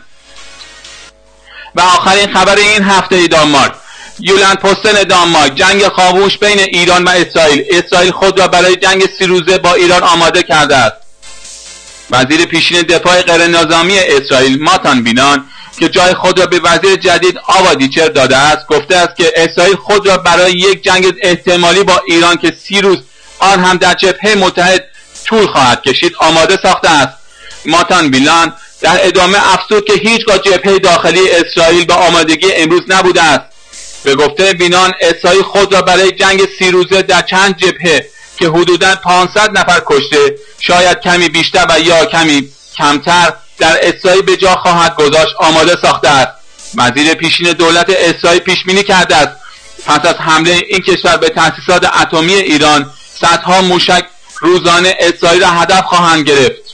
و آخرین خبر این هفته دانمارک، یولند پستن دانمارک، جنگ خاموش بین ایران و اسرائیل. اسرائیل خود را برای جنگ 30 روزه با ایران آماده کرده است. وزیر پیشین دفاع غیرنظامی اسرائیل ماتان بینان که جای خود را به وزیر جدید آوا دیچر داده است، گفته است که اسرائیل خود را برای یک جنگ احتمالی با ایران که 30 روز آن هم در جبهه متحد طول خواهد کشید آماده ساخته است. ماتان بینان در ادامه افزود که هیچگاه جبهه داخلی اسرائیل به آمادگی امروز نبوده است. به گفته بینان، اسرائیل خود را برای جنگ 30 روزه در چند جبهه که حدوداً 500 نفر کشته، شاید کمی بیشتر و یا کمی کمتر در اسرائیل به جا خواهد گذاشت آماده ساخته است. وزیر پیشین دولت اسرائیل پیشبینی کرده است پس از حمله این کشور به تأسیسات اتمی ایران، صدها موشک روزانه اسرائیل را هدف خواهند گرفت.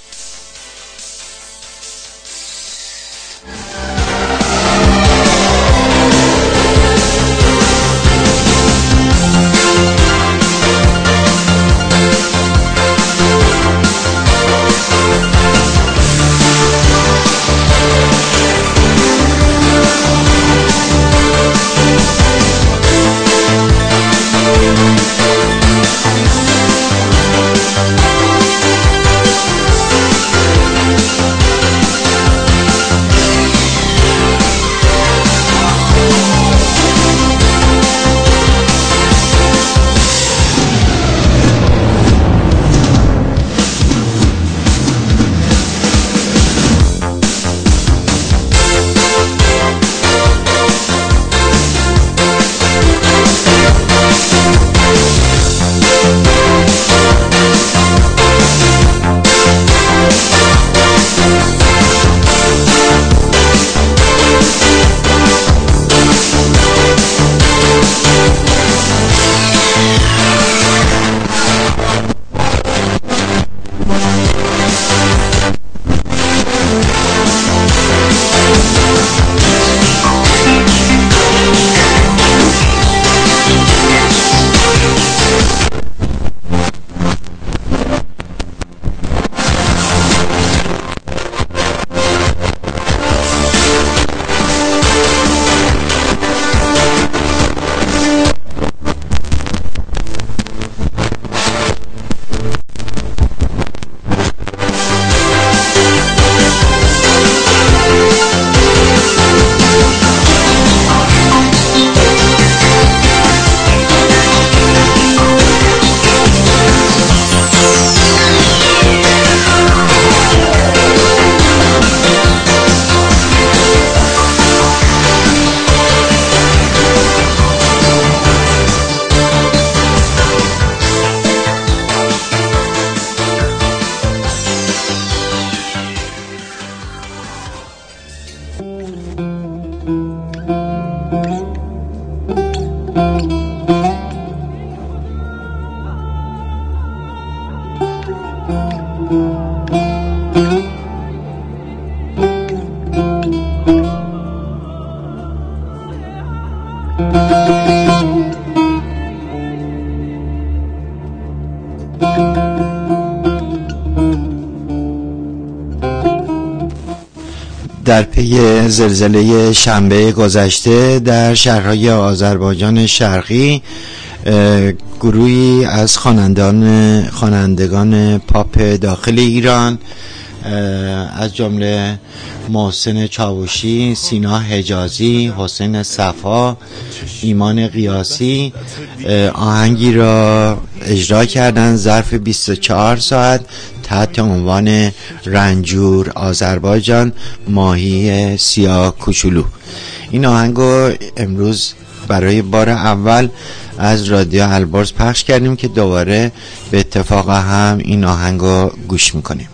در پی زلزله شنبه گذشته در شهرهای آذربایجان شرقی گروهی از خوانندگان پاپ داخل ایران از جمله محسن چاوشی، سینا حجازی، حسین صفا، ایمان قیاسی آهنگی را اجرا کردند ظرف 24 ساعت تحت عنوان رنجور آذربایجان ماهی سیاه کوچولو. این آهنگ رو امروز برای بار اول از رادیو البرز پخش کردیم که دوباره به اتفاق هم این آهنگ رو گوش میکنیم.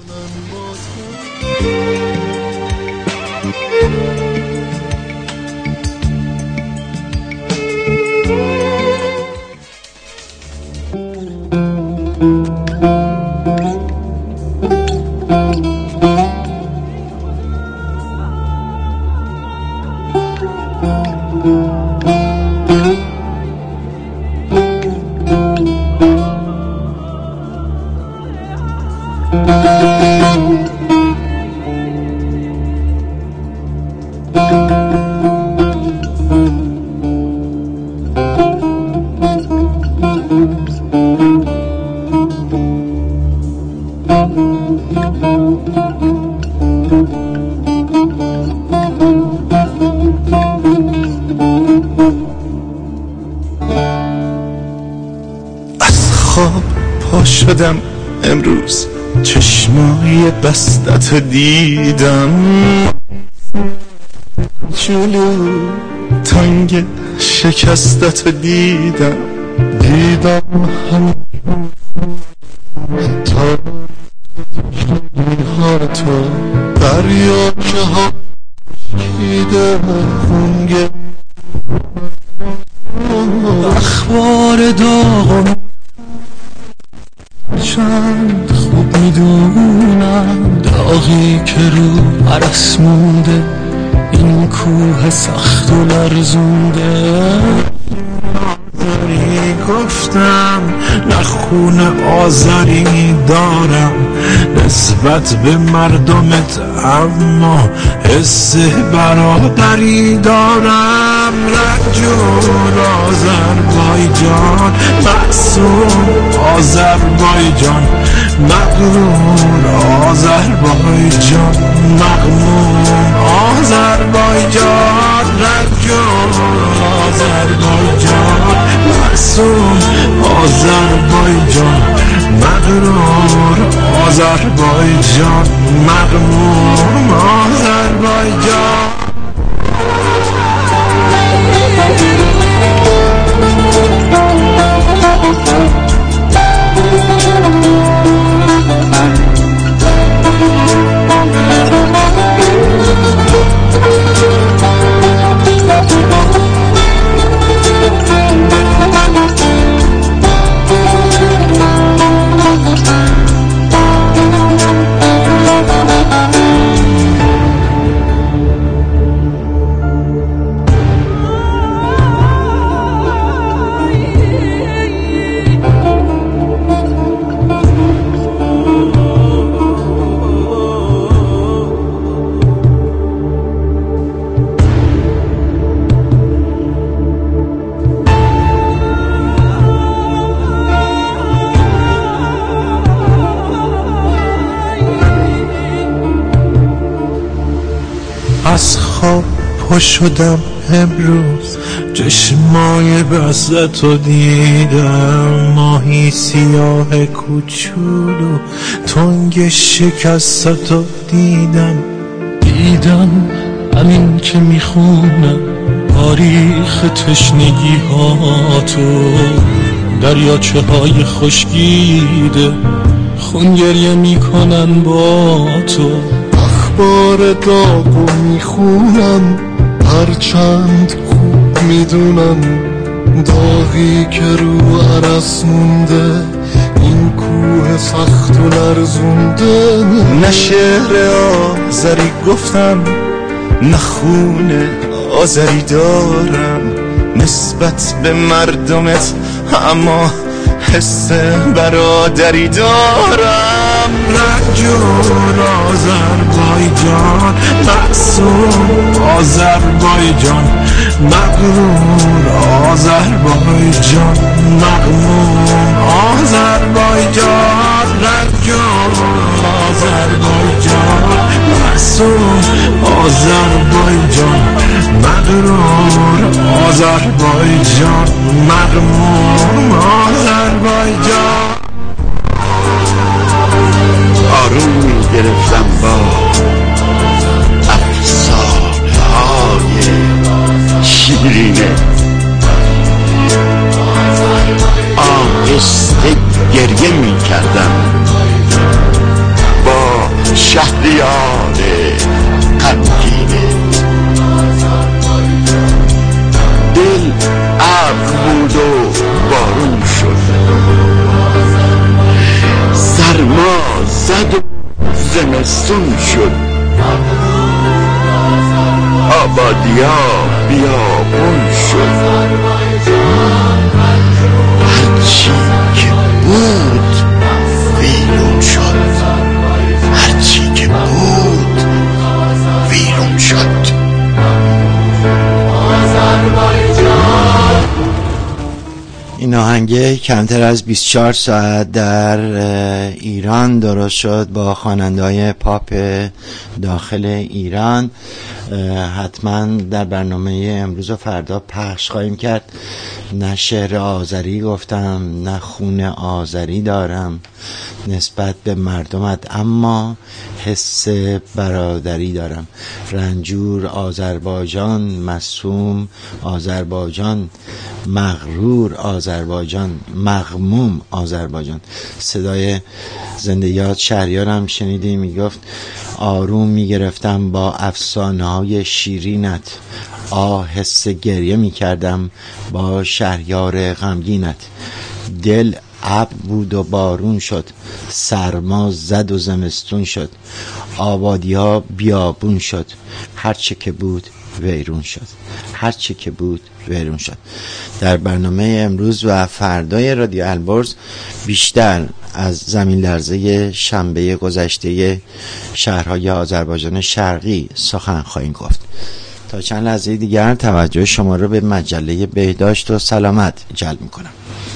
شدم امروز چشمای بستت دیدم جلو تنگ شکستت دیدم هم تا ها تو دریا که ها کیده خونگه اخبار داغم چند خوب میدونم داغی که رو عرص مونده این کوه سخت و لرزونده آذری گفتم نخون آذری دارم نسبت به مردمت اما حس برادری دارم رنجور آذربایجان معصوم آذربایجان مغرور آذربایجان مغموم آذربایجان رنجور آذربایجان معصوم آذربایجان مغرور آذربایجان مغموم آذربایجان. از خواب پا شدم امروز چشمای بستتو دیدم ماهی سیاه کوچولو تنگ شکستتو دیدم همین که میخونم تاریخ تشنگی ها تو دریاچه های خشکیده خون گریه میکنن با تو اخبار داغو میخونم هرچند خوب میدونم داغی که رو عرص مونده این کوه سخت و لرزونده نه شعر آذری گفتم نه خون آذری دارم نسبت به مردمت اما حس برادری دارم رنجور آذربایجان، معصوم آذربایجان، مغرور آذربایجان، مغموم آذربایجان، رنجور آذربایجان، معصوم آذربایجان، مغرور آذربایجان، مغموم آذربایجان. آروم می گرفتم با افسانه‌های شیرینه، آهسته گریه می کردم با شهریار غمگینه. دل ابر بود و بارون شد، سرما زد و زمستون شد، آبادیا بیابون شد، هرچی که بود ویرون شد، هرچی که بود ویرون شد. این آهنگه کمتر از 24 ساعت در ایران درست شد با خواننده‌های پاپ داخل ایران. حتما در برنامه امروز و فردا پخش خواهیم کرد. نه شعر آذری گفتم، نه خون آذری دارم نسبت به مردمت، اما حس برادری دارم. رنجور آذربایجان، معصوم آذربایجان، مغرور آذربایجان، مغموم آذربایجان. صدای زنده یاد شهریارم شنیدیم، میگفت آروم میگرفتم با افسانه‌های شیرینت، آهسته گریه میکردم با شهریار غمگینت. دل ابر بود و بارون شد، سرما زد و زمستون شد، آبادی‌ها بیابون شد، هرچه که بود ویرون شد، هرچه که بود ویرون شد. در برنامه امروز و فردای رادیو البرز بیشتر از زمین لرزه شنبه گذشته شهرهای آذربایجان شرقی سخن خواهیم گفت. تا چند لحظه دیگر توجه شما را به مجله بهداشت و سلامت جلب می‌کنم.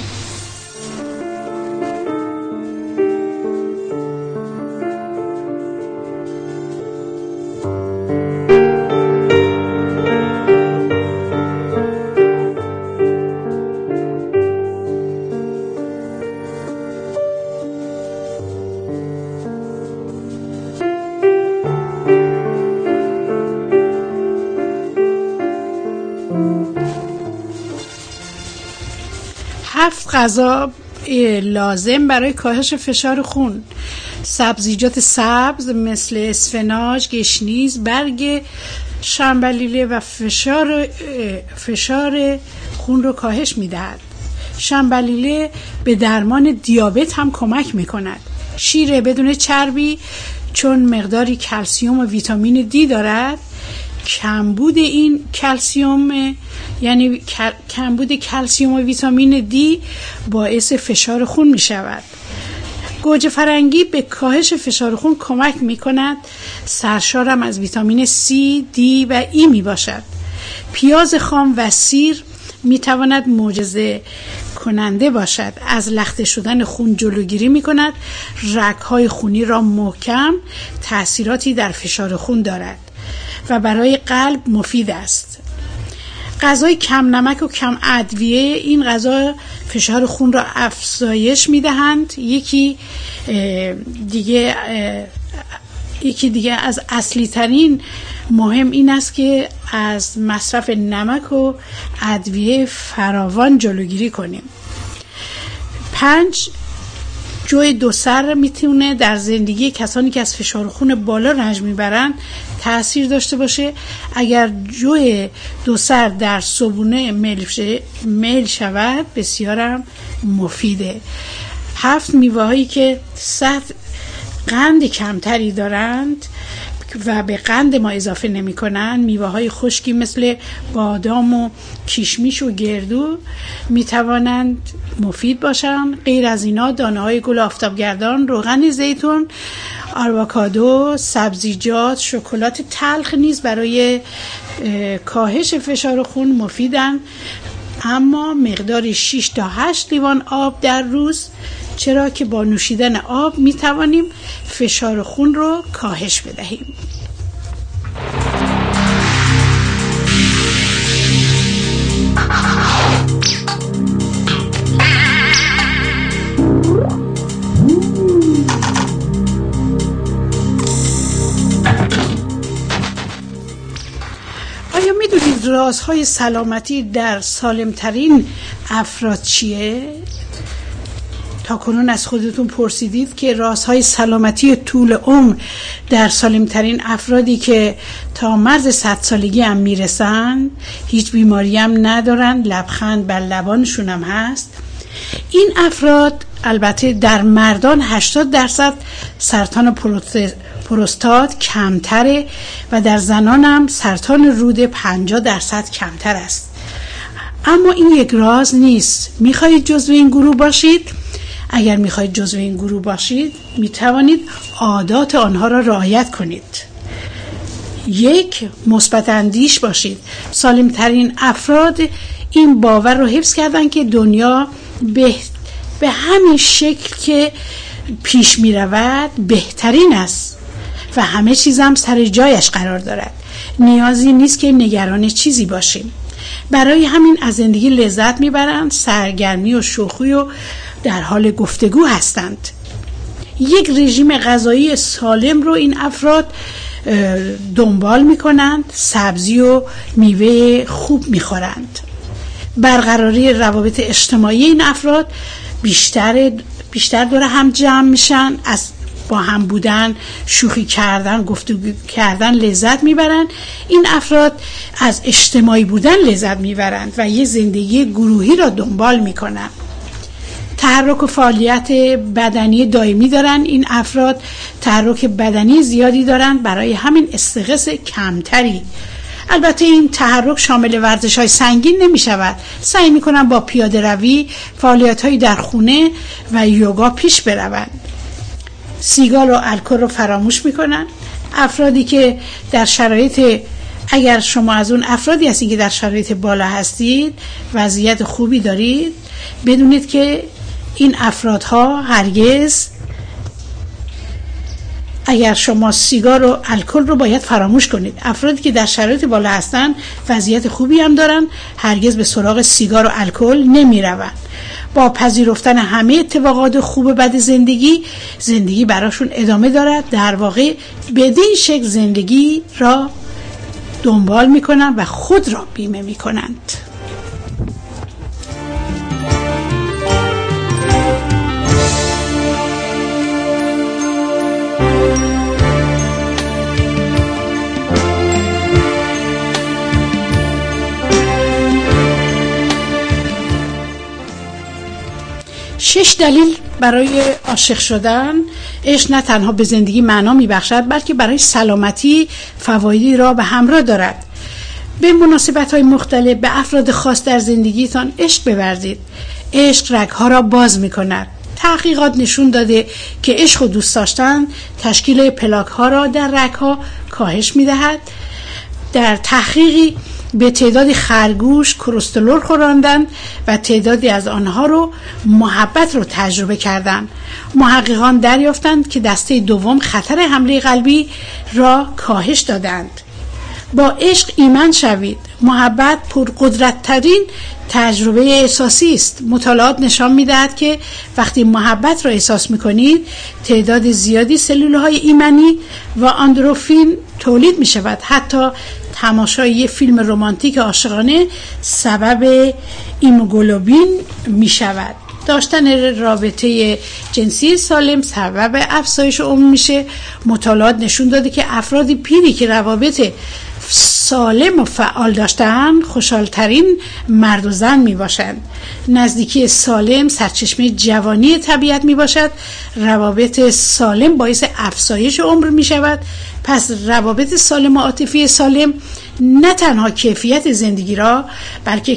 غذا لازم برای کاهش فشار خون: سبزیجات سبز مثل اسفناج، گشنیز، برگ شنبلیله و فشار خون رو کاهش میدهد. شنبلیله به درمان دیابت هم کمک میکند. شیر بدون چربی چون مقداری کلسیم و ویتامین دی دارد، کمبود این کلسیم یعنی کمبود کلسیم و ویتامین دی باعث فشار خون می شود. گوجه فرنگی به کاهش فشار خون کمک می کند. سرشارم از ویتامین C، D و E می باشد. پیاز خام و سیر می تواند معجزه کننده باشد. از لخته شدن خون جلوگیری می کند. رگ‌های خونی را محکم، تأثیراتی در فشار خون دارد و برای قلب مفید است. غذای کم نمک و کم ادویه، این غذا فشار خون را افزایش میدهند. یکی دیگه از اصلی ترین مهم این است که از مصرف نمک و ادویه فراوان جلوگیری کنیم. 5. جوی دو سر میتونه در زندگی کسانی که از فشار خون بالا رنج میبرن تأثیر داشته باشه. اگر جوی دو سر در صبحونه میل شود بسیارم مفیده. 7. میوه هایی که سطح قند کمتری دارند و به قند ما اضافه نمی کنن، میوه های خشکی مثل بادام و کشمیش و گردو می توانند مفید باشند. غیر از اینا دانه های گل آفتابگردان، روغن زیتون، آووکادو، سبزیجات، شکلات تلخ نیز برای کاهش فشار خون مفیدن، اما مقدار 6 تا 8 لیوان آب در روز، چرا که با نوشیدن آب می توانیم فشار خون رو کاهش بدهیم. آیا می دونید رازهای سلامتی در سالمترین افراد چیه؟ تا کنون از خودتون پرسیدید که رازهای سلامتی طول عمر در سالمترین افرادی که تا مرز 100 سالگی هم میرسن، هیچ بیماری هم ندارن، لبخند بر لبانشون هم هست. این افراد البته در مردان 80% سرطان پروستات کمتره و در زنان هم سرطان روده 50% کمتر است. اما این یک راز نیست. میخواهید جزو این گروه باشید؟ اگر میخواهید جزو این گروه باشید میتوانید عادات آنها را رعایت کنید. 1. مثبت اندیش باشید. سالمترین افراد این باور رو حفظ کردن که دنیا به همین شکل که پیش میرود بهترین است و همه چیز هم سر جایش قرار دارد. نیازی نیست که نگران چیزی باشیم. برای همین از زندگی لذت میبرند، سرگرمی و شوخی و در حال گفتگو هستند. یک رژیم غذایی سالم رو این افراد دنبال میکنند، سبزی و میوه خوب میخورند. برقراری روابط اجتماعی این افراد بیشتر دور هم جمع میشن، از با هم بودن، شوخی کردن، گفتگو کردن لذت میبرن. این افراد از اجتماعی بودن لذت میبرند و یه زندگی گروهی را دنبال میکنن. تحرک و فعالیت بدنی دائمی دارن. این افراد تحرک بدنی زیادی دارن، برای همین استرس کمتری. البته این تحرک شامل ورزش‌های سنگین نمی شود. سعی می کنن با پیاده روی، فعالیت‌هایی در خونه و یوگا پیش بروند. سیگار و الکل رو فراموش می کنن. افرادی که در شرایط، اگر شما از اون افرادی هستید که در شرایط بالا هستید، وضعیت خوبی دارید، بدونید که این افرادها هرگز، اگر شما سیگار و الکل رو باید فراموش کنید. افرادی که در شرایط بالا هستن وضعیت خوبی هم دارن، هرگز به سراغ سیگار و الکل نمی روند. با پذیرفتن همه اتفاقات خوب بد زندگی براشون ادامه دارد. در واقع بدین شکل زندگی را دنبال می کنند و خود را بیمه می کنند. شش دلیل برای عاشق شدن. عشق نه تنها به زندگی معنا میبخشد، بلکه برای سلامتی فوایدی را به همراه دارد. به مناسبت‌های مختلف به افراد خاص در زندگیتان عشق بورزید. عشق رگ‌ها را باز می‌کند. تحقیقات نشون داده که عشق و دوست داشتن تشکیل پلاک‌ها را در رگ‌ها کاهش می‌دهد. در تحقیقی به تعدادی خرگوش کلسترول خوراندن و تعدادی از آنها رو محبت رو تجربه کردند. محققان دریافتند که دسته دوم خطر حمله قلبی را کاهش دادند. با عشق ایمن شوید. محبت پرقدرت‌ترین تجربه احساسی است. مطالعات نشان می‌دهد که وقتی محبت را احساس می‌کنید، تعداد زیادی سلول‌های ایمنی و اندورفین تولید می‌شود. حتی تماشای یک فیلم رمانتیک عاشقانه سبب ایموگلوبین می‌شود. داشتن رابطه جنسی سالم سبب افزایش عمر میشه. مطالعات نشون داده که افرادی پیری که روابط سالم و فعال داشتن خوشحالترین مرد و زن می باشند. نزدیکی سالم سرچشمه جوانی طبیعت می باشد. روابط سالم باعث افزایش عمر می شود. پس روابط سالم و عاطفی سالم نه تنها کیفیت زندگی را بلکه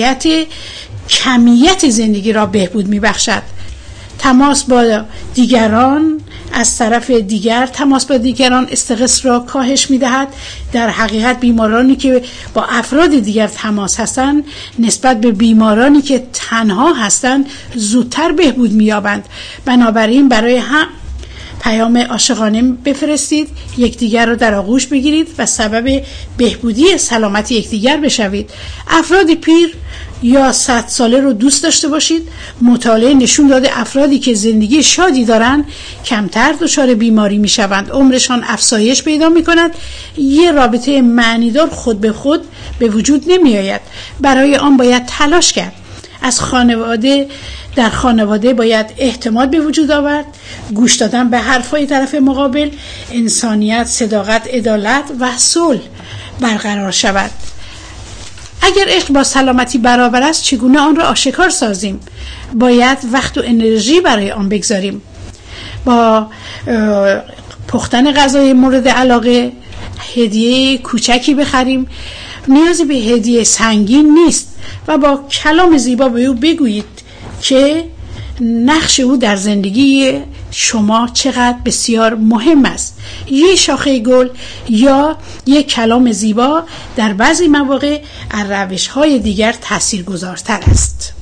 کمیت زندگی را بهبود می بخشد. تماس با دیگران از طرف دیگر تماس با دیگران استرس را کاهش می‌دهد. در حقیقت بیمارانی که با افراد دیگر تماس هستند نسبت به بیمارانی که تنها هستند زودتر بهبود می‌یابند. بنابراین برای هم پیام عاشقانه بفرستید، یکدیگر را در آغوش بگیرید و سبب بهبودی سلامت یکدیگر بشوید. افراد پیر یا 100 ساله رو دوست داشته باشید. مطالعه نشون داده افرادی که زندگی شادی دارن کمتر دچار بیماری میشوند، عمرشان افزایش پیدا میکند. یه رابطه معنیدار خود به خود به وجود نمی آید. برای آن باید تلاش کرد. در خانواده باید اعتماد به وجود آورد، گوش دادن به حرفای طرف مقابل، انسانیت، صداقت، عدالت و صلح برقرار شود. اگر عشق با سلامتی برابر است چگونه آن را آشکار سازیم؟ باید وقت و انرژی برای آن بگذاریم. با پختن غذای مورد علاقه، هدیه کوچکی بخریم، نیازی به هدیه سنگین نیست و با کلام زیبا به او بگویید که نقش او در زندگی شما چقدر بسیار مهم است. یک شاخه گل یا یک کلام زیبا در بعضی مواقع از روش‌های دیگر تاثیرگذارتر است.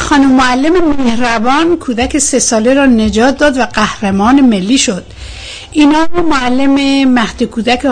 خانم معلم مهربان کودک 3 ساله را نجات داد و قهرمان ملی شد. اینا معلم مهد کودک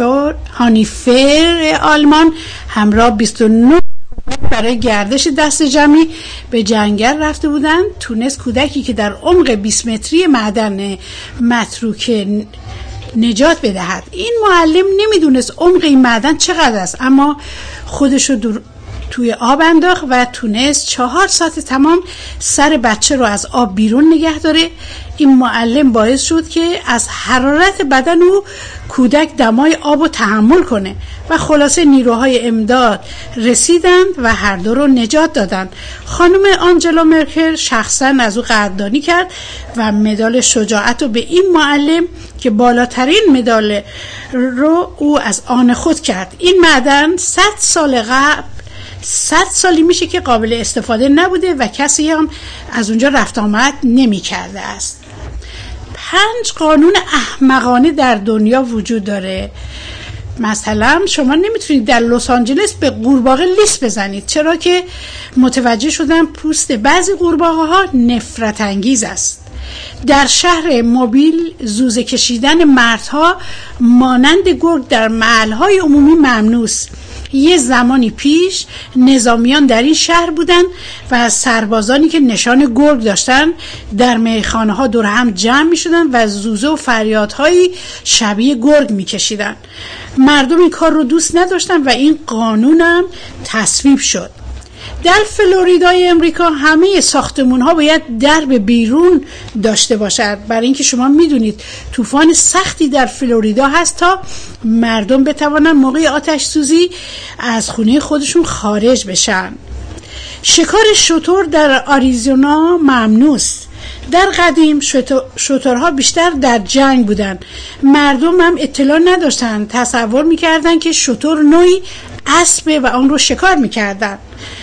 هانیفر آلمان همراه 29 برای گردش دست جمعی به جنگل رفته بودند. تونست کودکی که در عمق 20 متری معدن متروکه نجات بدهد. این معلم نمیدونست عمق این معدن چقدر است، اما خودشو توی آب انداخت و تونست 4 ساعت تمام سر بچه رو از آب بیرون نگه داره. این معلم باعث شد که از حرارت بدن او کودک دمای آب رو تحمل کنه و خلاصه نیروهای امداد رسیدند و هر دو رو نجات دادند. خانم آنجلا مرکل شخصا از او قدردانی کرد و مدال شجاعت رو به این معلم که بالاترین مدال رو او از آن خود کرد. این معدن 100 سال قبل 100 سالی میشه که قابل استفاده نبوده و کسی هم از اونجا رفت آمد نمی کرده است. 5 قانون احمقانه در دنیا وجود داره. مثلا شما نمیتونید در لس آنجلس به قورباغه لیس بزنید، چرا که متوجه شدن پوست بعضی قورباغه ها نفرت انگیز است. در شهر موبیل زوزه کشیدن مردها مانند گرگ در محلهای عمومی ممنوع است. یه زمانی پیش نظامیان در این شهر بودن و سربازانی که نشان گرگ داشتن در میخانه ها دور هم جمع می شدن و زوزه و فریادهایی شبیه گرگ می کشیدن. مردم این کار رو دوست نداشتن و این قانونم تصویب شد. در فلوریدای امریکا همه ساختمون ها باید درب بیرون داشته باشد، برای اینکه شما میدونید طوفان سختی در فلوریدا هست تا مردم بتوانن موقع آتش سوزی از خونه خودشون خارج بشن. شکار شتر در آریزونا ممنوع است. در قدیم شترها بیشتر در جنگ بودن. مردم هم اطلاع نداشتن، تصور میکردن که شتر نوعی اسبه و آن رو شکار میکردن.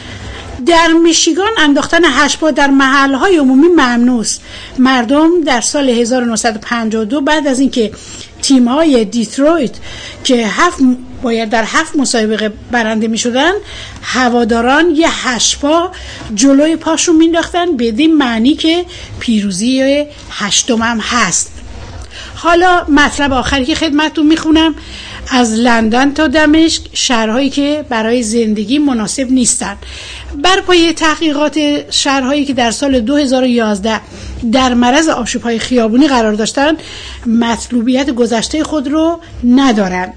در میشیگان انداختن هشبا در محلهای عمومی ممنوع است. مردم در سال 1952 بعد از اینکه تیم‌های دیترویت که باید در 7 مسابقه برنده می‌شدن، هواداران یه هشبا جلوی پاشون مینداختن بدین معنی که پیروزی 8م هم هست. حالا مطلب آخری که خدمتتون میخونم، از لندن تا دمشق شهرهایی که برای زندگی مناسب نیستن. بر پایه تحقیقات شهرهایی که در سال 2011 در معرض آشوب‌های خیابونی قرار داشتن مطلوبیت گذشته خود رو ندارن.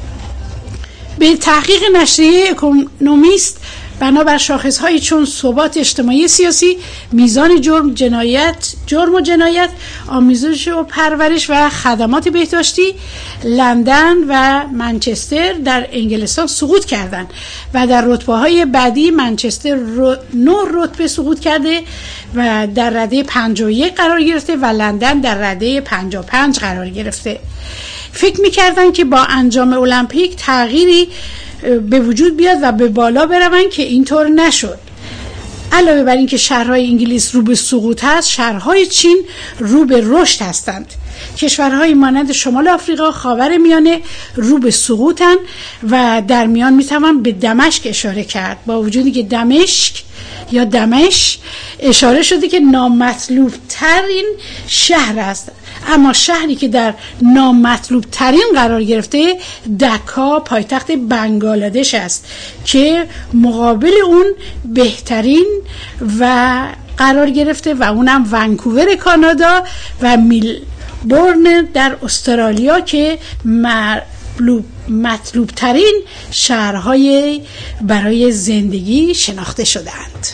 به تحقیق نشریه اکونومیست بنابر شاخصهایی چون ثبات اجتماعی سیاسی، میزان جرم و جنایت، آموزش و پرورش و خدمات بهداشتی، لندن و منچستر در انگلستان سقوط کردند و در رتبه‌های بعدی منچستر 9 رتبه سقوط کرده و در رده 51 قرار گرفته و لندن در رده 55 قرار گرفته. فکر می‌کردن که با انجام المپیک تغییری به وجود بیاد و به بالا بروند که اینطور نشد. علاوه بر این که شهرهای انگلیس رو به سقوط هست، شهرهای چین رو به رشد هستند. کشورهای مانند شمال آفریقا، خاورمیانه رو به سقوطن و در میان میتوان به دمشق اشاره کرد، با وجودی که دمشق اشاره شده که نامطلوب ترین شهر است، اما شهری که در نامطلوب ترین قرار گرفته دکا پایتخت بنگلادش است که مقابل اون بهترین و قرار گرفته و اونم ونکوور کانادا و میلبورن در استرالیا که مطلوب ترین شهرهای برای زندگی شناخته شدند.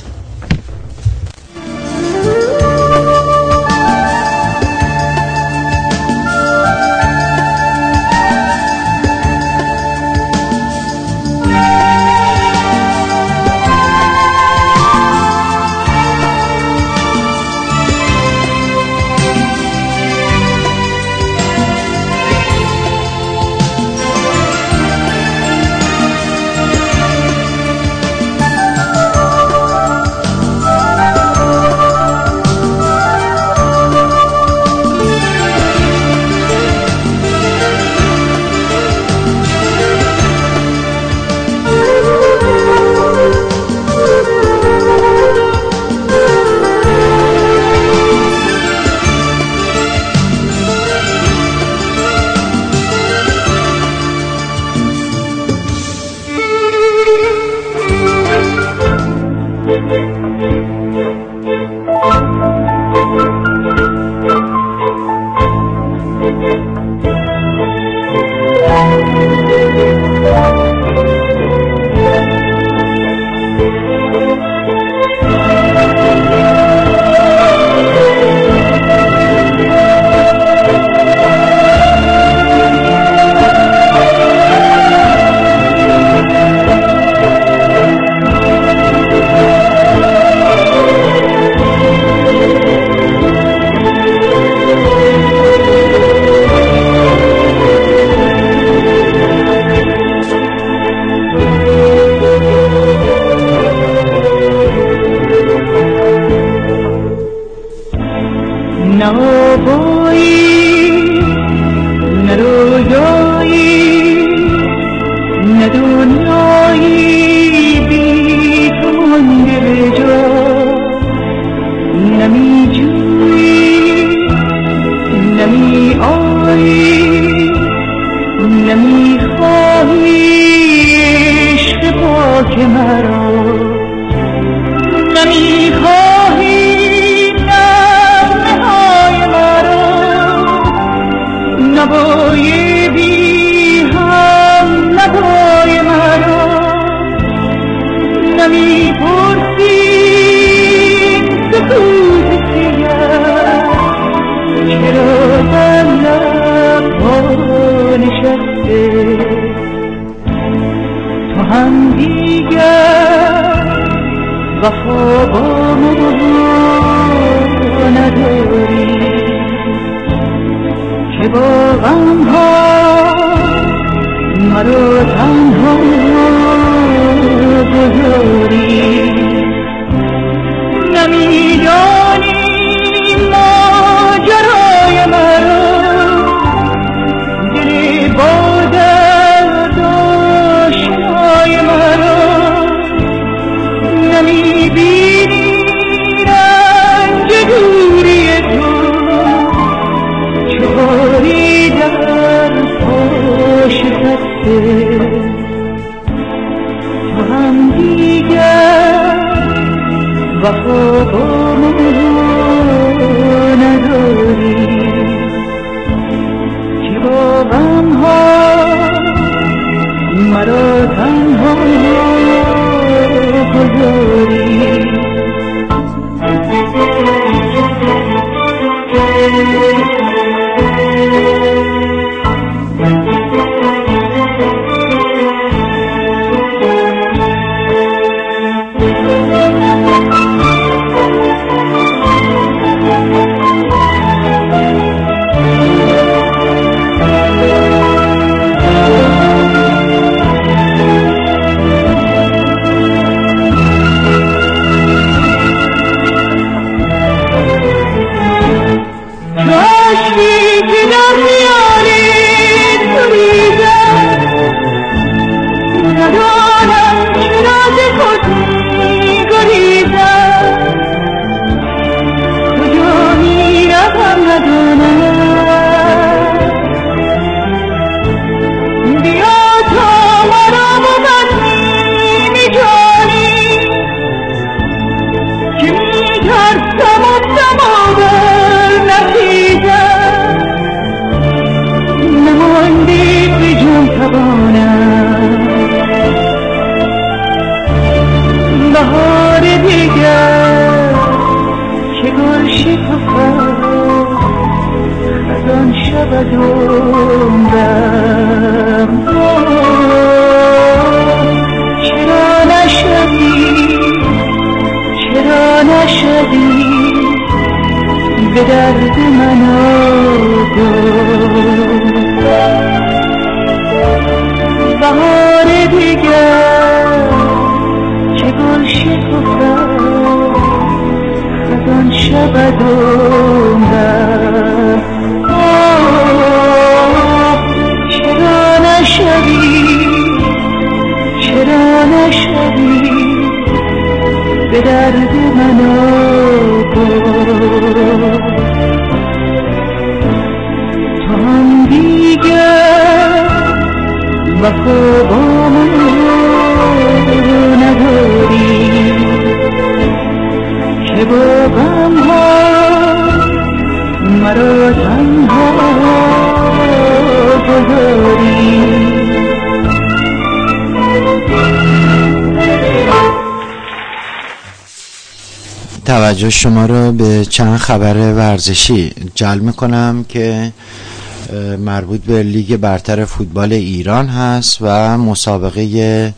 توجه شما رو به چند خبر ورزشی جلب میکنم که مربوط به لیگ برتر فوتبال ایران هست و مسابقه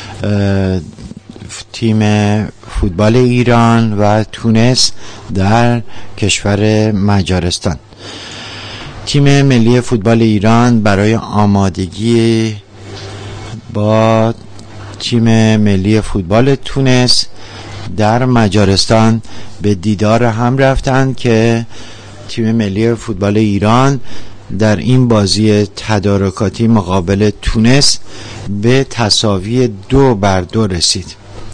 تیم فوتبال ایران و تونس در کشور مجارستان. تیم ملی فوتبال ایران برای آمادگی با تیم ملی فوتبال تونس در مجارستان به دیدار هم رفتند که تیم ملی فوتبال ایران در این بازی تدارکاتی مقابل تونس به تساوی 2-2 رسید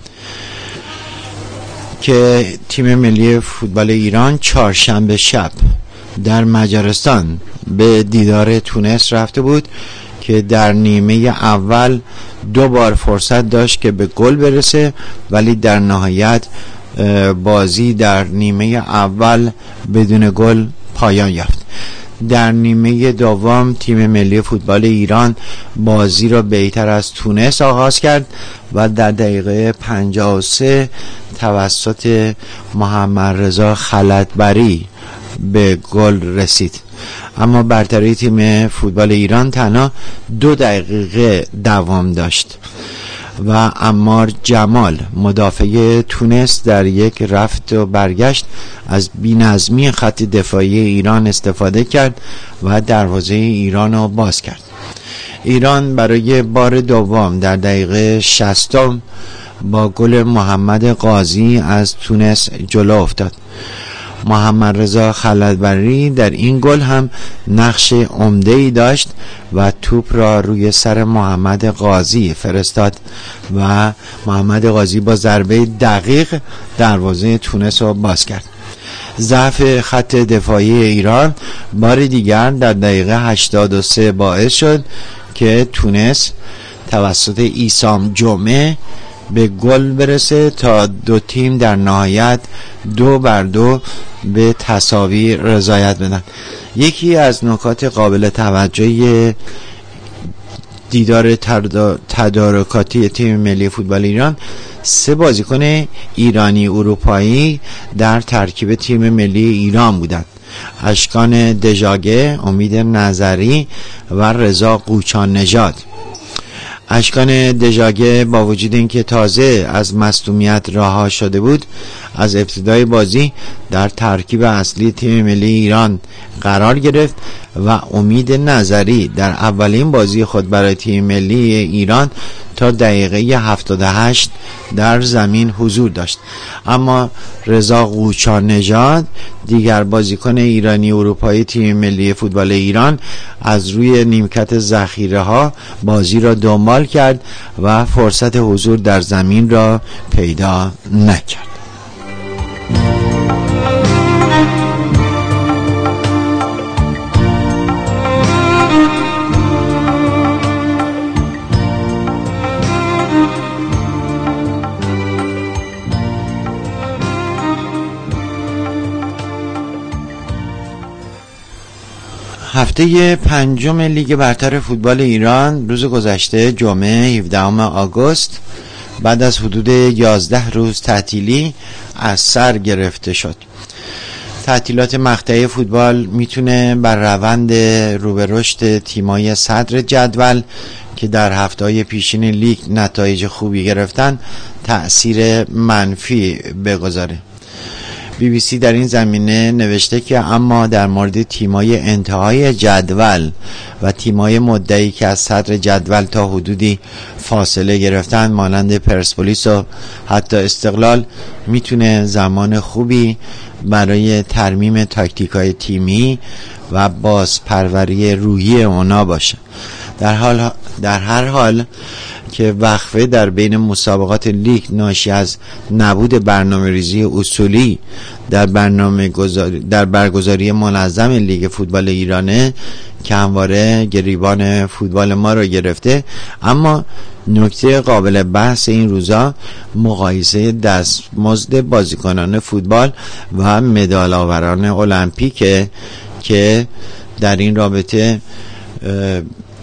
که تیم ملی فوتبال ایران چهارشنبه شب در مجارستان به دیدار تونس رفته بود که در نیمه اول 2 بار فرصت داشت که به گل برسه، ولی در نهایت بازی در نیمه اول بدون گل پایان یافت. در نیمه دوم تیم ملی فوتبال ایران بازی را بهتر از تونس آغاز کرد و در دقیقه 53 توسط محمد رضا خلعتبری به گل رسید، اما برتری تیم فوتبال ایران تنها 2 دقیقه دوام داشت و عمار جمال مدافع تونس در یک رفت و برگشت از بی‌نظمی خط دفاعی ایران استفاده کرد و دروازه ایران را باز کرد. ایران برای بار دوم در دقیقه 60 با گل محمد قاضی از تونس جلو افتاد. محمد رضا خلعتبری در این گل هم نقش عمده‌ای داشت و توپ را روی سر محمد قاضی فرستاد و محمد قاضی با ضربه دقیق دروازه تونس را باز کرد. ضعف خط دفاعی ایران بار دیگر در دقیقه 83 باعث شد که تونس توسط ایسام جمعه به گل برسه تا 2 تیم در نهایت 2-2 به تساوی رضایت بدن. یکی از نکات قابل توجه دیدار تدارکاتی تیم ملی فوتبال ایران 3 بازیکن ایرانی اروپایی در ترکیب تیم ملی ایران بودند: اشکان دژاگه، امید نظری و رضا قوچان نژاد. اشکان دژاگه با وجود اینکه تازه از مصدومیت رها شده بود، از ابتدای بازی در ترکیب اصلی تیم ملی ایران قرار گرفت و امید نظری در اولین بازی خود برای تیم ملی ایران تا دقیقه 78 در زمین حضور داشت، اما رضا قوچان نژاد دیگر بازیکن ایرانی اروپایی تیم ملی فوتبال ایران از روی نیمکت ذخیره ها بازی را دنبال کرد و فرصت حضور در زمین را پیدا نکرد. هفته 5 لیگ برتر فوتبال ایران روز گذشته جمعه 17 آگوست بعد از حدود 11 روز تعطیلی از سر گرفته شد. تعطیلات مقطعی فوتبال میتونه بر روند رو به رشد تیمای صدر جدول که در هفته‌های پیشین لیگ نتایج خوبی گرفتن تأثیر منفی بگذاره. BBC در این زمینه نوشته که اما در مورد تیمای انتهای جدول و تیمای مدعی که از صدر جدول تا حدودی فاصله گرفتن مانند پرسپولیس و حتی استقلال میتونه زمان خوبی برای ترمیم تاکتیکای تیمی و بازپروری روحی اونا باشه. در هر حال که وقفه در بین مسابقات لیگ ناشی از نبود برنامه‌ریزی اصولی در برگزاری منظم لیگ فوتبال ایرانه که همواره گریبان فوتبال ما را گرفته، اما نکته قابل بحث این روزا مقایسه دستمزد بازیکنان فوتبال و مدال آوران المپیک که در این رابطه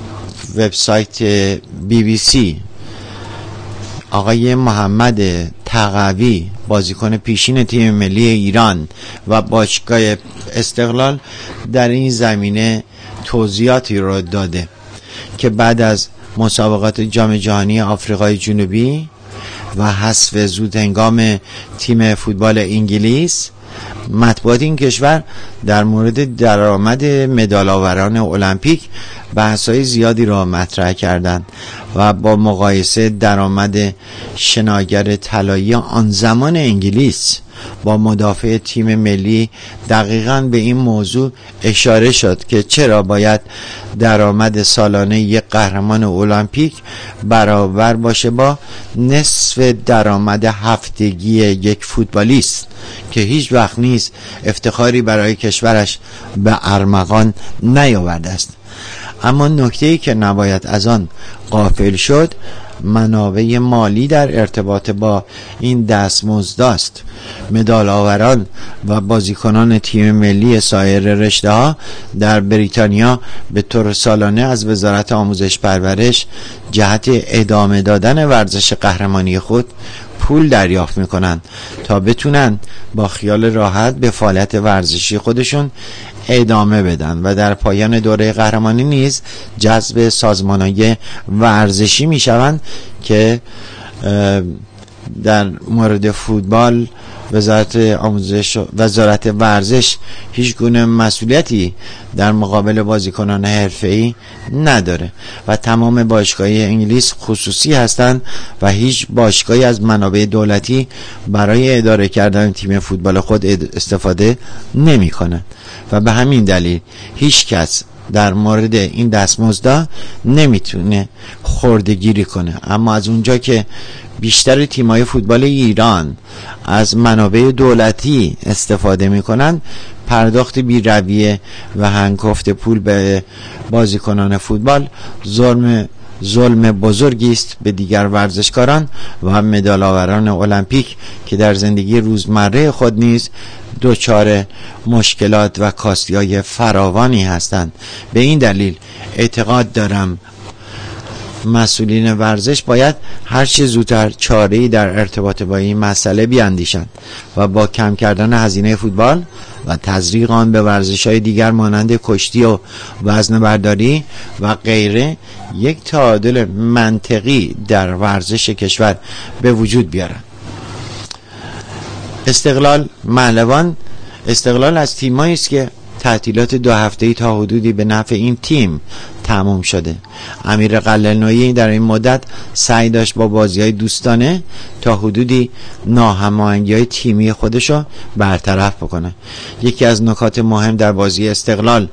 وبسایت BBC آقای محمد تقوی بازیکن پیشین تیم ملی ایران و باشگاه استقلال در این زمینه توضیحاتی رو داده که بعد از مسابقات جام جهانی آفریقای جنوبی و حذف زود هنگام تیم فوتبال انگلیس، مطبوعات این کشور در مورد درآمد مدال آوران المپیک بحث‌های زیادی را مطرح کردند و با مقایسه درآمد شناگر طلایی آن زمان انگلیس با مدافع تیم ملی دقیقاً به این موضوع اشاره شد که چرا باید درآمد سالانه یک قهرمان المپیک برابر باشه با نصف درآمد هفتگی یک فوتبالیست که هیچ وقت نیست افتخاری برای کشورش به ارمغان نیاورده است. اما نکته‌ای که نباید از آن غافل شد منابع مالی در ارتباط با این دستمزد است. مدال آوران و بازیکنان تیم ملی سایر رشته‌ها در بریتانیا به طور سالانه از وزارت آموزش پرورش جهت ادامه دادن ورزش قهرمانی خود پول دریافت میکنند تا بتونن با خیال راحت به فعالیت ورزشی خودشون ادامه بدن و در پایان دوره قهرمانی نیز جذب سازمان‌های ورزشی میشوند که در مورد فوتبال وزارت ورزش هیچ گونه مسئولیتی در مقابل بازیکنان حرفه‌ای نداره و تمام باشگاه‌های انگلیس خصوصی هستند و هیچ باشگاهی از منابع دولتی برای اداره کردن تیم فوتبال خود استفاده نمی‌کنند و به همین دلیل هیچ کس در مورد این دستمزد نمیتونه خرده‌گیری کنه. اما از اونجا که بیشتر تیم‌های فوتبال ایران از منابع دولتی استفاده میکنن، پرداخت بی‌رویه و هنگفت پول به بازیکنان فوتبال ظلم بزرگی است به دیگر ورزشکاران و مدال آوران المپیک که در زندگی روزمره خود نیز دچار مشکلات و کاستی‌های فراوانی هستند. به این دلیل اعتقاد دارم مسئولین ورزش باید هر چه زودتر چاره‌ای در ارتباط با این مسئله بیاندیشند و با کم کردن هزینه فوتبال و تزریق آن به ورزش‌های دیگر مانند کشتی و وزنه برداری و غیره یک تعادل منطقی در ورزش کشور به وجود بیارند. استقلال از تیمایی است که تعطیلات 2 هفته‌ای تا حدودی به نفع این تیم تمام شده. امیر قلعه‌نویی در این مدت سعی داشت با بازی‌های دوستانه تا حدودی ناهماهنگی‌های تیمی خودشو برطرف بکنه. یکی از نکات مهم در بازی استقلال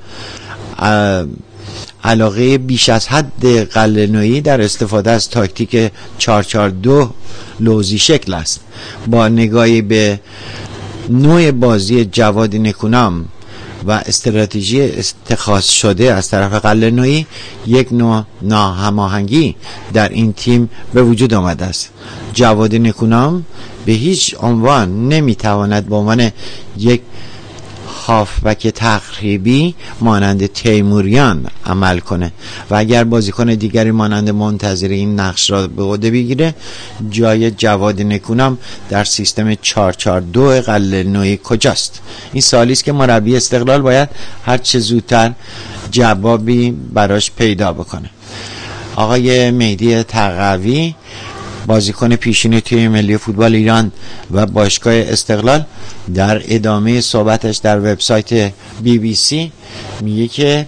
علاقه بیش از حد قلعه‌نویی در استفاده از تاکتیک 4-4-2 لوزی شکل است. با نگاهی به نوع بازی جواد نکونام و استراتژی اتخاذ شده از طرف قلعه‌نویی یک نوع ناهماهنگی در این تیم به وجود آمده است. جواد نکونام به هیچ عنوان نمیتواند به عنوان یک هافبک تخریبی مانند تیموریان عمل کنه و اگر بازیکن دیگری مانند منتظر این نقش را به عهده بگیره، جای جواد نکونام در سیستم 4-4-2 قلعه‌نویی کجاست؟ این سوالی است که مربی استقلال باید هر چه زودتر جوابی براش پیدا بکنه. آقای مهدی تقوی بازیکن پیشین تیم ملی فوتبال ایران و باشگاه استقلال در ادامه صحبتش در وبسایت BBC میگه که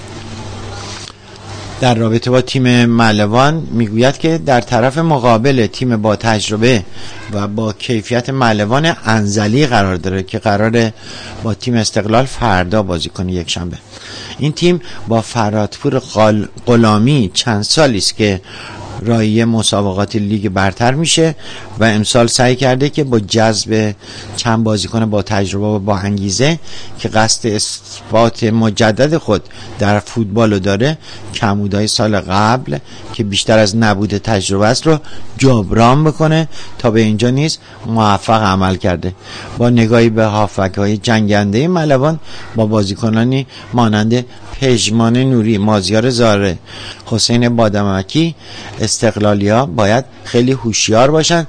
در رابطه با تیم ملوان میگوید که در طرف مقابل تیم با تجربه و با کیفیت ملوان انزلی قرار داره که قراره با تیم استقلال فردا بازی کنه یک شنبه. این تیم با فراتپور غلامی چند سالی است که راهی مسابقات لیگ برتر میشه و امسال سعی کرده که با جذب چند بازیکن با تجربه و با انگیزه که قصد اثبات مجدد خود در فوتبال داره، کمبودهای سال قبل که بیشتر از نبود تجربه است رو جبران بکنه تا به اینجا نیز موفق عمل کرده. با نگاهی به هافبک‌های جنگنده ملوان با بازیکنانی مانند پژمان نوری، مازیار زاره، حسین بادمکی، استقلالیا باید خیلی هوشیار باشن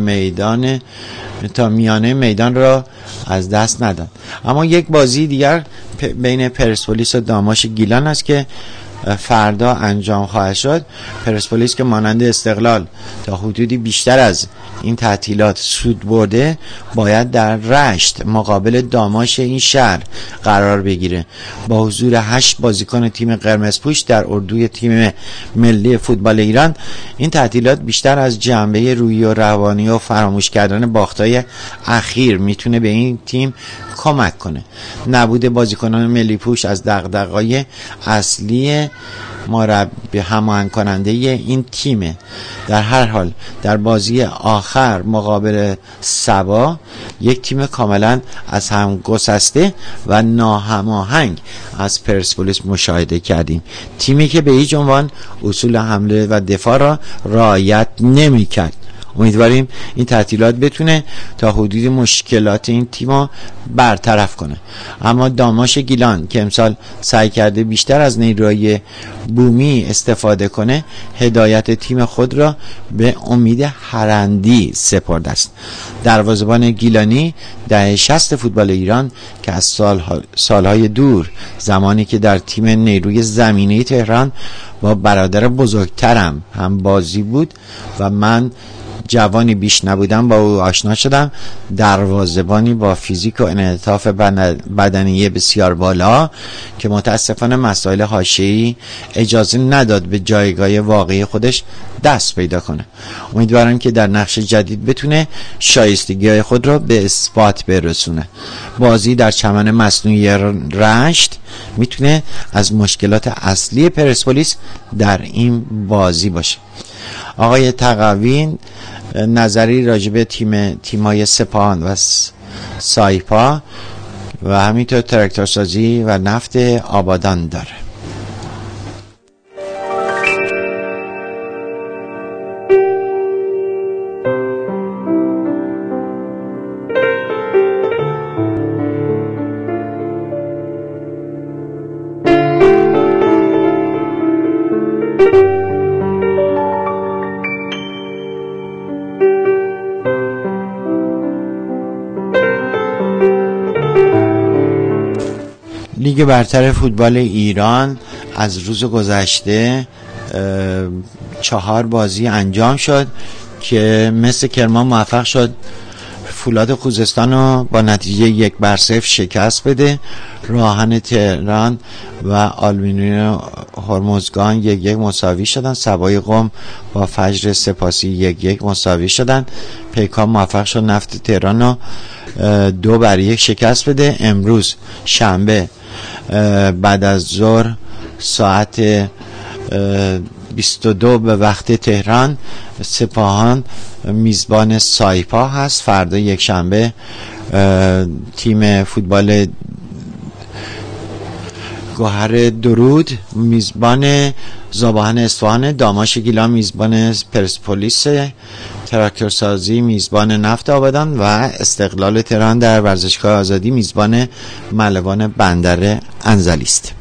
تا میانه میدان را از دست ندن. اما یک بازی دیگر بین پرسپولیس و داماش گیلان است که فردا انجام خواهد شد. پرسپولیس که مانند استقلال تا حدودی بیشتر از این تعطیلات سود برده باید در رشت مقابل داماش این شهر قرار بگیره. با حضور 8 بازیکن تیم قرمزپوش در اردوی تیم ملی فوتبال ایران، این تعطیلات بیشتر از جنبه روحی و روانی و فراموش کردن باختای اخیر میتونه به این تیم کمک کنه. نبود بازیکنان ملی پوش از دغدغه‌های اصلی مربی هماهنگ کننده این تیمه. در هر حال در بازی آخر مقابل سبا یک تیم کاملا از هم گسسته و ناهماهنگ از پرسپولیس مشاهده کردیم، تیمی که به هیچ عنوان اصول حمله و دفاع را رعایت نمی‌کرد. امیدواریم این تعطیلات بتونه تا حدود مشکلات این تیمو برطرف کنه. اما داماش گیلان که امسال سعی کرده بیشتر از نیروی بومی استفاده کنه، هدایت تیم خود را به امید هرندی سپرده است. دروازه‌بان گیلانی دهه 60 فوتبال ایران که از سالهای دور، زمانی که در تیم نیروی زمینی تهران با برادر بزرگترم هم بازی بود و من جوانی بیش نبودم، با او آشنا شدم. دروازه‌بانی با فیزیک و انعطاف بدنی بسیار بالا که متاسفانه مسائل حاشیه‌ای اجازه نداد به جایگاه واقعی خودش دست پیدا کنه. امیدوارم که در نقش جدید بتونه شایستگی خود را به اثبات برسونه. بازی در چمن مصنوعی رشت میتونه از مشکلات اصلی پرسپولیس در این بازی باشه. آقای تقوی نظری راجب تیمای سپاهان و سایپا و همینطور تراکتورسازی و نفت آبادان داره. لیگ برتر فوتبال ایران از روز گذشته 4 بازی انجام شد که مثل کرمان موفق شد فولاد خوزستان رو با نتیجه 1-0 شکست بده. راهن تهران و آلومینیوم هرمزگان 1-1 مساوی شدن. سبای قم با فجر سپاسی 1-1 مساوی شدن. پیکان موفق شد نفت تهران رو 2-1 شکست بده. امروز شنبه بعد از ظهر ساعت 22 به وقت تهران سپاهان میزبان سایپا هست. فردا یک شنبه تیم فوتبال گوهر درود میزبان زاباهن اصفهان، داماش گیلان میزبان پرسپولیس، تراکتورسازی میزبان نفت آبادان و استقلال تهران در ورزشگاه آزادی میزبان ملوان بندر انزلی است.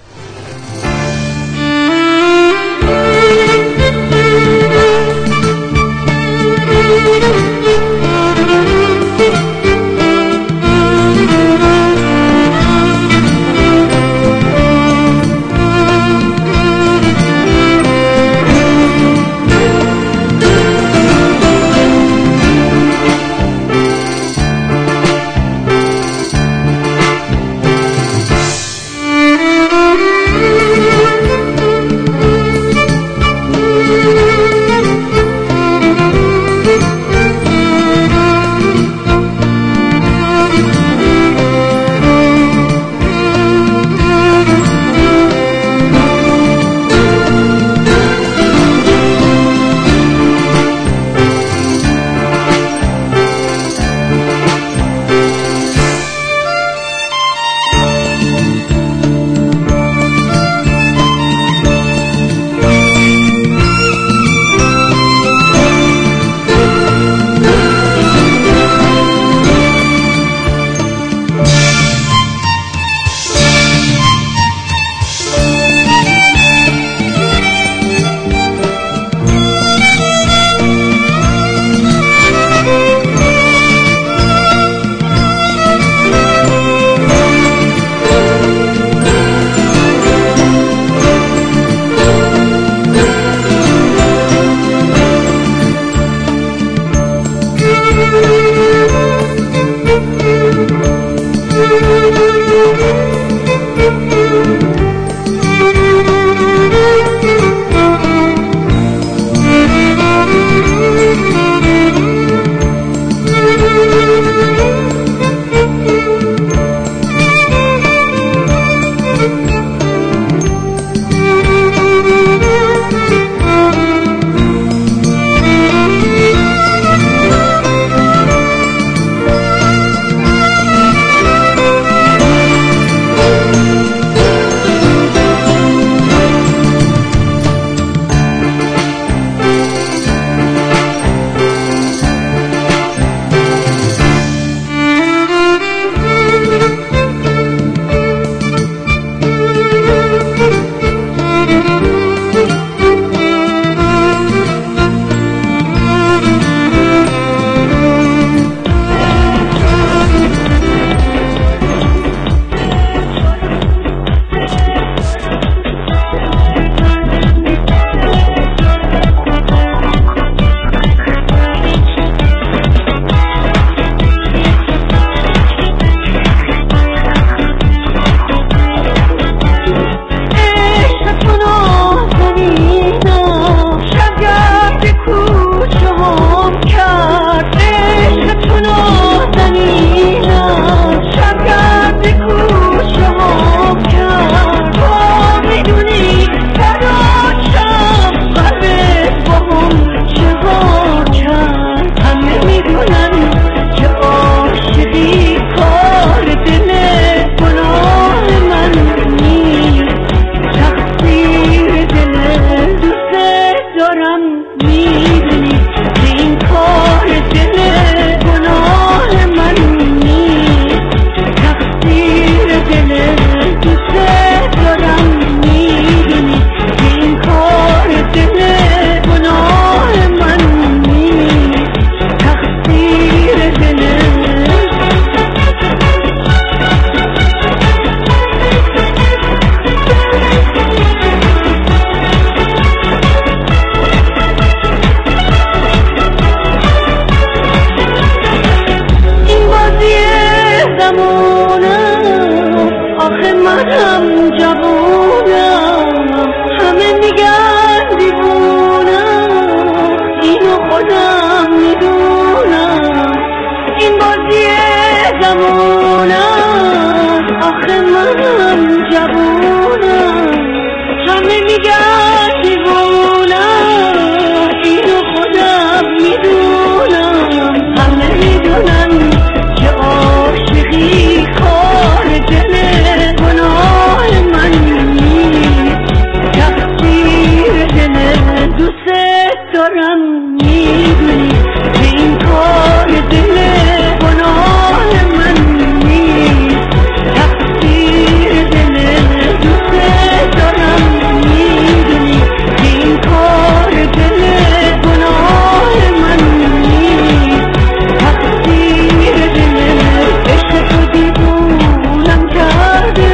منم جوونم، همه میگن دیوونم، اینو خودم میدونم. همه میدونن که عاشقی کار دل گناه من نیست، تقصیر دل دوست دارم. میدونی که این کار دل گناه من نیست، تقصیر دل دوست دارم. میدونی که این کار دل گناه من نیست، تقصیر دل عشق تو دیوونم کرده،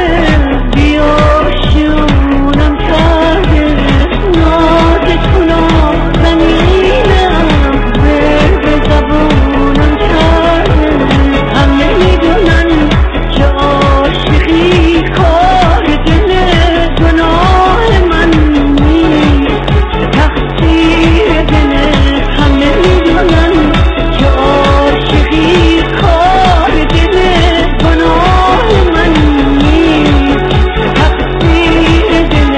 بیاشونم کرده، ناز تو نازنینم ورد زبونم کرده. همه میدونن که عاشقی کار دل گناه من نیست، تقصیر دل. همه میدونن که عاشقی کار دل گناه من نیست، تقصیر دل.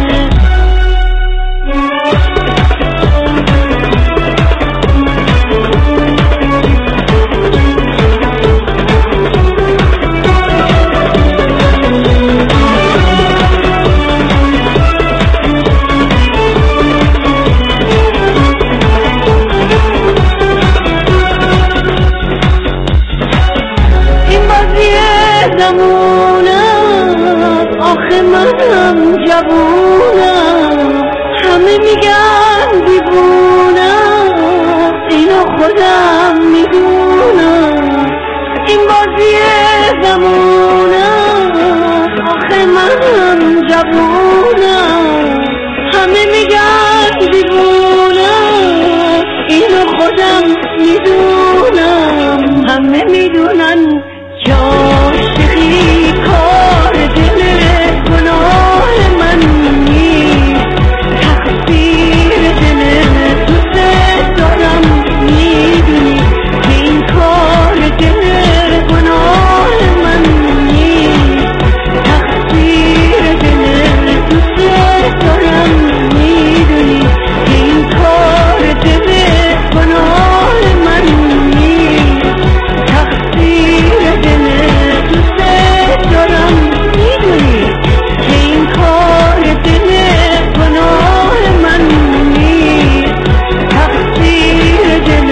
این بازی زمونم، آخه منم جوونم، همه میگن دیوونم، اینو خودم میدونم. این بازی زمونم، آخه منم جوونم، همه میگن دیوونم، اینو خودم میدونم. همه میدونن که عاشقی کار دل گناه من نیست، تقصیر دل دوست دارم. میدونی که این کار دل گناه من نیست، تقصیر دل دوست دارم. میدونی که این کار دل گناه من نیست، تقصیر دل دوست دارم. میدونی که این کار دل گناه من نیست، تقصیر دل.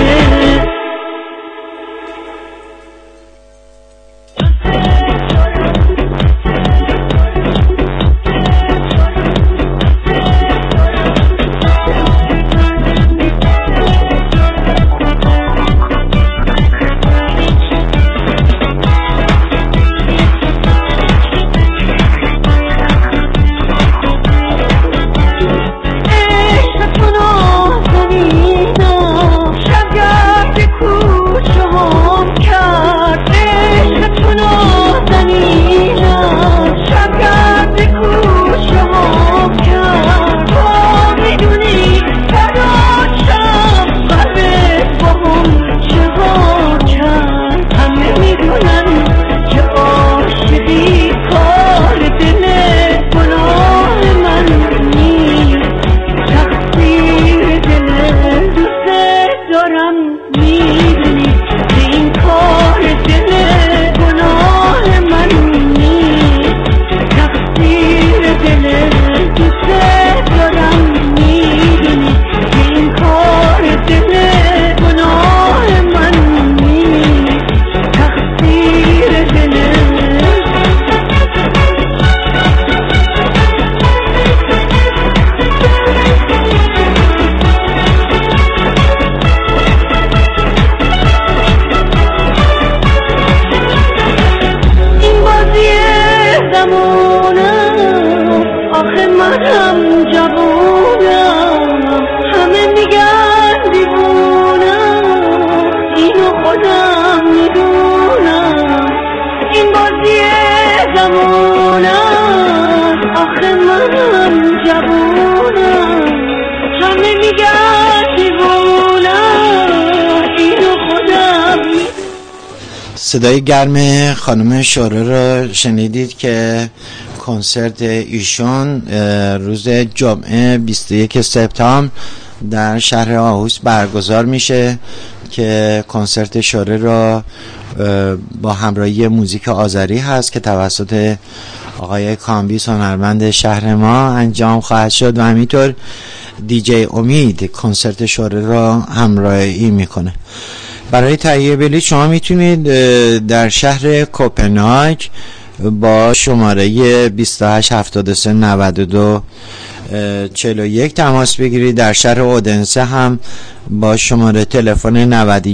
عشق تو نازنینم، شبگرد کوچه هم کرد. عشق تو نازنینم، شبگرد کوچه هم کرد. تو میدونی فداشم قلبت با هم چه کرد. همه میدونن که عاشقی کار دل گناه من نیست، تقصیر دل دوست دارم. میدونی که این کار دل گناه من نیست، تقصیر دل دوست دارم. میدونی که این کار دل گناه من نیست، تقصیر دل. این بازی زمونم، آخه منم جوونم، همه میگن دیوونم، اینو خودم میدونم. این بازی زمونم، آخه منم جوونم، همه میگن دیوونم، اینو خودم صدای گرم خانم شوره رو شنیدید که کنسرت ایشون روز جمعه 21 سپتامبر در شهر آهوس برگزار میشه که کنسرت شوره رو با همراهی موزیک آذری هست که توسط آقای کامبیز هنرمند شهر ما انجام خواهد شد و همینطور دیجی امید کنسرت شوره را همراهی میکنه. برای تهیه بلیط شما میتونید در شهر کوپنهاگ با شماره 28739241 تماس بگیرید. در شهر اودنسه هم با شماره تلفن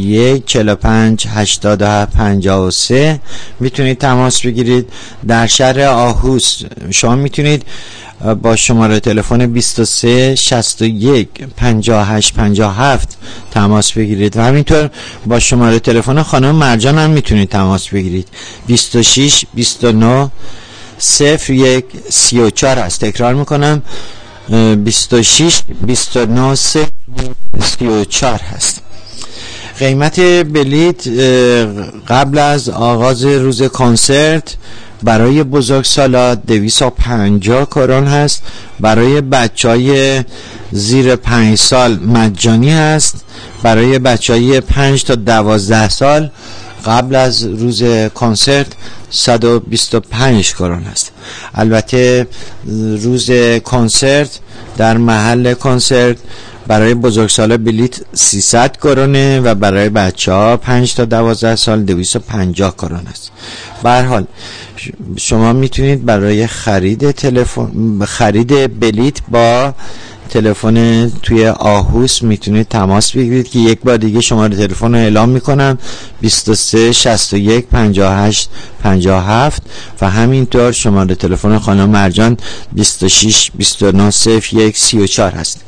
91458753 میتونید تماس بگیرید. در شهر آهوس شما میتونید با شماره تلفن 23615857 تماس بگیرید و همینطور با شماره تلفن خانم مرجان هم میتونید تماس بگیرید. 2629 0134 است. تکرار میکنم 2629 0134 هست. قیمت بلیط قبل از آغاز روز کنسرت برای بزرگسالان 250 کرون هست، برای بچهای زیر 5 سال مجانی هست، برای بچهای 5 تا 12 سال قبل از روز کنسرت 125 کرون هست. البته روز کنسرت در محل کنسرت برای بزرگسالا بلیط 300 کرونه و برای بچه‌ها 5 تا 12 سال 250 کرون است. به هر حال شما میتونید برای خرید بلیط با تلفن توی آهوس میتونید تماس بگیرید که یک بار دیگه شماره تلفن رو اعلام میکنم 23615857 و همینطور شماره تلفن خانم مرجان 26290134 هست.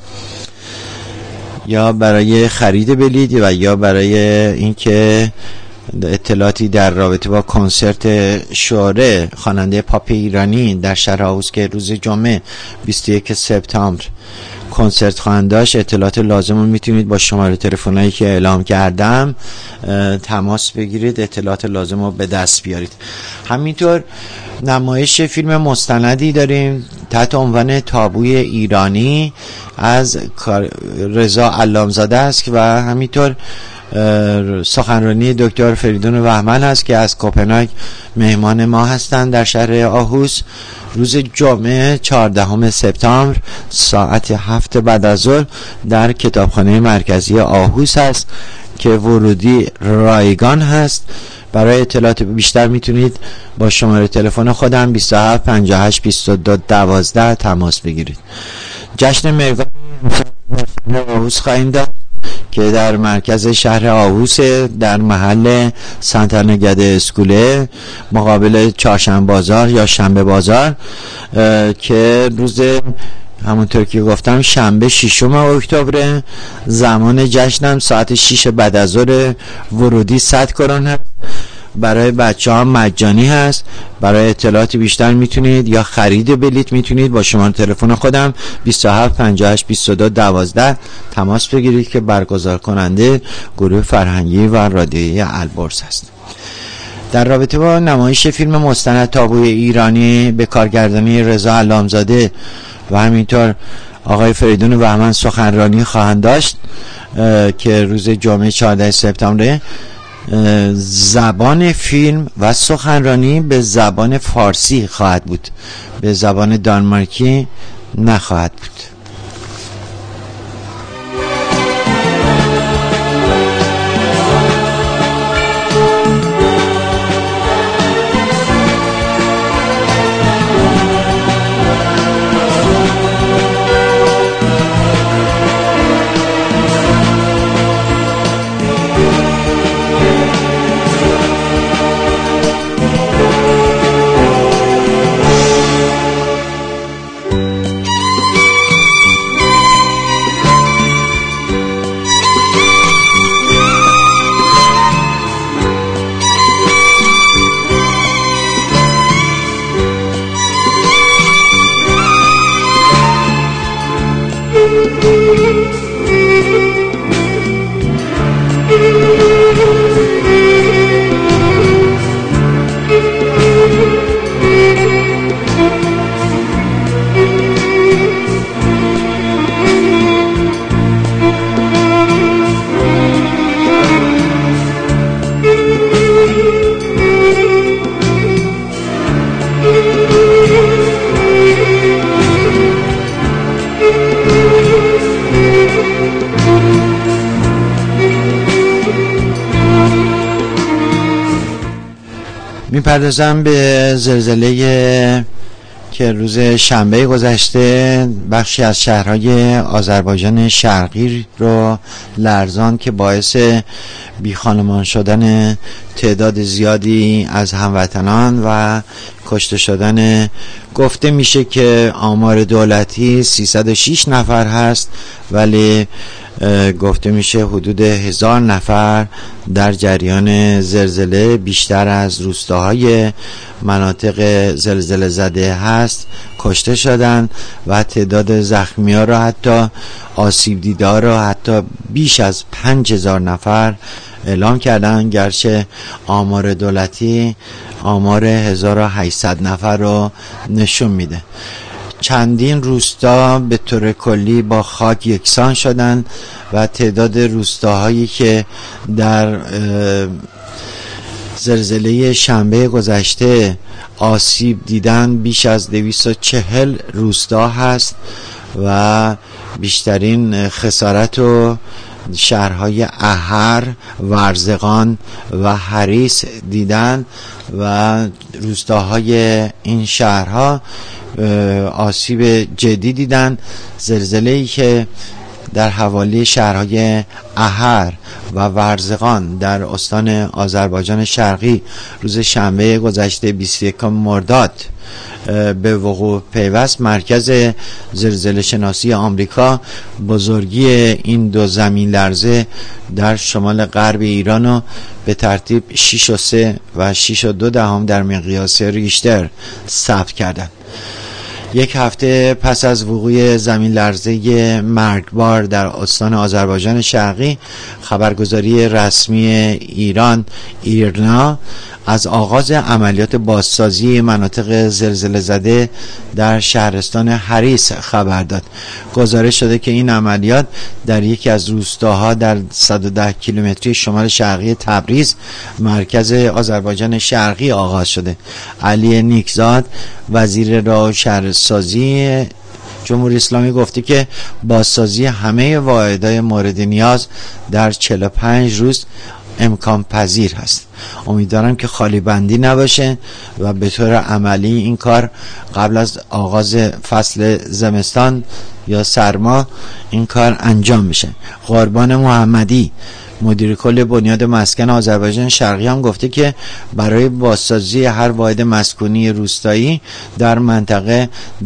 یا برای خرید بلیط و یا برای اینکه اطلاعاتی در رابطه با کنسرت شوره خواننده پاپ ایرانی در شهر آهوس که روز جمعه 21 سپتامبر کنسرت خواهند داشت اطلاعات لازم رو میتونید با شماره تلفنایی که اعلام کردم تماس بگیرید، اطلاعات لازم رو به دست بیارید. همینطور نمایش فیلم مستندی داریم تحت عنوان تابوی ایرانی از رضا علامزاده است و همینطور سخنرانی دکتر فریدون بهمن هست که از کوپنهاگ مهمان ما هستند در شهر آهوس. روز جمعه 14 سپتامبر ساعت 7 بعد از ظهر در کتابخانه مرکزی آهوس هست که ورودی رایگان هست. برای اطلاعات بیشتر میتونید با شماره تلفن خودم 27582212 تماس بگیرید. جشن مرگان آهوس خواهیم داشت که در مرکز شهر آهوس در محل سنترنگد اسکوله مقابل چهارشنبه بازار یا شنبه بازار که روز همونطور که گفتم شنبه 6 اکتبر. زمان جشنم ساعت 6 بعد از ظهر. ورودی 100 کرون هست. برای بچه ها مجانی هست. برای اطلاعات بیشتر میتونید یا خرید بلیط میتونید با شماره تلفن خودم 27582212 تماس بگیرید که برگزار کننده گروه فرهنگی و رادیویی البرز است. در رابطه با نمایش فیلم مستند تابوی ایرانی به کارگردانی رضا علامزاده و همینطور آقای فریدون بهمن سخنرانی خواهند داشت که روز جمعه 14 سپتامبر. زبان فیلم و سخنرانی به زبان فارسی خواهد بود، به زبان دانمارکی نخواهد بود. میپردازم به زلزله که روز شنبه گذشته بخشی از شهرهای آذربایجان شرقی رو لرزان که باعث بیخانمان شدن تعداد زیادی از هموطنان و کشته شدن گفته میشه که آمار دولتی 306 نفر هست، ولی گفته میشه حدود 1000 نفر در جریان زلزله بیشتر از روستاهای مناطق زلزله زده هست کشته شدن و تعداد زخمی ها را حتی آسیب دیده ها را حتی بیش از 5000 نفر اعلام کردن، گرچه آمار دولتی آمار 1800 نفر رو نشون میده. چندین روستا به طور کلی با خاک یکسان شدن و تعداد روستاهایی که در زلزله شنبه گذشته آسیب دیدن بیش از 240 روستا هست و بیشترین خسارت رو شهرهای احر، ورزقان و حریص دیدن و روستاهای این شهرها آسیب جدی دیدن. زلزله‌ای که در حوالی شهرهای احر و ورزقان در استان آذربایجان شرقی روز شنبه گذشته 21 مرداد به وقوع پیوست، مرکز زلزله شناسی آمریکا بزرگی این دو زمین لرزه در شمال غرب ایران رو به ترتیب 6.3 و 6.2 در مقیاس ریشتر ثبت کردند. یک هفته پس از وقوع زمین لرزه مرگبار در استان آذربایجان شرقی، خبرگزاری رسمی ایران ایرنا از آغاز عملیات بازسازی مناطق زلزله زده در شهرستان حریص خبر داد. گزارش شده که این عملیات در یکی از روستاها در 110 کیلومتری شمال شرقی تبریز، مرکز آذربایجان شرقی آغاز شده. علی نیکزاد، وزیر راه و شهرسازی جمهوری اسلامی، گفته که بازسازی همه واحدهای مورد نیاز در 45 روز امکان پذیر هست. امیدوارم که خالی بندی نباشه و به طور عملی این کار قبل از آغاز فصل زمستان یا سرما این کار انجام میشه. قربان محمدی، مدیر کل بنیاد مسکن آذربایجان شرقی، هم گفته که برای بازسازی هر واحد مسکونی روستایی در منطقه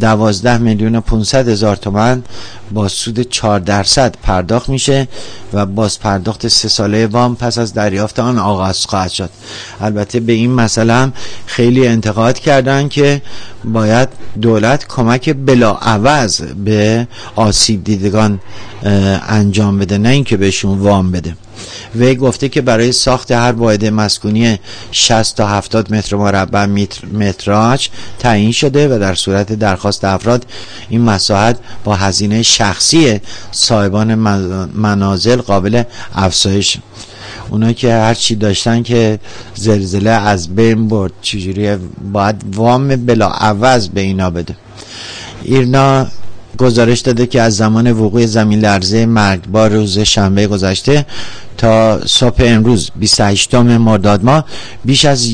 12,500,000 تومان با سود 4% پرداخت میشه و باز پرداخت 3 ساله وام پس از دریافت آن آغاز خواهد شد. البته به این مسئله هم خیلی انتقاد کردن که باید دولت کمک بلاعوض به آسیب دیدگان انجام بده، نه اینکه بهشون وام بده. وی گفته که برای ساخت هر واحد مسکونی 60 تا 70 متر مربع متراژ تعیین شده و در صورت درخواست افراد این مساحت با هزینه شخصی صاحبان منازل قابل افزایش. اونایی که هر چی داشتن که زلزله از بین برد، چجوری باید وام بلاعوض به اینا بده؟ ایرنا گزارش داده که از زمان وقوع زمین لرزه مرگبار روز شنبه گذشته تا صبح امروز 28 مرداد ماه بیش از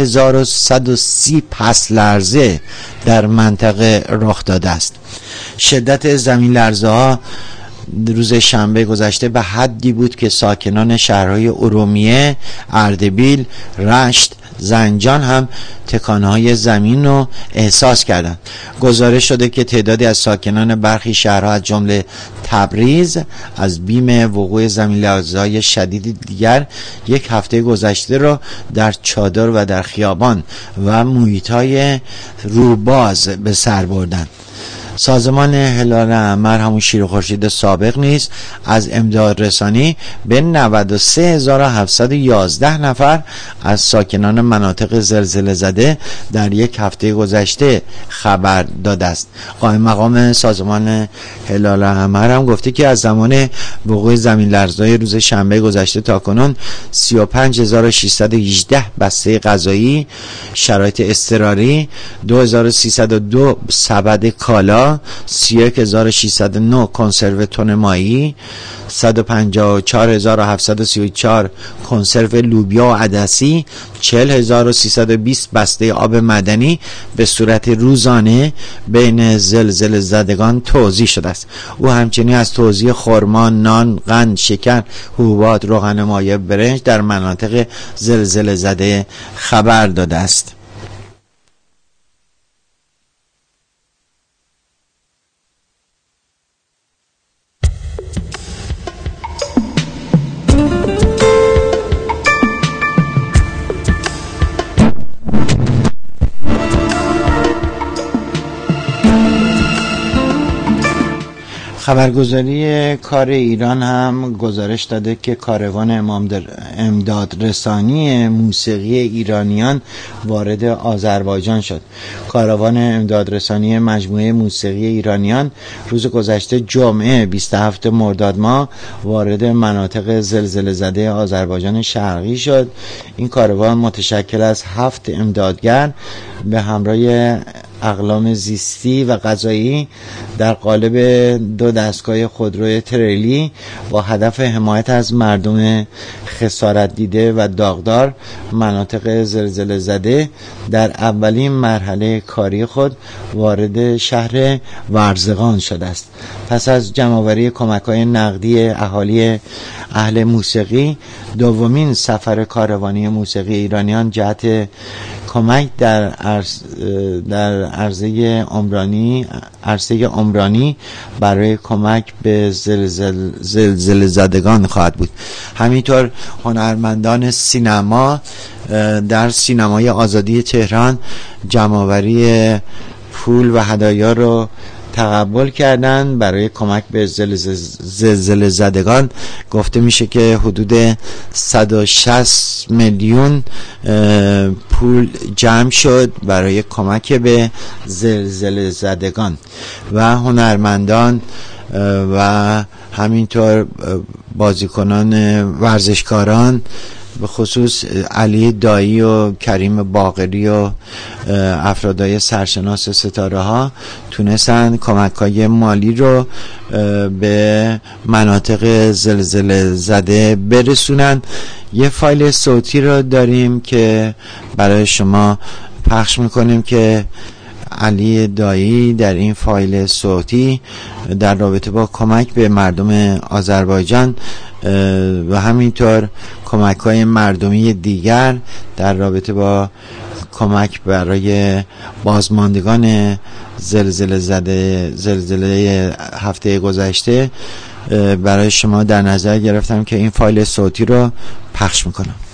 1130 پس لرزه در منطقه رخ داده است. شدت زمین لرزه ها روز شنبه گذشته به حدی بود که ساکنان شهرهای ارومیه، اردبیل، رشت، زنجان هم تکانه‌های زمین رو احساس کردند. گزارش شده که تعدادی از ساکنان برخی شهرها از جمله تبریز از بیم وقوع زمین‌لرزه‌های شدید دیگر یک هفته گذشته را در چادر و در خیابان و محیط‌های روباز به سر بردند. سازمان هلال احمر، همون شیر خورشید سابق، نیز از امداد رسانی به 93,711 نفر از ساکنان مناطق زلزله زده در یک هفته گذشته خبر داده است. قائم مقام سازمان هلال احمر هم گفته که از زمان وقوع زمین لرزه‌های روز شنبه گذشته تا کنون 35,618 بسته غذایی، شرایط اضطراری، 2,302 سبد کالا غذا، 31609 کنسرو تن ماهی، 154734 کنسرو لوبیا و عدسی، 40320 بسته آب معدنی به صورت روزانه بین زلزله زدگان توزیع شده است. او همچنین از توزیع خرما، نان، قند، شکر، حبوبات، روغن مایع، برنج در مناطق زلزله زده خبر داده است. خبرگزاری کار ایران هم گزارش داده که کاروان امدادرسانی موسیقی ایرانیان وارد آذربایجان شد. کاروان امدادرسانی مجموعه موسیقی ایرانیان روز گذشته جمعه 27 مرداد ماه وارد مناطق زلزله زده آذربایجان شرقی شد. این کاروان متشکل از 7 امدادگر به همراه اقلام زیستی و غذایی در قالب 2 دستگاه خودروی تریلی با هدف حمایت از مردم خسارت دیده و داغدار مناطق زلزله زده در اولین مرحله کاری خود وارد شهر ورزگان شده است. پس از جمع‌آوری کمک‌های نقدی اهالی اهل موسیقی، دومین سفر کاروانی موسیقی ایرانیان جهت کمک در عرصه عمرانی برای کمک به زلزله زدگان خواهد بود. همینطور هنرمندان سینما در سینمای آزادی تهران جمع‌آوری پول و هدایا رو تقبل کردن برای کمک به زلزله زدگان. گفته میشه که حدود 160 میلیون پول جمع شد برای کمک به زلزله زدگان و هنرمندان و همینطور بازیکنان ورزشکاران به خصوص علی دایی و کریم باقری و افرادای سرشناس ستاره ها تونستن کمک‌های مالی رو به مناطق زلزله زده برسونن. یه فایل صوتی رو داریم که برای شما پخش میکنیم که علی دایی در این فایل صوتی در رابطه با کمک به مردم آذربایجان و همینطور کمک‌های مردمی دیگر در رابطه با کمک برای بازماندگان زلزله هفته گذشته برای شما در نظر گرفتم که این فایل صوتی رو پخش میکنم.